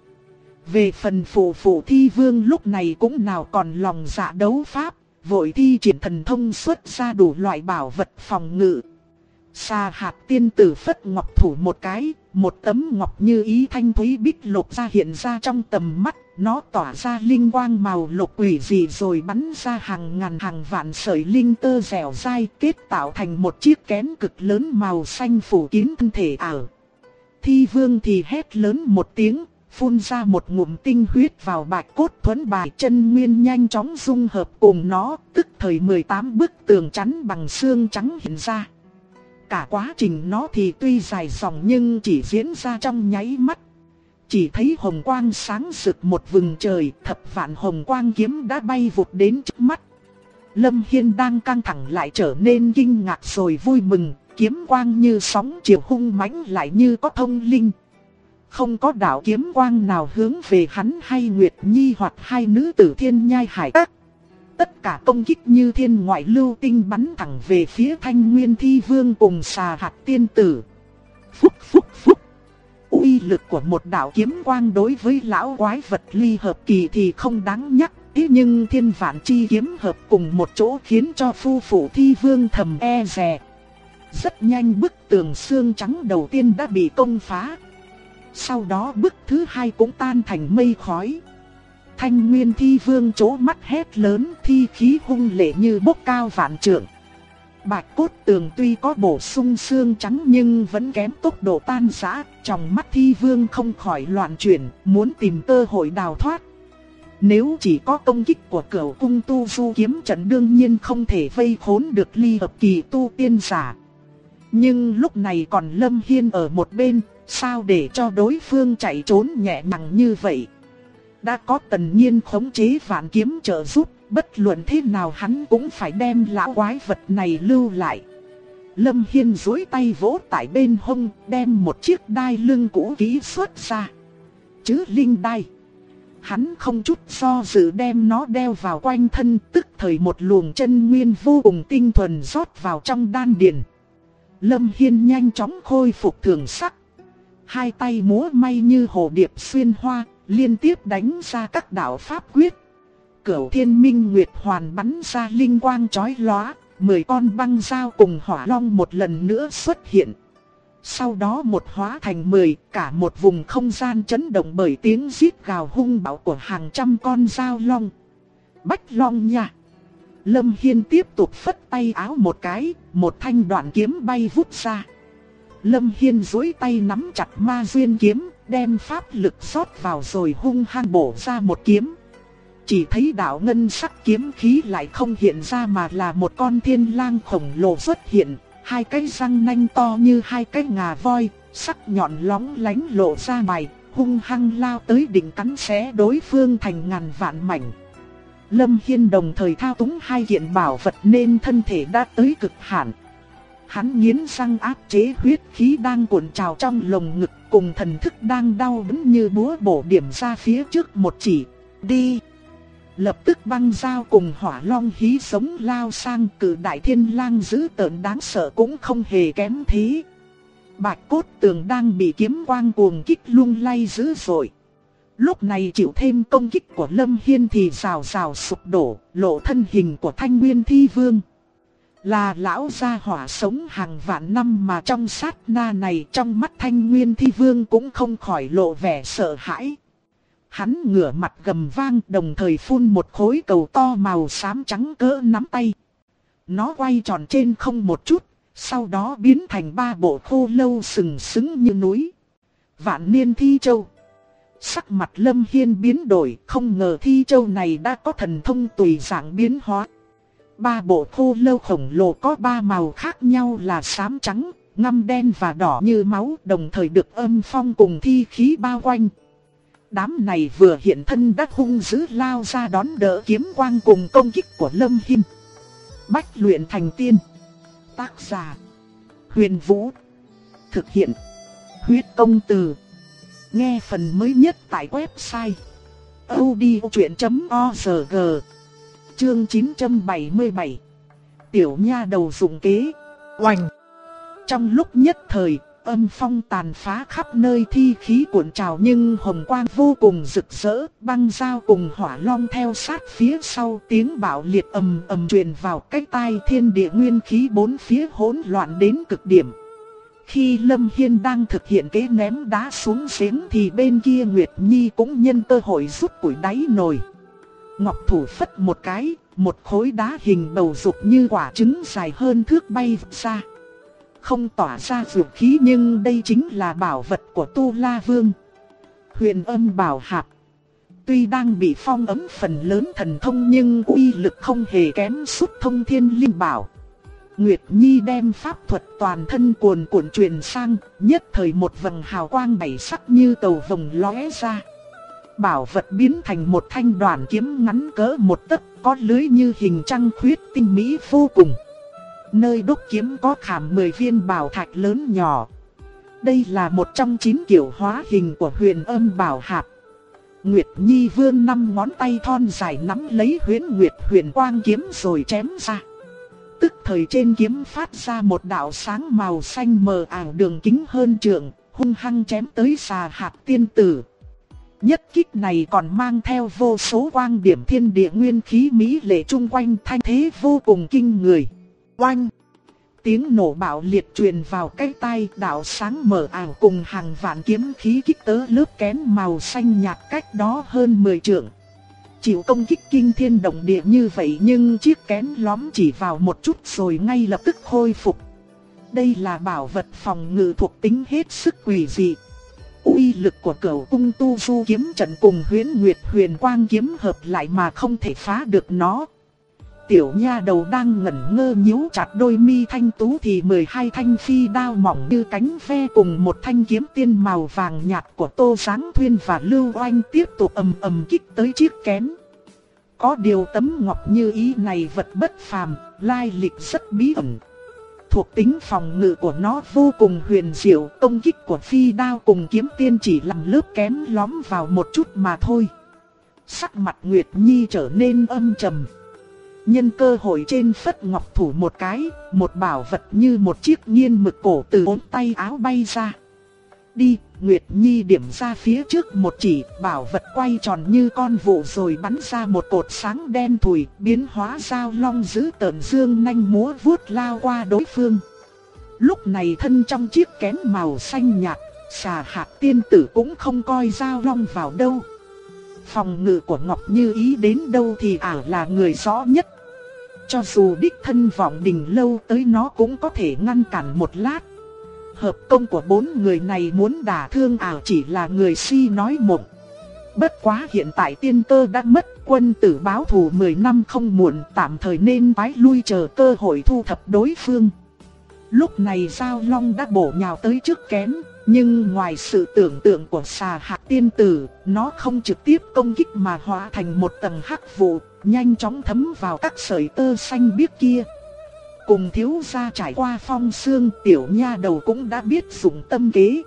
Về phần phụ phụ Thi Vương lúc này cũng nào còn lòng dạ đấu pháp, vội thi triển thần thông xuất ra đủ loại bảo vật phòng ngự. Xà Hạt tiên tử phất ngọc thủ một cái, một tấm ngọc như ý thanh thúy bích lục ra hiện ra trong tầm mắt, nó tỏa ra linh quang màu lục quỷ dị rồi bắn ra hàng ngàn hàng vạn sợi linh tơ dẻo dai kết tạo thành một chiếc kén cực lớn màu xanh phủ kín thân thể ảo. Thi Vương thì hét lớn một tiếng, phun ra một ngụm tinh huyết vào bạch cốt thuẫn bài, chân nguyên nhanh chóng dung hợp cùng nó, tức thời 18 bức tường chắn bằng xương trắng hiện ra. Cả quá trình nó thì tuy dài dòng nhưng chỉ diễn ra trong nháy mắt. chỉ thấy hồng quang sáng rực một vùng trời, thập vạn hồng quang kiếm đã bay vụt đến trước mắt. Lâm Hiên đang căng thẳng lại trở nên kinh ngạc rồi vui mừng, kiếm quang như sóng chiều hung mãnh lại như có thông linh. Không có đạo kiếm quang nào hướng về hắn hay Nguyệt Nhi hoặc hai nữ tử Thiên Nhai Hải Các. Tất cả công kích như thiên ngoại lưu tinh bắn thẳng về phía Thanh Nguyên Thi Vương cùng Xà Hạt Tiên Tử. Phúc phúc phúc. Uy lực của một đạo kiếm quang đối với lão quái vật ly hợp kỳ thì không đáng nhắc. Thế nhưng thiên vạn chi kiếm hợp cùng một chỗ khiến cho phu phụ Thi Vương thầm e dè. Rất nhanh bức tường xương trắng đầu tiên đã bị công phá. Sau đó bức thứ hai cũng tan thành mây khói. Thanh Nguyên Thi Vương trố mắt hét lớn, thi khí hung lệ như bốc cao vạn trượng. Bạch cốt tường tuy có bổ sung xương trắng nhưng vẫn kém tốc độ tan rã. Trong mắt Thi Vương không khỏi loạn chuyển, muốn tìm cơ hội đào thoát. Nếu chỉ có công kích của Cửu Cung Tu Du kiếm trận đương nhiên không thể vây khốn được ly hợp kỳ tu tiên giả. Nhưng lúc này còn Lâm Hiên ở một bên, sao để cho đối phương chạy trốn nhẹ nhàng như vậy? Đã có Tần Nhiên khống chế vạn kiếm trợ giúp, bất luận thế nào hắn cũng phải đem lão quái vật này lưu lại. Lâm Hiên duỗi tay vỗ tại bên hông, đem một chiếc đai lưng cũ kỹ xuất ra. Chứ linh đai. Hắn không chút do dự đem nó đeo vào quanh thân, tức thời một luồng chân nguyên vô cùng tinh thuần rót vào trong đan điền. Lâm Hiên nhanh chóng khôi phục thường sắc. Hai tay múa may như hồ điệp xuyên hoa, liên tiếp đánh ra các đạo pháp quyết. Cửu Thiên Minh Nguyệt Hoàn bắn ra linh quang chói lóa, 10 con băng dao cùng hỏa long một lần nữa xuất hiện. Sau đó một hóa thành 10, cả một vùng không gian chấn động bởi tiếng rít gào hung bạo của hàng trăm con dao long. Bách long nha! Lâm Hiên tiếp tục phất tay áo một cái, một thanh đoạn kiếm bay vút ra. Lâm Hiên duỗi tay nắm chặt ma duyên kiếm, đem pháp lực rót vào rồi hung hăng bổ ra một kiếm. Chỉ thấy đạo ngân sắc kiếm khí lại không hiện ra mà là một con thiên lang khổng lồ xuất hiện. Hai cái răng nanh to như hai cái ngà voi, sắc nhọn lóng lánh lộ ra mày, hung hăng lao tới định cắn xé đối phương thành ngàn vạn mảnh. Lâm Hiên đồng thời thao túng hai kiện bảo vật nên thân thể đã tới cực hạn. Hắn nghiến răng áp chế huyết khí đang cuộn trào trong lồng ngực cùng thần thức đang đau đớn như búa bổ điểm ra phía trước một chỉ, đi. Lập tức băng dao cùng hỏa long hí sống lao sang, cử đại thiên lang dữ tợn đáng sợ cũng không hề kém thế. Bạch cốt tường đang bị kiếm quang cuồng kích lung lay dữ dội. Lúc này chịu thêm công kích của Lâm Hiên thì rào rào sụp đổ, lộ thân hình của Thanh Nguyên Thi Vương. Là lão gia hỏa sống hàng vạn năm mà trong sát na này trong mắt Thanh Nguyên Thi Vương cũng không khỏi lộ vẻ sợ hãi. Hắn ngửa mặt gầm vang đồng thời phun một khối cầu to màu xám trắng cỡ nắm tay. Nó quay tròn trên không một chút, sau đó biến thành 3 bộ khô lâu sừng sững như núi. Vạn Niên Thi Châu. Sắc mặt Lâm Hiên biến đổi, không ngờ Thi Châu này đã có thần thông tùy dạng biến hóa. 3 bộ khô lâu khổng lồ có 3 màu khác nhau là xám trắng, ngăm đen và đỏ như máu, đồng thời được âm phong cùng thi khí bao quanh. Đám này vừa hiện thân đã hung dữ lao ra đón đỡ kiếm quang cùng công kích của Lâm Hiên. Bách luyện thành tiên. Tác giả: Huyền Vũ. Thực hiện: Huyết Công Từ. Nghe phần mới nhất tại website audiochuyen.org. Chương 977. Tiểu nha đầu dụng kế. Oành. Trong lúc nhất thời, âm phong tàn phá khắp nơi, thi khí cuộn trào nhưng hồng quang vô cùng rực rỡ, băng dao cùng hỏa long theo sát phía sau, tiếng bạo liệt ầm ầm truyền vào cái tai, thiên địa nguyên khí bốn phía hỗn loạn đến cực điểm. Khi Lâm Hiên đang thực hiện kế ném đá xuống giếng thì bên kia Nguyệt Nhi cũng nhân cơ hội rút củi đáy nồi. Ngọc thủ phất một cái, một khối đá hình bầu dục như quả trứng dài hơn thước bay ra. Không tỏa ra dược khí nhưng đây chính là bảo vật của Tu La Vương. Huyền Âm Bảo Hạp. Tuy đang bị phong ấn phần lớn thần thông nhưng uy lực không hề kém Xúc Thông Thiên Linh Bảo. Nguyệt Nhi đem pháp thuật toàn thân cuồn cuộn truyền sang, nhất thời một vầng hào quang bảy sắc như cầu vồng lóe ra. Bảo vật biến thành một thanh đoàn kiếm ngắn cỡ một tấc, có lưới như hình trăng khuyết tinh mỹ vô cùng. Nơi đúc kiếm có khảm 10 viên bảo thạch lớn nhỏ. Đây là một trong 9 kiểu hóa hình của Huyền Âm Bảo Hạp. Nguyệt Nhi vươn 5 ngón tay thon dài nắm lấy Huyễn Nguyệt Huyền Quang kiếm rồi chém ra. Tức thời trên kiếm phát ra một đạo sáng màu xanh mờ ảo đường kính hơn trượng, hung hăng chém tới Xà Hạt tiên tử. Nhất kích này còn mang theo vô số quang điểm thiên địa nguyên khí mỹ lệ chung quanh, thanh thế vô cùng kinh người. Oanh! Tiếng nổ bạo liệt truyền vào cái tai, đạo sáng mờ ảo cùng hàng vạn kiếm khí kích tới lớp kén màu xanh nhạt cách đó hơn 10 trượng. Chịu công kích kinh thiên động địa như vậy nhưng chiếc kén lõm chỉ vào một chút rồi ngay lập tức khôi phục. Đây là bảo vật phòng ngự thuộc tính hết sức quỷ dị. Uy lực của Cửu Cung Tu Du kiếm trận cùng Huyễn Nguyệt Huyền Quang kiếm hợp lại mà không thể phá được nó. Tiểu nha đầu đang ngẩn ngơ nhíu chặt đôi mi thanh tú thì 12 thanh phi đao mỏng như cánh ve cùng một thanh kiếm tiên màu vàng nhạt của Tô Sáng Thuyên và Lưu Oanh tiếp tục ầm ầm kích tới chiếc kén. Có điều tấm ngọc như ý này vật bất phàm, lai lịch rất bí ẩn. Thuộc tính phòng ngự của nó vô cùng huyền diệu, công kích của phi đao cùng kiếm tiên chỉ làm lớp kén lõm vào một chút mà thôi. Sắc mặt Nguyệt Nhi trở nên âm trầm. Nhân cơ hội trên phất ngọc thủ một cái, một bảo vật như một chiếc nghiên mực cổ từ ống tay áo bay ra. Đi, Nguyệt Nhi điểm ra phía trước một chỉ, bảo vật quay tròn như con vụ rồi bắn ra một cột sáng đen thùi, biến hóa dao long dữ tợn dương nanh múa vuốt lao qua đối phương. Lúc này thân trong chiếc kén màu xanh nhạt, Xà Hạt tiên tử cũng không coi dao long vào đâu. Phòng ngự của Ngọc Như Ý đến đâu thì ả là người rõ nhất. Cho dù đích thân Vọng Đình Lâu tới nó cũng có thể ngăn cản một lát. Hợp công của 4 người này muốn đả thương ả chỉ là người si nói mộng. Bất quá hiện tại tiên cơ đã mất, quân tử báo thù 10 năm không muộn, tạm thời nên bái lui chờ cơ hội thu thập đối phương. Lúc này Giao Long đã bổ nhào tới trước kén, nhưng ngoài sự tưởng tượng của Xà Hạt tiên tử, nó không trực tiếp công kích mà hóa thành một tầng hắc vụ, nhanh chóng thấm vào các sợi tơ xanh biếc kia. Cùng thiếu gia trải qua phong sương, tiểu nha đầu cũng đã biết dùng tâm kế.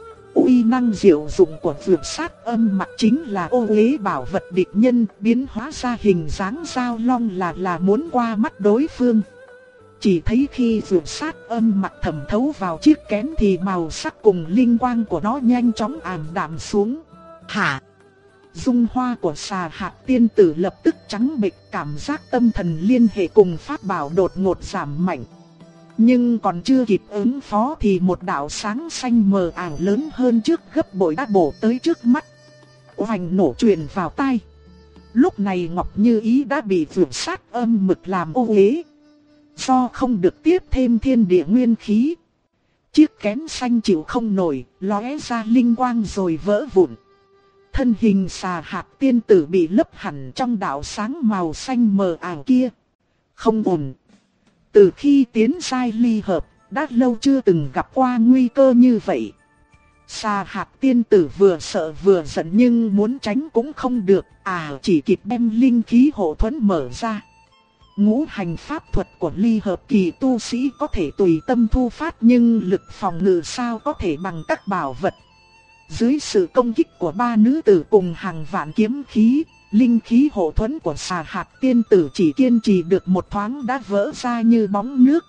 Uy năng diệu dụng của Vượt Sát Âm Mặc chính là ô uế bảo vật địch nhân, biến hóa ra hình dáng Giao Long là muốn qua mắt đối phương. Chỉ thấy khi Vượt Sát Âm Mặc thẩm thấu vào chiếc kén thì màu sắc cùng linh quang của nó nhanh chóng ảm đạm xuống. Hả? Dung hoa của Xà Hạt tiên tử lập tức trắng bệch, cảm giác tâm thần liên hệ cùng pháp bảo đột ngột giảm mạnh. Nhưng còn chưa kịp ứng phó thì một đạo sáng xanh mờ ảo lớn hơn trước gấp bội đã bổ tới trước mắt. Oanh nổ truyền vào tai. Lúc này Ngọc Như Ý đã bị Vượt Sát Âm Mực làm ô uế. Do không được tiếp thêm thiên địa nguyên khí, chiếc kén xanh chịu không nổi, lóe ra linh quang rồi vỡ vụn. Thân hình Xà Hạt tiên tử bị lấp hẳn trong đạo sáng màu xanh mờ ảo kia. Không ổn. Từ khi tiến giai ly hợp, đã lâu chưa từng gặp qua nguy cơ như vậy. Xà Hạt tiên tử vừa sợ vừa giận nhưng muốn tránh cũng không được, chỉ kịp đem linh khí hộ thuẫn mở ra. Ngũ hành pháp thuật của ly hợp kỳ tu sĩ có thể tùy tâm thu phát nhưng lực phòng ngự sao có thể bằng các bảo vật. Dưới sự công kích của 3 nữ tử cùng hàng vạn kiếm khí, linh khí hộ thuẫn của Xà Hạt tiên tử chỉ kiên trì được một thoáng đã vỡ ra như bóng nước.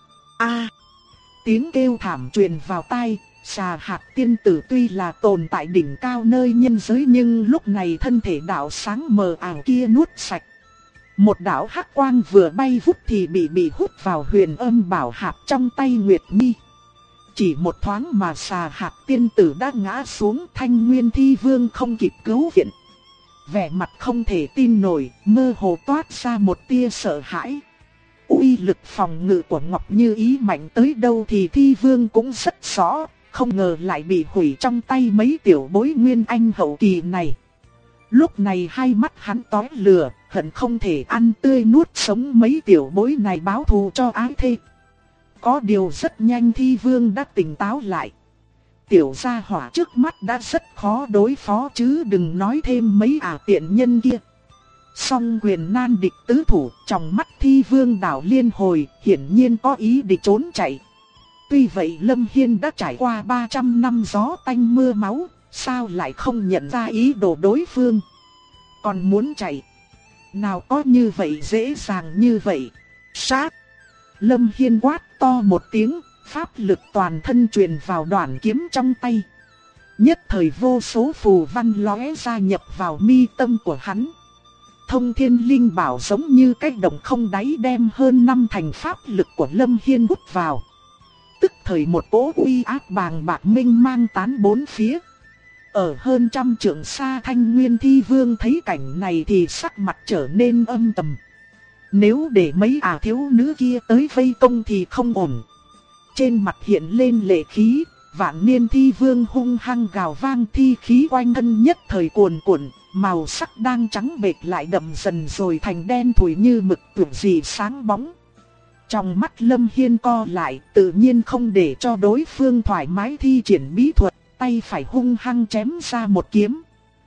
Tiếng kêu thảm truyền vào tai. Xà Hạt tiên tử tuy là tồn tại đỉnh cao nơi nhân giới nhưng lúc này thân thể đạo sáng mờ ảo kia nuốt sạch. Một đạo hắc quang vừa bay vút thì bị hút vào Huyền Âm Bảo Hạp trong tay Nguyệt Nhi. Chỉ một thoáng mà Xà Hạt tiên tử đã ngã xuống, Thanh Nguyên Thi Vương không kịp cứu viện. Vẻ mặt không thể tin nổi, mơ hồ toát ra một tia sợ hãi. Uy lực phòng ngự của Ngọc Như Ý mạnh tới đâu thì Thi Vương cũng rất rõ, không ngờ lại bị hủy trong tay mấy tiểu bối nguyên anh hậu kỳ này. Lúc này hai mắt hắn tóe lửa, hận không thể ăn tươi nuốt sống mấy tiểu bối này báo thù cho ái thê. Có điều rất nhanh Thi Vương đã tỉnh táo lại. Tiểu gia hỏa trước mắt đã rất khó đối phó chứ đừng nói thêm mấy tiện nhân kia. Song quyền nan địch tứ thủ, trong mắt Thi Vương đảo liên hồi, hiển nhiên có ý định trốn chạy. Tuy vậy Lâm Hiên đã trải qua 300 năm gió tanh mưa máu, sao lại không nhận ra ý đồ đối phương. Còn muốn chạy, nào có như vậy dễ dàng như vậy. Sát! Lâm Hiên quát to một tiếng, pháp lực toàn thân truyền vào đoạn kiếm trong tay. Nhất thời vô số phù văn lóe ra nhập vào mi tâm của hắn. Thông Thiên Linh Bảo giống như cái động không đáy đem hơn 5 thành pháp lực của Lâm Hiên hút vào. Tức thời một cỗ uy áp bàng bạc mênh mang tán bốn phía. Ở hơn trăm trượng xa Thanh Nguyên Thi Vương thấy cảnh này thì sắc mặt trở nên âm trầm. Nếu để mấy thiếu nữ kia tới vây công thì không ổn. Trên mặt hiện lên lệ khí, Vạn Niên Thi Vương hung hăng gào vang, thi khí quanh thân nhất thời cuồn cuộn, màu sắc đang trắng bệch lại đậm dần rồi thành đen thủi như mực tưởng gì sáng bóng. Trong mắt Lâm Hiên co lại, tự nhiên không để cho đối phương thoải mái thi triển bí thuật, tay phải hung hăng chém ra một kiếm.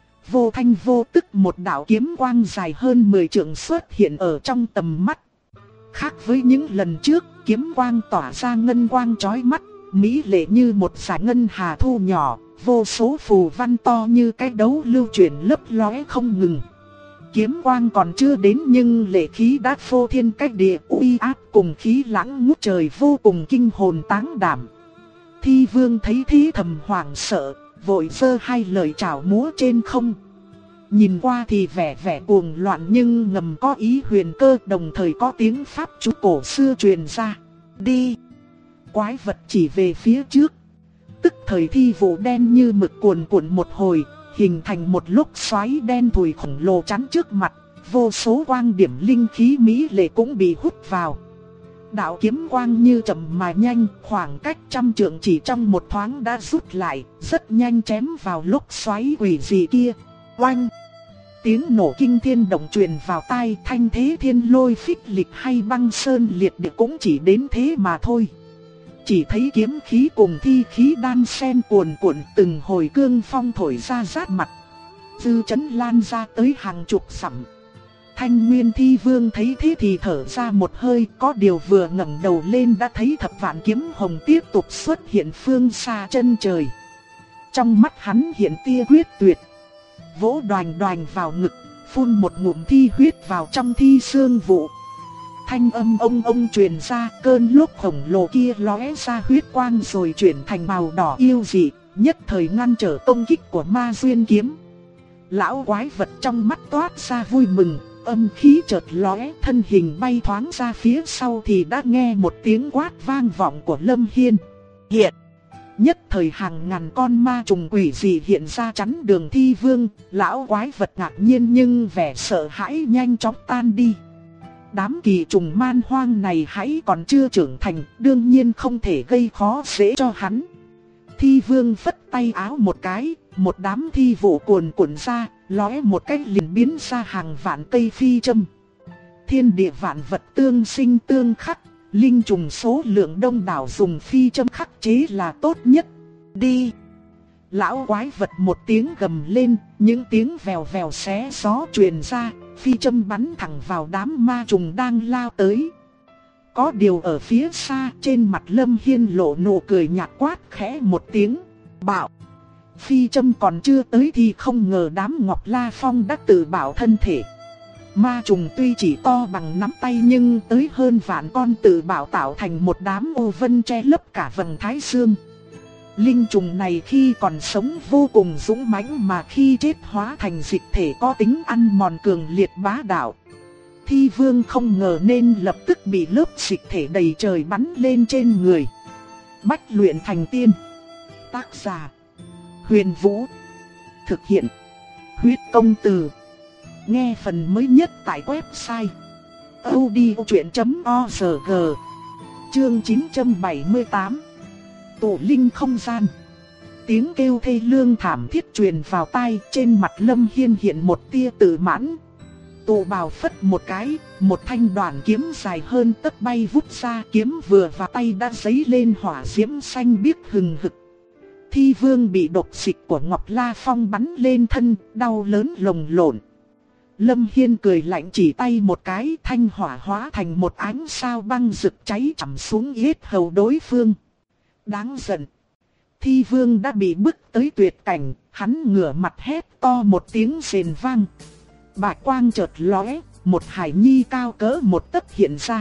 Vô thanh vô tức một đạo kiếm quang dài hơn 10 trượng xuất hiện ở trong tầm mắt. Khác với những lần trước, kiếm quang tỏa ra ngân quang chói mắt, mỹ lệ như một dải ngân hà thu nhỏ, vô số phù văn to như cái đấu lưu chuyển lấp lóe không ngừng. Kiếm quang còn chưa đến nhưng lệ khí đã phô thiên cách địa, uy áp cùng khí lãng ngút trời vô cùng kinh hồn táng đảm. Thi Vương thấy thế thầm hoảng sợ, vội giơ hai lời chào múa trên không. Nhìn qua thì vẻ cuồng loạn nhưng ngầm có ý huyền cơ, đồng thời có tiếng pháp chú cổ xưa truyền ra. Đi! Quái vật chỉ về phía trước. Tức thời thi vụ đen như mực cuồn cuộn một hồi, hình thành một lốc xoáy đen thùi khổng lồ chắn trước mặt. Vô số quang điểm linh khí mỹ lệ cũng bị hút vào. Đạo kiếm quang như chậm mà nhanh, khoảng cách trăm trượng chỉ trong một thoáng đã rút lại, rất nhanh chém vào lốc xoáy quỷ dị kia. Oanh! Tiếng nổ kinh thiên động truyền vào tai, thanh thế thiên lôi phích lịch hay băng sơn liệt địa cũng chỉ đến thế mà thôi. Chỉ thấy kiếm khí cùng thi khí đan xen cuồn cuộn, từng hồi cương phong thổi ra rát mặt. Dư chấn lan ra tới hàng chục dặm. Thanh Nguyên Thi Vương thấy thế thì thở ra một hơi, có điều vừa ngẩng đầu lên đã thấy thập vạn kiếm hồng tiếp tục xuất hiện phương xa chân trời. Trong mắt hắn hiện tia quyết tuyệt. Vỗ đoành đoành vào ngực, phun một ngụm thi huyết vào trong thi xương vụ. Thanh âm ông truyền ra, cơn lốc khổng lồ kia lóe ra huyết quang rồi chuyển thành màu đỏ yêu dị, nhất thời ngăn trở công kích của Ma Duyên kiếm. Lão quái vật trong mắt toát ra vui mừng, âm khí chợt lóe, thân hình bay thoáng ra phía sau thì đã nghe một tiếng quát vang vọng của Lâm Hiên. Hiện! Nhất thời hàng ngàn con ma trùng quỷ dị hiện ra chắn đường Thi Vương, lão quái vật ngạc nhiên nhưng vẻ sợ hãi nhanh chóng tan đi. Đám kỳ trùng man hoang này hãy còn chưa trưởng thành, đương nhiên không thể gây khó dễ cho hắn. Thi Vương phất tay áo một cái, một đám thi vụ cuồn cuộn ra, lóe một cách liền biến ra hàng vạn cây phi châm. Thiên địa vạn vật tương sinh tương khắc, linh trùng số lượng đông đảo dùng phi châm khắc chế là tốt nhất. Đi! Lão quái vật một tiếng gầm lên, những tiếng vèo vèo xé gió truyền ra, phi châm bắn thẳng vào đám ma trùng đang lao tới. Có điều ở phía xa, trên mặt Lâm Hiên lộ nụ cười nhạt, quát khẽ một tiếng, bạo. Phi châm còn chưa tới thì không ngờ đám Ngọc La Phong đã tự bảo thân thể. Ma trùng tuy chỉ to bằng nắm tay nhưng tới hơn vạn con tự bảo tạo thành một đám ô vân che lấp cả vầng thái dương. Linh trùng này khi còn sống vô cùng dũng mãnh mà khi chết hóa thành dịch thể có tính ăn mòn cường liệt bá đạo. Thi Vương không ngờ nên lập tức bị lớp dịch thể đầy trời bắn lên trên người. Bách luyện thành tiên. Tác giả: Huyền Vũ. Thực hiện: Huyết Công Từ. Nghe phần mới nhất tại website audiochuyen.org. Chương 978. Tụ linh không gian. Tiếng kêu thê lương thảm thiết truyền vào tai, trên mặt Lâm Hiên hiện một tia tự mãn. tụ bào phất một cái, một thanh đoạn kiếm dài hơn tấc bay vút ra, kiếm vừa vào tay đã giấy lên hỏa diễm xanh biếc hừng hực. Thi Vương bị độc dịch của Ngọc La Phong bắn lên thân, đau lớn lồng lộn. Lâm Hiên cười lạnh chỉ tay một cái, thanh hỏa hóa thành một ánh sao băng rực cháy chằm xuống yết hầu đối phương. Đáng giận. Thi Vương đã bị bức tới tuyệt cảnh, hắn ngửa mặt hét to một tiếng rền vang. Bạch quang chợt lóe, một hải nhi cao cỡ một tấc hiện ra.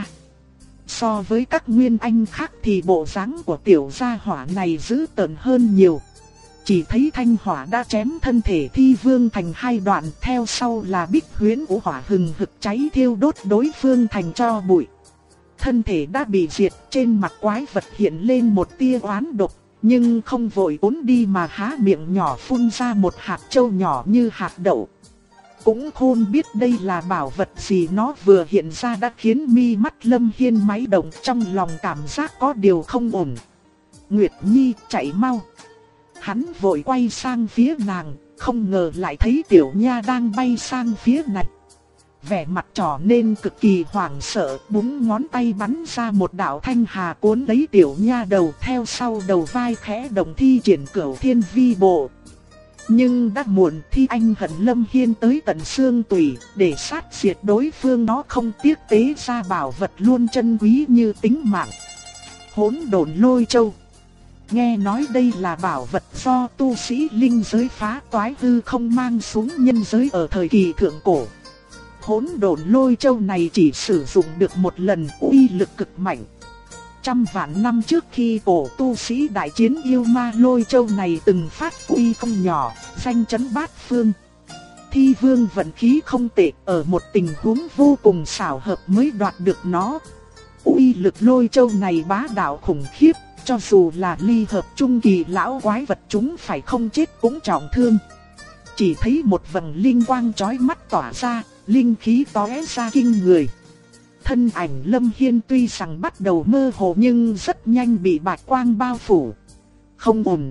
So với các nguyên anh khác thì bộ dáng của tiểu gia hỏa này dữ tợn hơn nhiều. Chỉ thấy thanh hỏa đã chém thân thể Thi Vương thành hai đoạn, theo sau là bích huyễn của hỏa hừng hực cháy thiêu đốt đối phương thành tro bụi. Thân thể đã bị diệt, trên mặt quái vật hiện lên một tia oán độc, nhưng không vội ốn đi mà há miệng nhỏ phun ra một hạt châu nhỏ như hạt đậu. Cũng khôn biết đây là bảo vật gì, nó vừa hiện ra đã khiến mi mắt Lâm Hiên máy động, trong lòng cảm giác có điều không ổn. Nguyệt Nhi, chạy mau. Hắn vội quay sang phía nàng, không ngờ lại thấy tiểu nha đang bay sang phía này. Vẻ mặt trở nên cực kỳ hoảng sợ, búng ngón tay bắn ra một đạo thanh hà cuốn lấy tiểu nha đầu, theo sau đầu vai khẽ động thi triển Cửu Thiên Vi Bộ. Nhưng đã muộn, Thi Anh hận Lâm Hiên tới tận xương tủy, để sát diệt đối phương nó không tiếc tế ra bảo vật luôn chân quý như tính mạng. Hỗn Độn Lôi Châu. Nghe nói đây là bảo vật do tu sĩ linh giới phá toái hư không mang xuống nhân giới ở thời kỳ thượng cổ. Hỗn Độn Lôi Châu này chỉ sử dụng được một lần, uy lực cực mạnh. Trăm vạn năm trước khi cổ tu sĩ đại chiến yêu ma, Lôi Châu này từng phát uy không nhỏ, danh chấn bát phương. Thi Vương vận khí không tệ, ở một tình huống vô cùng xảo hợp mới đoạt được nó. Uy lực Lôi Châu này bá đạo khủng khiếp, cho dù là ly hợp trung kỳ lão quái vật chúng phải không chết cũng trọng thương. Chỉ thấy một vầng linh quang chói mắt tỏa ra, linh khí tóe ra kinh người. Thân ảnh Lâm Hiên tuy rằng bắt đầu mơ hồ nhưng rất nhanh bị bạch quang bao phủ. Không ổn.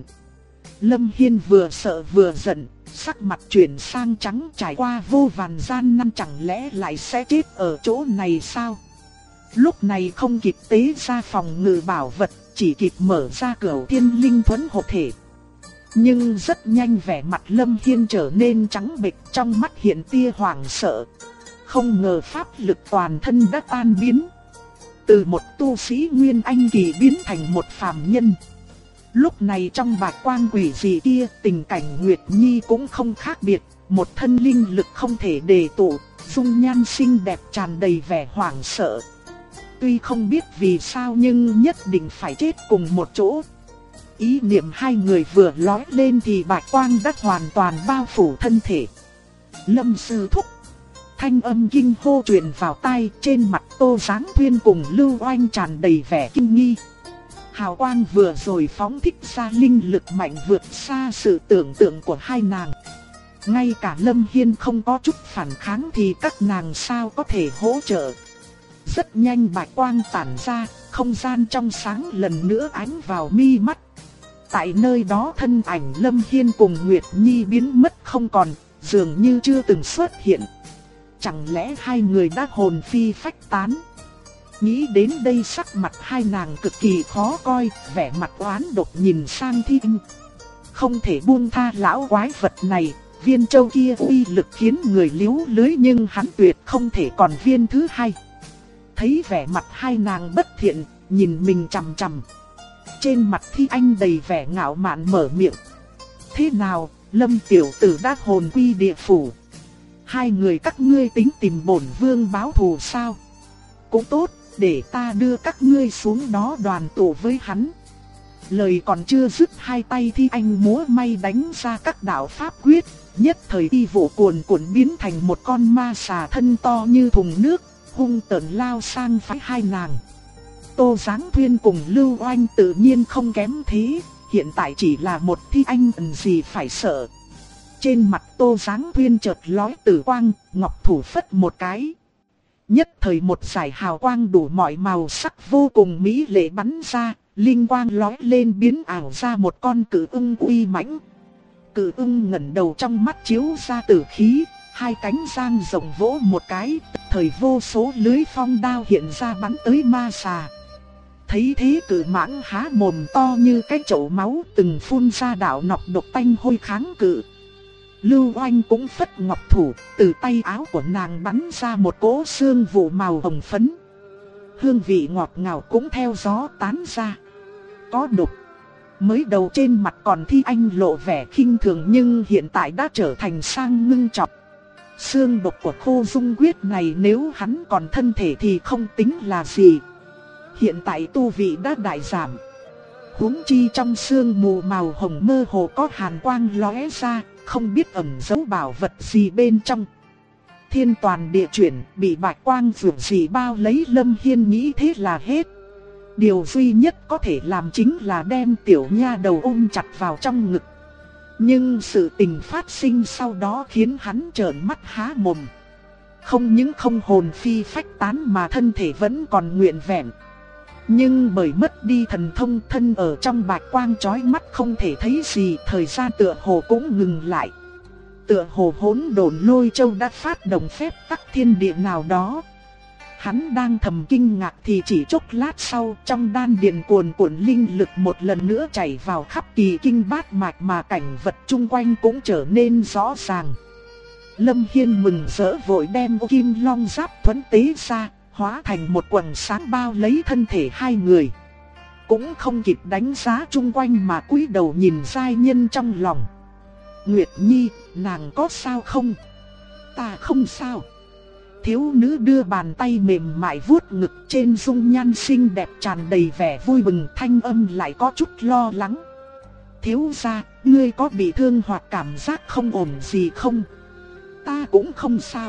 Lâm Hiên vừa sợ vừa giận, sắc mặt chuyển sang trắng, trải qua vô vàn gian nan chẳng lẽ lại sẽ chết ở chỗ này sao? Lúc này không kịp tế ra phòng ngự bảo vật, chỉ kịp mở ra Cửu Thiên Linh Thuẫn hộ thể. Nhưng rất nhanh vẻ mặt Lâm Hiên trở nên trắng bệch, trong mắt hiện tia hoảng sợ. Không ngờ pháp lực toàn thân đã tan biến. Từ một tu sĩ Nguyên Anh kỳ biến thành một phàm nhân. Lúc này trong bạch quang quỷ dị kia, tình cảnh Nguyệt Nhi cũng không khác biệt. Một thân linh lực không thể đề tụ, dung nhan xinh đẹp tràn đầy vẻ hoảng sợ. Tuy không biết vì sao nhưng nhất định phải chết cùng một chỗ. Ý niệm hai người vừa lóe lên thì bạch quang đã hoàn toàn bao phủ thân thể. Lâm sư thúc. Thanh âm kinh hô truyền vào tai, trên mặt Tô Giáng Thuyên cùng Lưu Oanh tràn đầy vẻ kinh nghi. Hào quang vừa rồi phóng thích ra linh lực mạnh vượt xa sự tưởng tượng của hai nàng. Ngay cả Lâm Hiên không có chút phản kháng thì các nàng sao có thể hỗ trợ. Rất nhanh bạch quang tản ra, không gian trong sáng lần nữa ánh vào mi mắt. Tại nơi đó thân ảnh Lâm Hiên cùng Nguyệt Nhi biến mất không còn, dường như chưa từng xuất hiện. Chẳng lẽ hai người đã hồn phi phách tán? Nghĩ đến đây sắc mặt hai nàng cực kỳ khó coi, vẻ mặt oán độc nhìn sang Thi Anh. Không thể buông tha lão quái vật này, viên châu kia uy lực khiến người liếu lưới nhưng hắn tuyệt không thể còn viên thứ hai. Thấy vẻ mặt hai nàng bất thiện, nhìn mình chằm chằm. Trên mặt Thi Anh đầy vẻ ngạo mạn mở miệng. Thế nào, Lâm tiểu tử đã hồn quy địa phủ? Hai người các ngươi tính tìm bổn vương báo thù sao? Cũng tốt, để ta đưa các ngươi xuống đó đoàn tụ với hắn. Lời còn chưa dứt, hai tay Thi Anh múa may đánh ra các đạo pháp quyết, nhất thời y vụ cuồn cuộn biến thành một con ma xà thân to như thùng nước, hung tợn lao sang phái hai nàng. Tô Giáng Thuyên cùng Lưu Oanh tự nhiên không kém thế, hiện tại chỉ là một Thi Anh cần gì phải sợ. Trên mặt Tô Giáng Thuyên chợt lóe tử quang, ngọc thủ phất một cái. Nhất thời một dải hào quang đủ mọi màu sắc vô cùng mỹ lệ bắn ra, linh quang lóe lên biến ảo ra một con cự ưng uy mãnh. Cự ưng ngẩng đầu trong mắt chiếu ra tử khí, Hai cánh giang rộng vỗ một cái, thời vô số lưới phong đao hiện ra bắn tới ma xà. Thấy thế cự mãng há mồm to như cái chậu máu, từng phun ra đạo nọc độc tanh hôi kháng cự. Lưu Oanh cũng phất ngọc thủ, từ tay áo của nàng bắn ra một cỗ sương vụ màu hồng phấn. Hương vị ngọt ngào cũng theo gió tán ra. Có độc. Mới đầu trên mặt còn Thi Anh lộ vẻ khinh thường, nhưng hiện tại đã trở thành sang ngưng trọng. Xương độc của Khô Dung Quyết này nếu hắn còn thân thể thì không tính là gì. Hiện tại tu vị đã đại giảm. Huống chi trong sương mù màu hồng mơ hồ có hàn quang lóe ra, không biết ẩn giấu bảo vật gì bên trong. Thiên toàn địa chuyển, bị bạch quang vượng gì bao lấy, Lâm Hiên nghĩ thế là hết. Điều duy nhất có thể làm chính là đem tiểu nha đầu ôm chặt vào trong ngực. Nhưng sự tình phát sinh sau đó khiến hắn trợn mắt há mồm. Không những không hồn phi phách tán mà thân thể vẫn còn nguyên vẹn. Nhưng bởi mất đi thần thông, thân ở trong bạch quang chói mắt không thể thấy gì, thời gian tựa hồ cũng ngừng lại. Tựa hồ hỗn độn lôi châu đã phát động phép tắc thiên địa nào đó. Hắn đang thầm kinh ngạc thì chỉ chốc lát sau, trong đan điền cuồn cuộn linh lực một lần nữa chảy vào khắp kỳ kinh bát mạch, mà cảnh vật chung quanh cũng trở nên rõ ràng. Lâm Hiên mừng rỡ vội đem kim long giáp thuẫn tế ra, hóa thành một quầng sáng bao lấy thân thể hai người. Cũng không kịp đánh giá chung quanh mà cúi đầu nhìn giai nhân trong lòng. Nguyệt Nhi, nàng có sao không? Ta không sao. Thiếu nữ đưa bàn tay mềm mại vuốt ngực, trên dung nhan xinh đẹp tràn đầy vẻ vui mừng, thanh âm lại có chút lo lắng. Thiếu gia, ngươi có bị thương hoặc cảm giác không ổn gì không? Ta cũng không sao.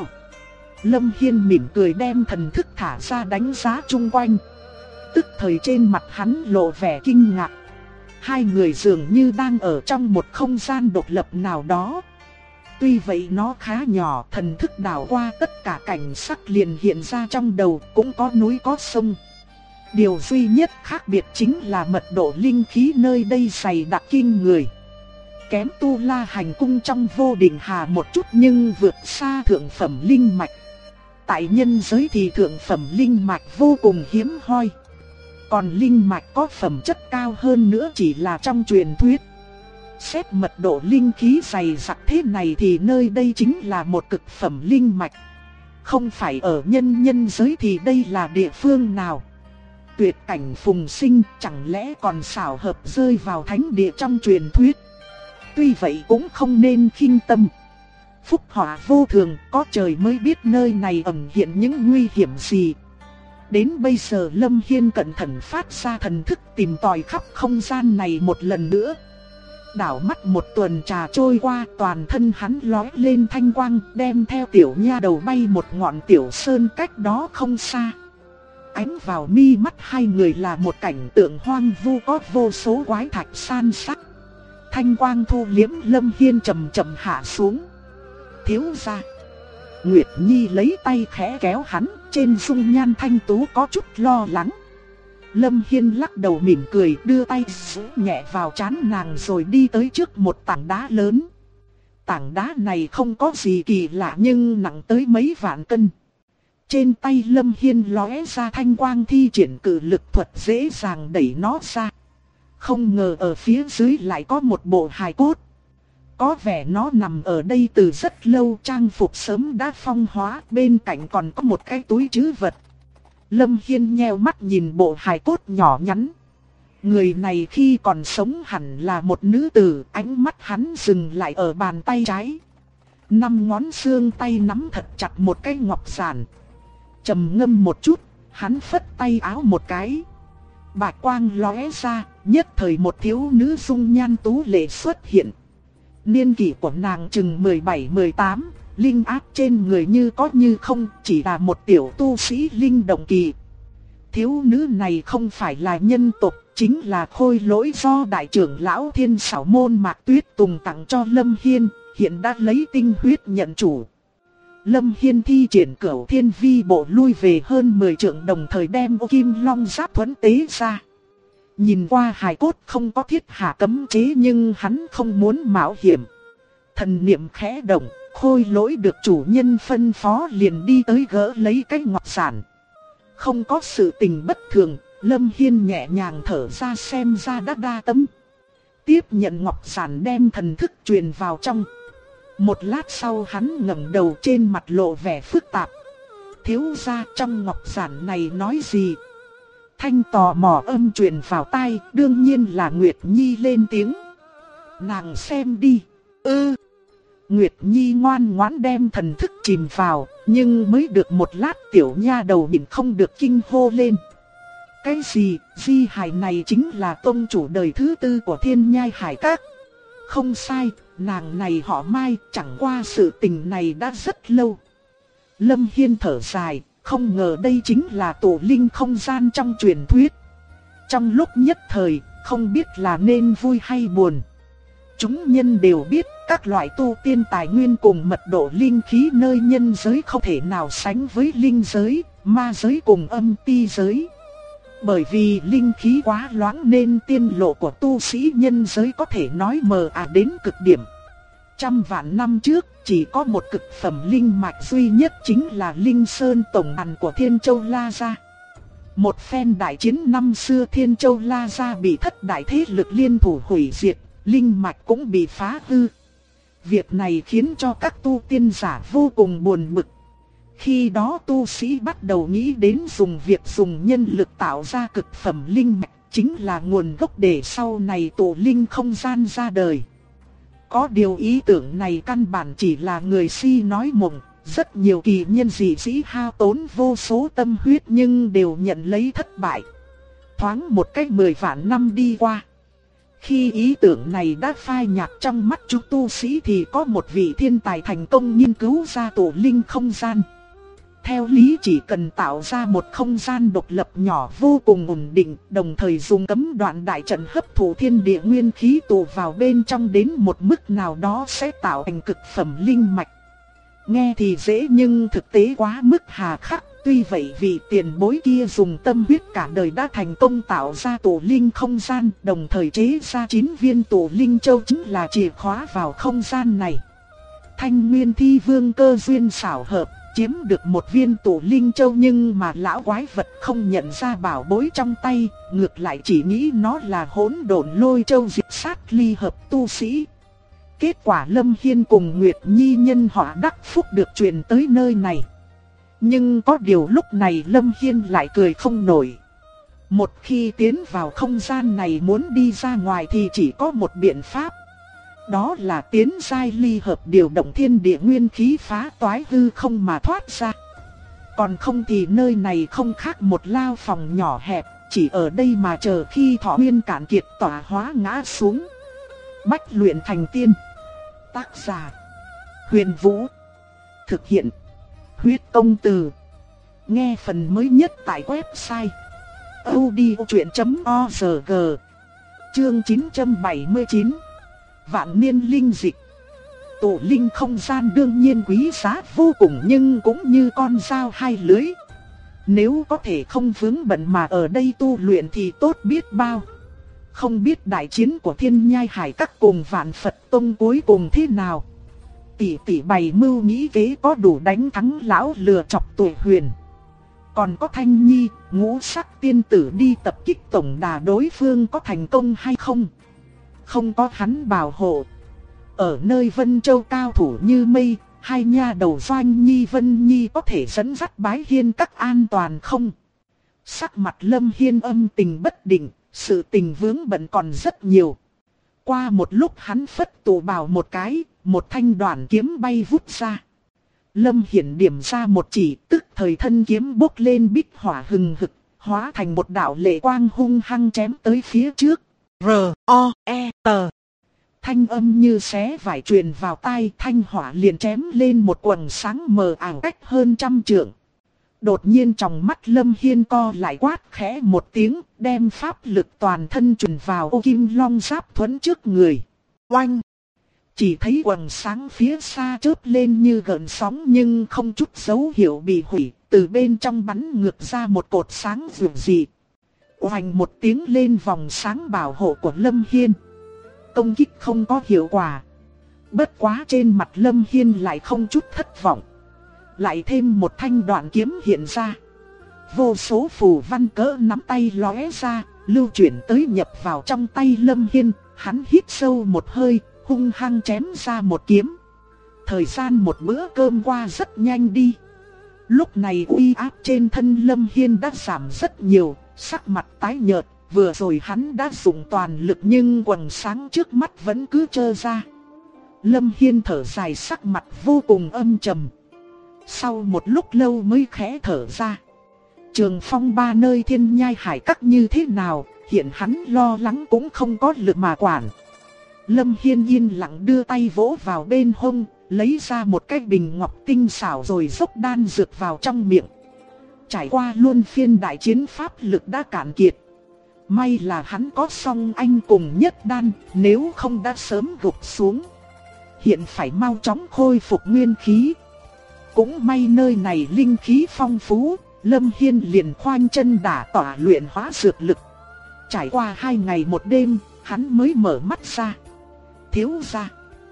Lâm Hiên mỉm cười đem thần thức thả ra đánh giá chung quanh. Tức thời trên mặt hắn lộ vẻ kinh ngạc. Hai người dường như đang ở trong một không gian độc lập nào đó. Tuy vậy nó khá nhỏ, thần thức đảo qua tất cả cảnh sắc liền hiện ra trong đầu, cũng có núi có sông. Điều duy nhất khác biệt chính là mật độ linh khí nơi đây dày đặc kinh người. Kém Tu La Hành Cung trong Vô Định Hà một chút nhưng vượt xa thượng phẩm linh mạch. Tại nhân giới thì thượng phẩm linh mạch vô cùng hiếm hoi. Còn linh mạch có phẩm chất cao hơn nữa chỉ là trong truyền thuyết. Xét mật độ linh khí dày đặc thế này thì nơi đây chính là một cực phẩm linh mạch. Không phải ở nhân giới thì đây là địa phương nào? Tuyệt cảnh phùng sinh, chẳng lẽ còn xảo hợp rơi vào thánh địa trong truyền thuyết? Tuy vậy cũng không nên khinh tâm. Phúc họa vô thường, có trời mới biết nơi này ẩn hiện những nguy hiểm gì. Đến bây giờ Lâm Hiên cẩn thận phát ra thần thức tìm tòi khắp không gian này một lần nữa. Đảo mắt một tuần trà trôi qua, toàn thân hắn lóe lên thanh quang, đem theo tiểu nha đầu bay một ngọn tiểu sơn cách đó không xa. Ánh vào mi mắt hai người là một cảnh tượng hoang vu, có vô số quái thạch san sát. Thanh quang thu liếm, Lâm Hiên chậm chậm hạ xuống. Thiếu gia. Nguyệt Nhi lấy tay khẽ kéo hắn, trên dung nhan thanh tú có chút lo lắng. Lâm Hiên lắc đầu mỉm cười, đưa tay giữ nhẹ vào trán nàng rồi đi tới trước một tảng đá lớn. Tảng đá này không có gì kỳ lạ nhưng nặng tới mấy vạn cân. Trên tay Lâm Hiên lóe ra thanh quang, thi triển cự lực thuật dễ dàng đẩy nó ra. Không ngờ ở phía dưới lại có một bộ hài cốt. Có vẻ nó nằm ở đây từ rất lâu, trang phục sớm đã phong hóa, bên cạnh còn có một cái túi trữ vật. Lâm Hiên nheo mắt nhìn bộ hài cốt nhỏ nhắn. Người này khi còn sống hẳn là một nữ tử, ánh mắt hắn dừng lại ở bàn tay trái. 5 ngón xương tay nắm thật chặt một cái ngọc giản. Trầm ngâm một chút, hắn phất tay áo một cái. Bạch quang lóe ra, nhất thời một thiếu nữ dung nhan tú lệ xuất hiện. Niên kỷ của nàng chừng 17-18, linh áp trên người như có như không, chỉ là một tiểu tu sĩ linh động kỳ. Thiếu nữ này không phải là nhân tộc, chính là khôi lỗi do đại trưởng lão Thiên Sảo Môn Mạc Tuyết Tùng tặng cho Lâm Hiên, hiện đã lấy tinh huyết nhận chủ. Lâm Hiên thi triển Cửu Thiên Vi bộ lui về hơn 10 trượng, đồng thời đem kim long giáp thuẫn tế ra. Nhìn qua hài cốt không có thiết hạ cấm chế nhưng hắn không muốn mạo hiểm. Thần niệm khẽ động, Khôi Lỗi được chủ nhân phân phó liền đi tới gỡ lấy cái ngọc giản. Không có sự tình bất thường, Lâm Hiên nhẹ nhàng thở ra xem ra đã đa tâm. Tiếp nhận ngọc giản đem thần thức truyền vào trong. Một lát sau hắn ngẩng đầu trên mặt lộ vẻ phức tạp. Thiếu gia trong ngọc giản này nói gì? Thanh tò mò âm truyền vào tai, đương nhiên là Nguyệt Nhi lên tiếng. Nàng xem đi. Nguyệt Nhi ngoan ngoãn đem thần thức chìm vào, nhưng mới được một lát tiểu nha đầu nhịn không được kinh hô lên. Cái gì, Di Hải này chính là tông chủ đời thứ 4 của Thiên Nhai Hải Các. Không sai, nàng này họ Mai, chẳng qua sự tình này đã rất lâu. Lâm Hiên thở dài, không ngờ đây chính là tổ linh không gian trong truyền thuyết. Trong lúc nhất thời, không biết là nên vui hay buồn. Chúng nhân đều biết các loại tu tiên tài nguyên cùng mật độ linh khí nơi nhân giới không thể nào sánh với linh giới, ma giới cùng âm ti giới. Bởi vì linh khí quá loãng nên tiên lộ của tu sĩ nhân giới có thể nói mờ đến cực điểm. Trăm vạn năm trước chỉ có một cực phẩm linh mạch duy nhất chính là Linh Sơn tổng đàn của Thiên Châu La Gia. Một phen đại chiến năm xưa Thiên Châu La Gia bị thất đại thế lực liên thủ hủy diệt, linh mạch cũng bị phá hư. Việc này khiến cho các tu tiên giả vô cùng buồn bực. Khi đó tu sĩ bắt đầu nghĩ đến việc dùng nhân lực tạo ra cực phẩm linh mạch chính là nguồn gốc để sau này tổ linh không gian ra đời. Có điều ý tưởng này căn bản chỉ là người si nói mộng, rất nhiều kỳ nhân dị sĩ hao tốn vô số tâm huyết nhưng đều nhận lấy thất bại. Thoáng một cách 10 vạn năm đi qua. Khi ý tưởng này đã phai nhạt trong mắt chúng tu sĩ thì có một vị thiên tài thành công nghiên cứu ra tổ linh không gian. Theo lý chỉ cần tạo ra một không gian độc lập nhỏ vô cùng ổn định, đồng thời dùng cấm đoạn đại trận hấp thụ thiên địa nguyên khí tụ vào bên trong đến một mức nào đó sẽ tạo thành cực phẩm linh mạch. Nghe thì dễ nhưng thực tế quá mức hà khắc, tuy vậy vị tiền bối kia dùng tâm huyết cả đời đã thành công tạo ra tổ linh không gian, đồng thời chế ra 9 viên tổ linh châu chính là chìa khóa vào không gian này. Thanh Nguyên Thi Vương cơ duyên xảo hợp chiếm được một viên tổ linh châu nhưng mà lão quái vật không nhận ra bảo bối trong tay, ngược lại chỉ nghĩ nó là hỗn độn lôi châu diệt sát ly hợp tu sĩ. Kết quả Lâm Hiên cùng Nguyệt Nhi nhân họ đắc phúc được truyền tới nơi này. Nhưng có điều lúc này Lâm Hiên lại cười không nổi. Một khi tiến vào không gian này muốn đi ra ngoài thì chỉ có một biện pháp. Đó là tiến giai ly hợp điều động thiên địa nguyên khí phá toái hư không mà thoát ra. Còn không thì nơi này không khác một lao phòng nhỏ hẹp, chỉ ở đây mà chờ khi thọ nguyên cạn kiệt tỏa hóa ngã xuống. Bách luyện thành tiên. Tác giả Huyền Vũ. Thực hiện Huyết Công Từ. Nghe phần mới nhất tại website audiochuyện.org. Chương 979 Vạn niên linh dịch. Tổ linh không gian đương nhiên quý giá vô cùng nhưng cũng như con dao hai lưỡi. Nếu có thể không vướng bận mà ở đây tu luyện thì tốt biết bao. Không biết đại chiến của Thiên Nhai Hải Các cùng Vạn Phật Tông cuối cùng thế nào. Tỷ tỷ bày mưu nghĩ kế có đủ đánh thắng lão lừa chọc tuổi huyền. Còn có Thanh Nhi, Ngũ Sắc tiên tử đi tập kích tổng đà đối phương có thành công hay không? Không có hắn bảo hộ. Ở nơi Vân Châu cao thủ như mây, hai nha đầu Doanh Nhi Vân Nhi có thể dẫn dắt Bái Hiên Các an toàn không? Sắc mặt Lâm Hiên âm tình bất định, sự tình vướng bận còn rất nhiều. Qua một lúc hắn phất tụ bảo một cái, một thanh đoạn kiếm bay vút ra. Lâm Hiển điểm ra một chỉ, tức thời thân kiếm bốc lên bích hỏa hừng hực, hóa thành một đạo lệ quang hung hăng chém tới phía trước. R.O.E.T. Thanh âm như xé vải truyền vào tai, thanh hỏa liền chém lên một quầng sáng mờ ảo cách hơn 100 trượng. Đột nhiên trong mắt Lâm Hiên co lại quát khẽ một tiếng, đem pháp lực toàn thân truyền vào ô kim long giáp thuẫn trước người. Oanh! Chỉ thấy quầng sáng phía xa chớp lên như gợn sóng nhưng không chút dấu hiệu bị hủy, từ bên trong bắn ngược ra một cột sáng rực rỡ. Oanh một tiếng lên vòng sáng bảo hộ của Lâm Hiên. Công kích không có hiệu quả. Bất quá trên mặt Lâm Hiên lại không chút thất vọng. Lại thêm một thanh đoạn kiếm hiện ra. Vô số phù văn cỡ nắm tay lóe ra, lưu chuyển tới nhập vào trong tay Lâm Hiên. Hắn hít sâu một hơi, hung hăng chém ra một kiếm. Thời gian một bữa cơm qua rất nhanh đi. Lúc này uy áp trên thân Lâm Hiên đã giảm rất nhiều, sắc mặt tái nhợt. Vừa rồi hắn đã dùng toàn lực nhưng quầng sáng trước mắt vẫn cứ trơ ra. Lâm Hiên thở dài, sắc mặt vô cùng âm trầm. Sau một lúc lâu mới khẽ thở ra. Trường phong ba nơi Thiên Nhai Hải Các như thế nào, hiện hắn lo lắng cũng không có lực mà quản. Lâm Hiên yên lặng đưa tay vỗ vào bên hông, lấy ra một cái bình ngọc tinh xảo rồi dốc đan dược vào trong miệng. Trải qua luôn phiên đại chiến pháp lực đã cạn kiệt. May là hắn có Song Anh cùng Nhất Đan, nếu không đã sớm gục xuống. Hiện phải mau chóng khôi phục nguyên khí. Cũng may nơi này linh khí phong phú, Lâm Hiên liền khoanh chân đả tỏa luyện hóa dược lực. Trải qua 2 ngày 1 đêm, hắn mới mở mắt ra. Thiếu gia.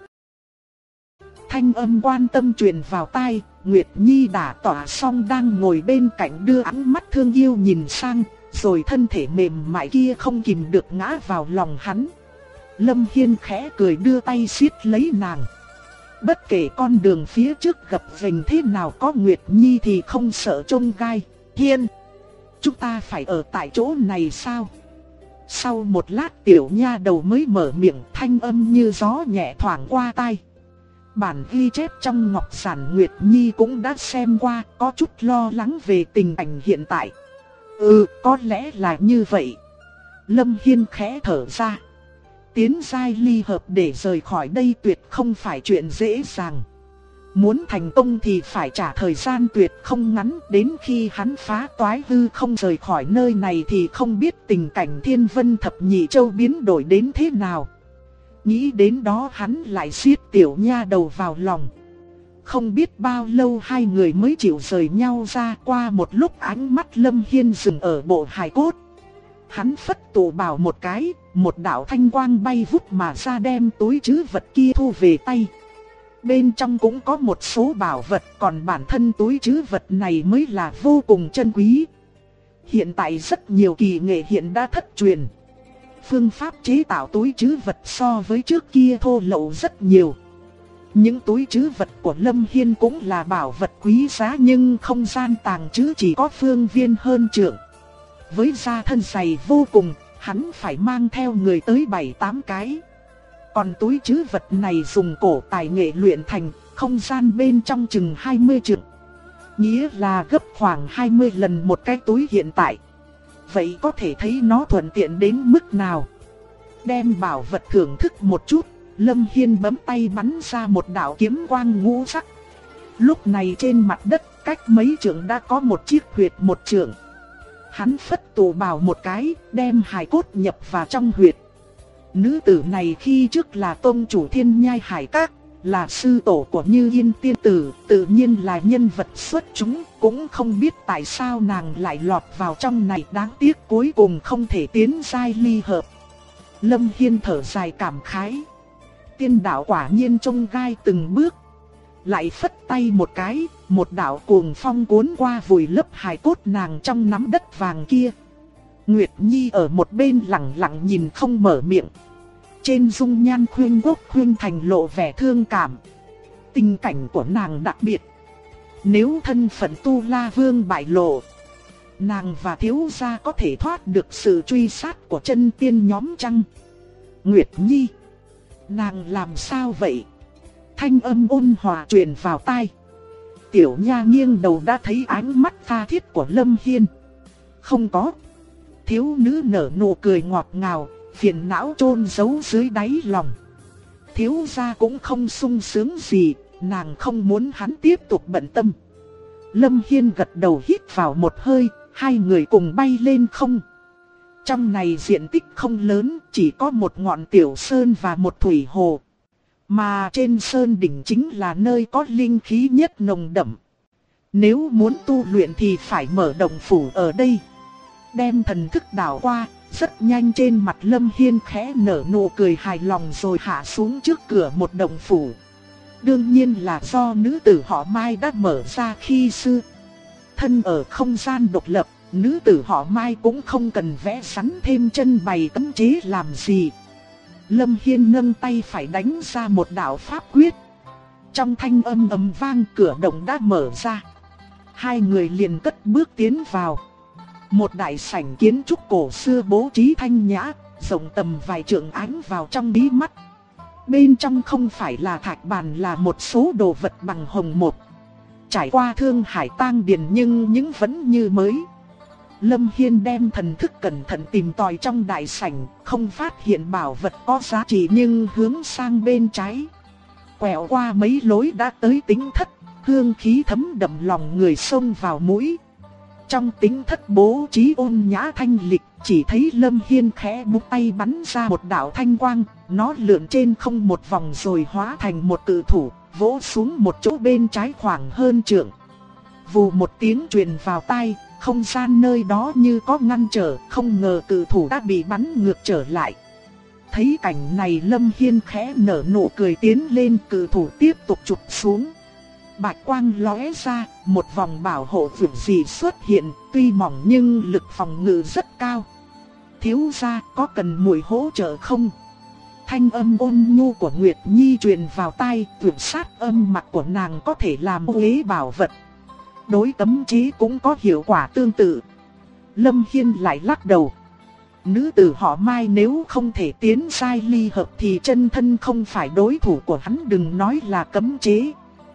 Thanh âm quan tâm truyền vào tai, Nguyệt Nhi đả tỏa xong đang ngồi bên cạnh đưa ánh mắt thương yêu nhìn sang, rồi thân thể mềm mại kia không kìm được ngã vào lòng hắn. Lâm Hiên khẽ cười đưa tay siết lấy nàng. Bất kể con đường phía trước gập ghềnh thế nào, có Nguyệt Nhi thì không sợ chông gai. Hiên, chúng ta phải ở tại chỗ này sao? Sau một lát tiểu nha đầu mới mở miệng, thanh âm như gió nhẹ thoảng qua tai. Bản ghi chép trong ngọc giản Nguyệt Nhi cũng đã xem qua, có chút lo lắng về tình cảnh hiện tại. Có lẽ là như vậy. Lâm Hiên khẽ thở ra. Tiến giai ly hợp để rời khỏi đây tuyệt không phải chuyện dễ dàng. Muốn thành công thì phải trả thời gian tuyệt không ngắn. Đến khi hắn phá toái hư không rời khỏi nơi này thì không biết tình cảnh Thiên Vân Thập Nhị Châu biến đổi đến thế nào. Nghĩ đến đó hắn lại siết tiểu nha đầu vào lòng. Không biết bao lâu hai người mới chịu rời nhau ra. Qua một lúc ánh mắt Lâm Hiên dừng ở bộ hài cốt. Hắn phất tụ bảo một cái, một đạo thanh quang bay vút mà ra đem túi trữ vật kia thu về tay. Bên trong cũng có một số bảo vật, còn bản thân túi trữ vật này mới là vô cùng chân quý. Hiện tại rất nhiều kỳ nghệ hiện đã thất truyền. Phương pháp chế tạo túi trữ vật so với trước kia thô lậu rất nhiều. Những túi trữ vật của Lâm Hiên cũng là bảo vật quý giá, nhưng không gian tàng trữ chỉ có phương viên hơn trượng. Với da thân dày vô cùng, hắn phải mang theo người tới 7-8 cái. Còn túi trữ vật này dùng cổ tài nghệ luyện thành, không gian bên trong chừng 20 trượng. Nghĩa là gấp khoảng 20 lần một cái túi hiện tại. Vậy có thể thấy nó thuận tiện đến mức nào. Đem bảo vật thưởng thức một chút, Lâm Hiên bấm tay bắn ra một đạo kiếm quang ngũ sắc. Lúc này trên mặt đất cách mấy trượng đã có một chiếc huyệt một trượng. Hắn phất tụ bảo một cái, đem hài cốt nhập vào trong huyệt. Nữ tử này khi trước là tông chủ Thiên Nhai Hải Các, là sư tổ của Như Yên tiên tử, tự nhiên là nhân vật xuất chúng, cũng không biết tại sao nàng lại lọt vào trong này, đáng tiếc cuối cùng không thể tiến giai ly hợp. Lâm Hiên thở dài cảm khái. Tiên đạo quả nhiên trông gai từng bước. Lại phất tay một cái, một đạo cuồng phong cuốn qua vùi lấp hài cốt nàng trong nắm đất vàng kia. Nguyệt Nhi ở một bên lặng lặng nhìn không mở miệng. Trên dung nhan khuyên quốc khuyên thành lộ vẻ thương cảm. Tình cảnh của nàng đặc biệt. Nếu thân phận Tu La Vương bại lộ, nàng và thiếu gia có thể thoát được sự truy sát của chân tiên nhóm chăng? Nguyệt Nhi, nàng làm sao vậy? Thanh âm ôn hòa truyền vào tai. Tiểu nha nghiêng đầu đã thấy ánh mắt tha thiết của Lâm Hiên. Không có. Thiếu nữ nở nụ cười ngọt ngào, phiền não chôn giấu dưới đáy lòng. Thiếu gia cũng không sung sướng gì, nàng không muốn hắn tiếp tục bận tâm. Lâm Hiên gật đầu hít vào một hơi, hai người cùng bay lên không. Trong này diện tích không lớn, chỉ có một ngọn tiểu sơn và một thủy hồ. Mà trên sơn đỉnh chính là nơi có linh khí nhất nồng đậm. Nếu muốn tu luyện thì phải mở động phủ ở đây. Đem thần thức đảo qua, Rất nhanh trên mặt Lâm Hiên khẽ nở nụ cười hài lòng rồi hạ xuống trước cửa một động phủ. Đương nhiên là do nữ tử họ Mai đã mở ra khi xưa. Thân ở không gian độc lập, nữ tử họ Mai cũng không cần vẽ sắn thêm chân bày cấm chế làm gì. Lâm Hiên nâng tay phải đánh ra một đạo pháp quyết. Trong thanh âm ầm vang, cửa động đã mở ra. Hai người liền cất bước tiến vào. Một đại sảnh kiến trúc cổ xưa bố trí thanh nhã, rộng tầm vài trượng ánh vào trong bí mắt. Bên trong không phải là thạch bàn, là một số đồ vật bằng hồng một. Trải qua thương hải tang điền nhưng những vẫn như mới. Lâm Hiên đem thần thức cẩn thận tìm tòi trong đại sảnh, không phát hiện bảo vật có giá trị nhưng hướng sang bên trái. Quẹo qua mấy lối đã tới tính thất, hương khí thấm đậm lòng người xông vào mũi. Trong tính thất bố trí ôn nhã thanh lịch, chỉ thấy Lâm Hiên khẽ búng tay bắn ra một đạo thanh quang, nó lượn trên không một vòng rồi hóa thành một cự thủ, vỗ xuống một chỗ bên trái khoảng hơn trượng. Vù một tiếng truyền vào tai, không gian nơi đó như có ngăn trở, không ngờ cự thủ đã bị bắn ngược trở lại. Thấy cảnh này Lâm Hiên khẽ nở nụ cười tiến lên, cự thủ tiếp tục chụp xuống. Bạch quang lóe ra, một vòng bảo hộ vượt dị xuất hiện, tuy mỏng nhưng lực phòng ngự rất cao. Thiếu gia có cần muội hỗ trợ không? Thanh âm ôn nhu của Nguyệt Nhi truyền vào tai, tuyệt sát âm mặc của nàng có thể làm uế bảo vật. Đối cấm chế cũng có hiệu quả tương tự. Lâm Hiên lại lắc đầu. Nữ tử họ Mai nếu không thể tiến sai ly hợp thì chân thân không phải đối thủ của hắn, đừng nói là cấm chế.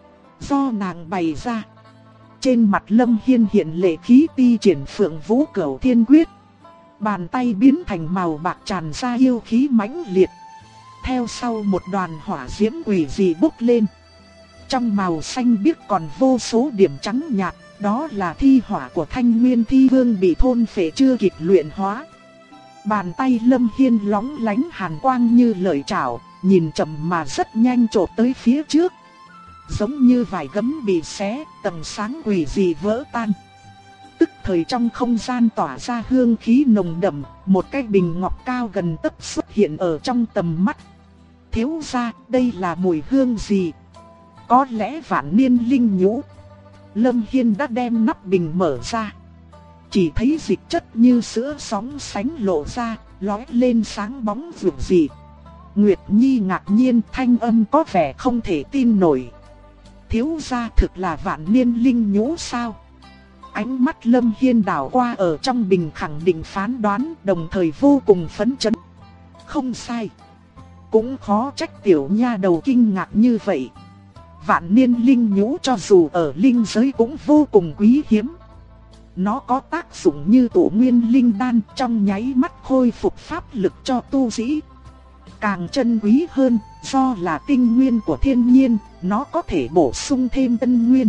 Do nàng bày ra. Trên mặt Lâm Hiên hiện lệ khí ti triển Phượng Vũ Cửu Thiên Quyết. Bàn tay biến thành màu bạc tràn ra yêu khí mãnh liệt. Theo sau một đoàn hỏa diễm quỷ dị bốc lên. Trong màu xanh biếc còn vô số điểm trắng nhạt, đó là thi hỏa của Thanh Nguyên Thi Vương bị thôn phệ chưa kịp luyện hóa. Bàn tay Lâm Hiên lóng lánh hàn quang như lợi chảo, nhìn chậm mà rất nhanh chộp tới phía trước. Giống như vải gấm bị xé, tầng sáng quỷ dị vỡ tan. Tức thời trong không gian tỏa ra hương khí nồng đậm, một cái bình ngọc cao gần tấc xuất hiện ở trong tầm mắt. Thiếu gia, đây là mùi hương gì? Có lẽ vạn niên linh nhũ. Lâm Hiên đã đem nắp bình mở ra. Chỉ thấy dịch chất như sữa sóng sánh lộ ra, lóe lên sáng bóng vượt dị. Nguyệt Nhi ngạc nhiên, thanh âm có vẻ không thể tin nổi. Thiếu gia thực là vạn niên linh nhũ sao? Ánh mắt Lâm Hiên đảo qua ở trong bình khẳng định phán đoán, đồng thời vô cùng phấn chấn. Không sai. Cũng khó trách tiểu nha đầu kinh ngạc như vậy. Vạn niên linh nhũ cho dù ở linh giới cũng vô cùng quý hiếm. Nó có tác dụng như tổ nguyên linh đan, trong nháy mắt khôi phục pháp lực cho tu sĩ. Càng chân quý hơn, do là tinh nguyên của thiên nhiên, nó có thể bổ sung thêm tân nguyên.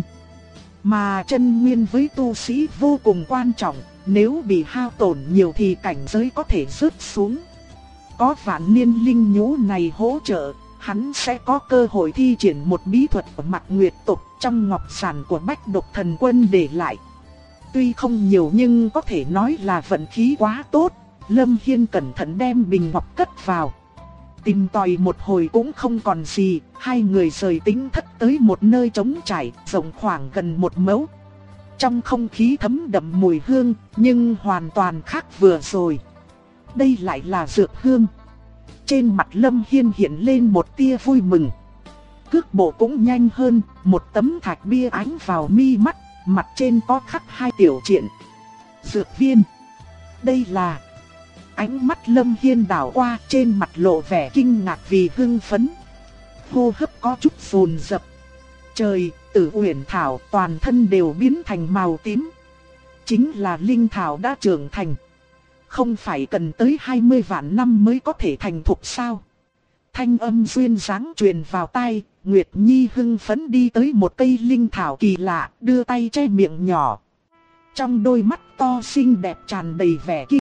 Mà chân nguyên với tu sĩ vô cùng quan trọng, nếu bị hao tổn nhiều thì cảnh giới có thể rớt xuống. Có vạn niên linh nhũ này hỗ trợ, hắn sẽ có cơ hội thi triển một bí thuật ở mặt nguyệt tộc trong ngọc sản của Bách Độc Thần Quân để lại. Tuy không nhiều nhưng có thể nói là vận khí quá tốt. Lâm Hiên cẩn thận đem bình ngọc cất vào. Tìm tòi một hồi cũng không còn gì, hai người rời tính thất tới một nơi trống trải, rộng khoảng gần một mẫu. Trong không khí thấm đậm mùi hương, nhưng hoàn toàn khác vừa rồi. Đây lại là dược hương. Trên mặt Lâm Hiên hiện lên một tia vui mừng. Cước bộ cũng nhanh hơn, một tấm thạch bia ánh vào mi mắt, mặt trên có khắc hai tiểu truyện. Dược viên. Đây là... Ánh mắt Lâm Hiên đảo qua, trên mặt lộ vẻ kinh ngạc vì hưng phấn. Hô hấp có chút phồn dập. Trời, Tử Uyển thảo toàn thân đều biến thành màu tím. Chính là linh thảo đã trưởng thành. Không phải cần tới 20 vạn năm mới có thể thành thục sao? Thanh âm duyên dáng truyền vào tai, Nguyệt Nhi hưng phấn đi tới một cây linh thảo kỳ lạ, đưa tay che miệng nhỏ. Trong đôi mắt to xinh đẹp tràn đầy vẻ kinh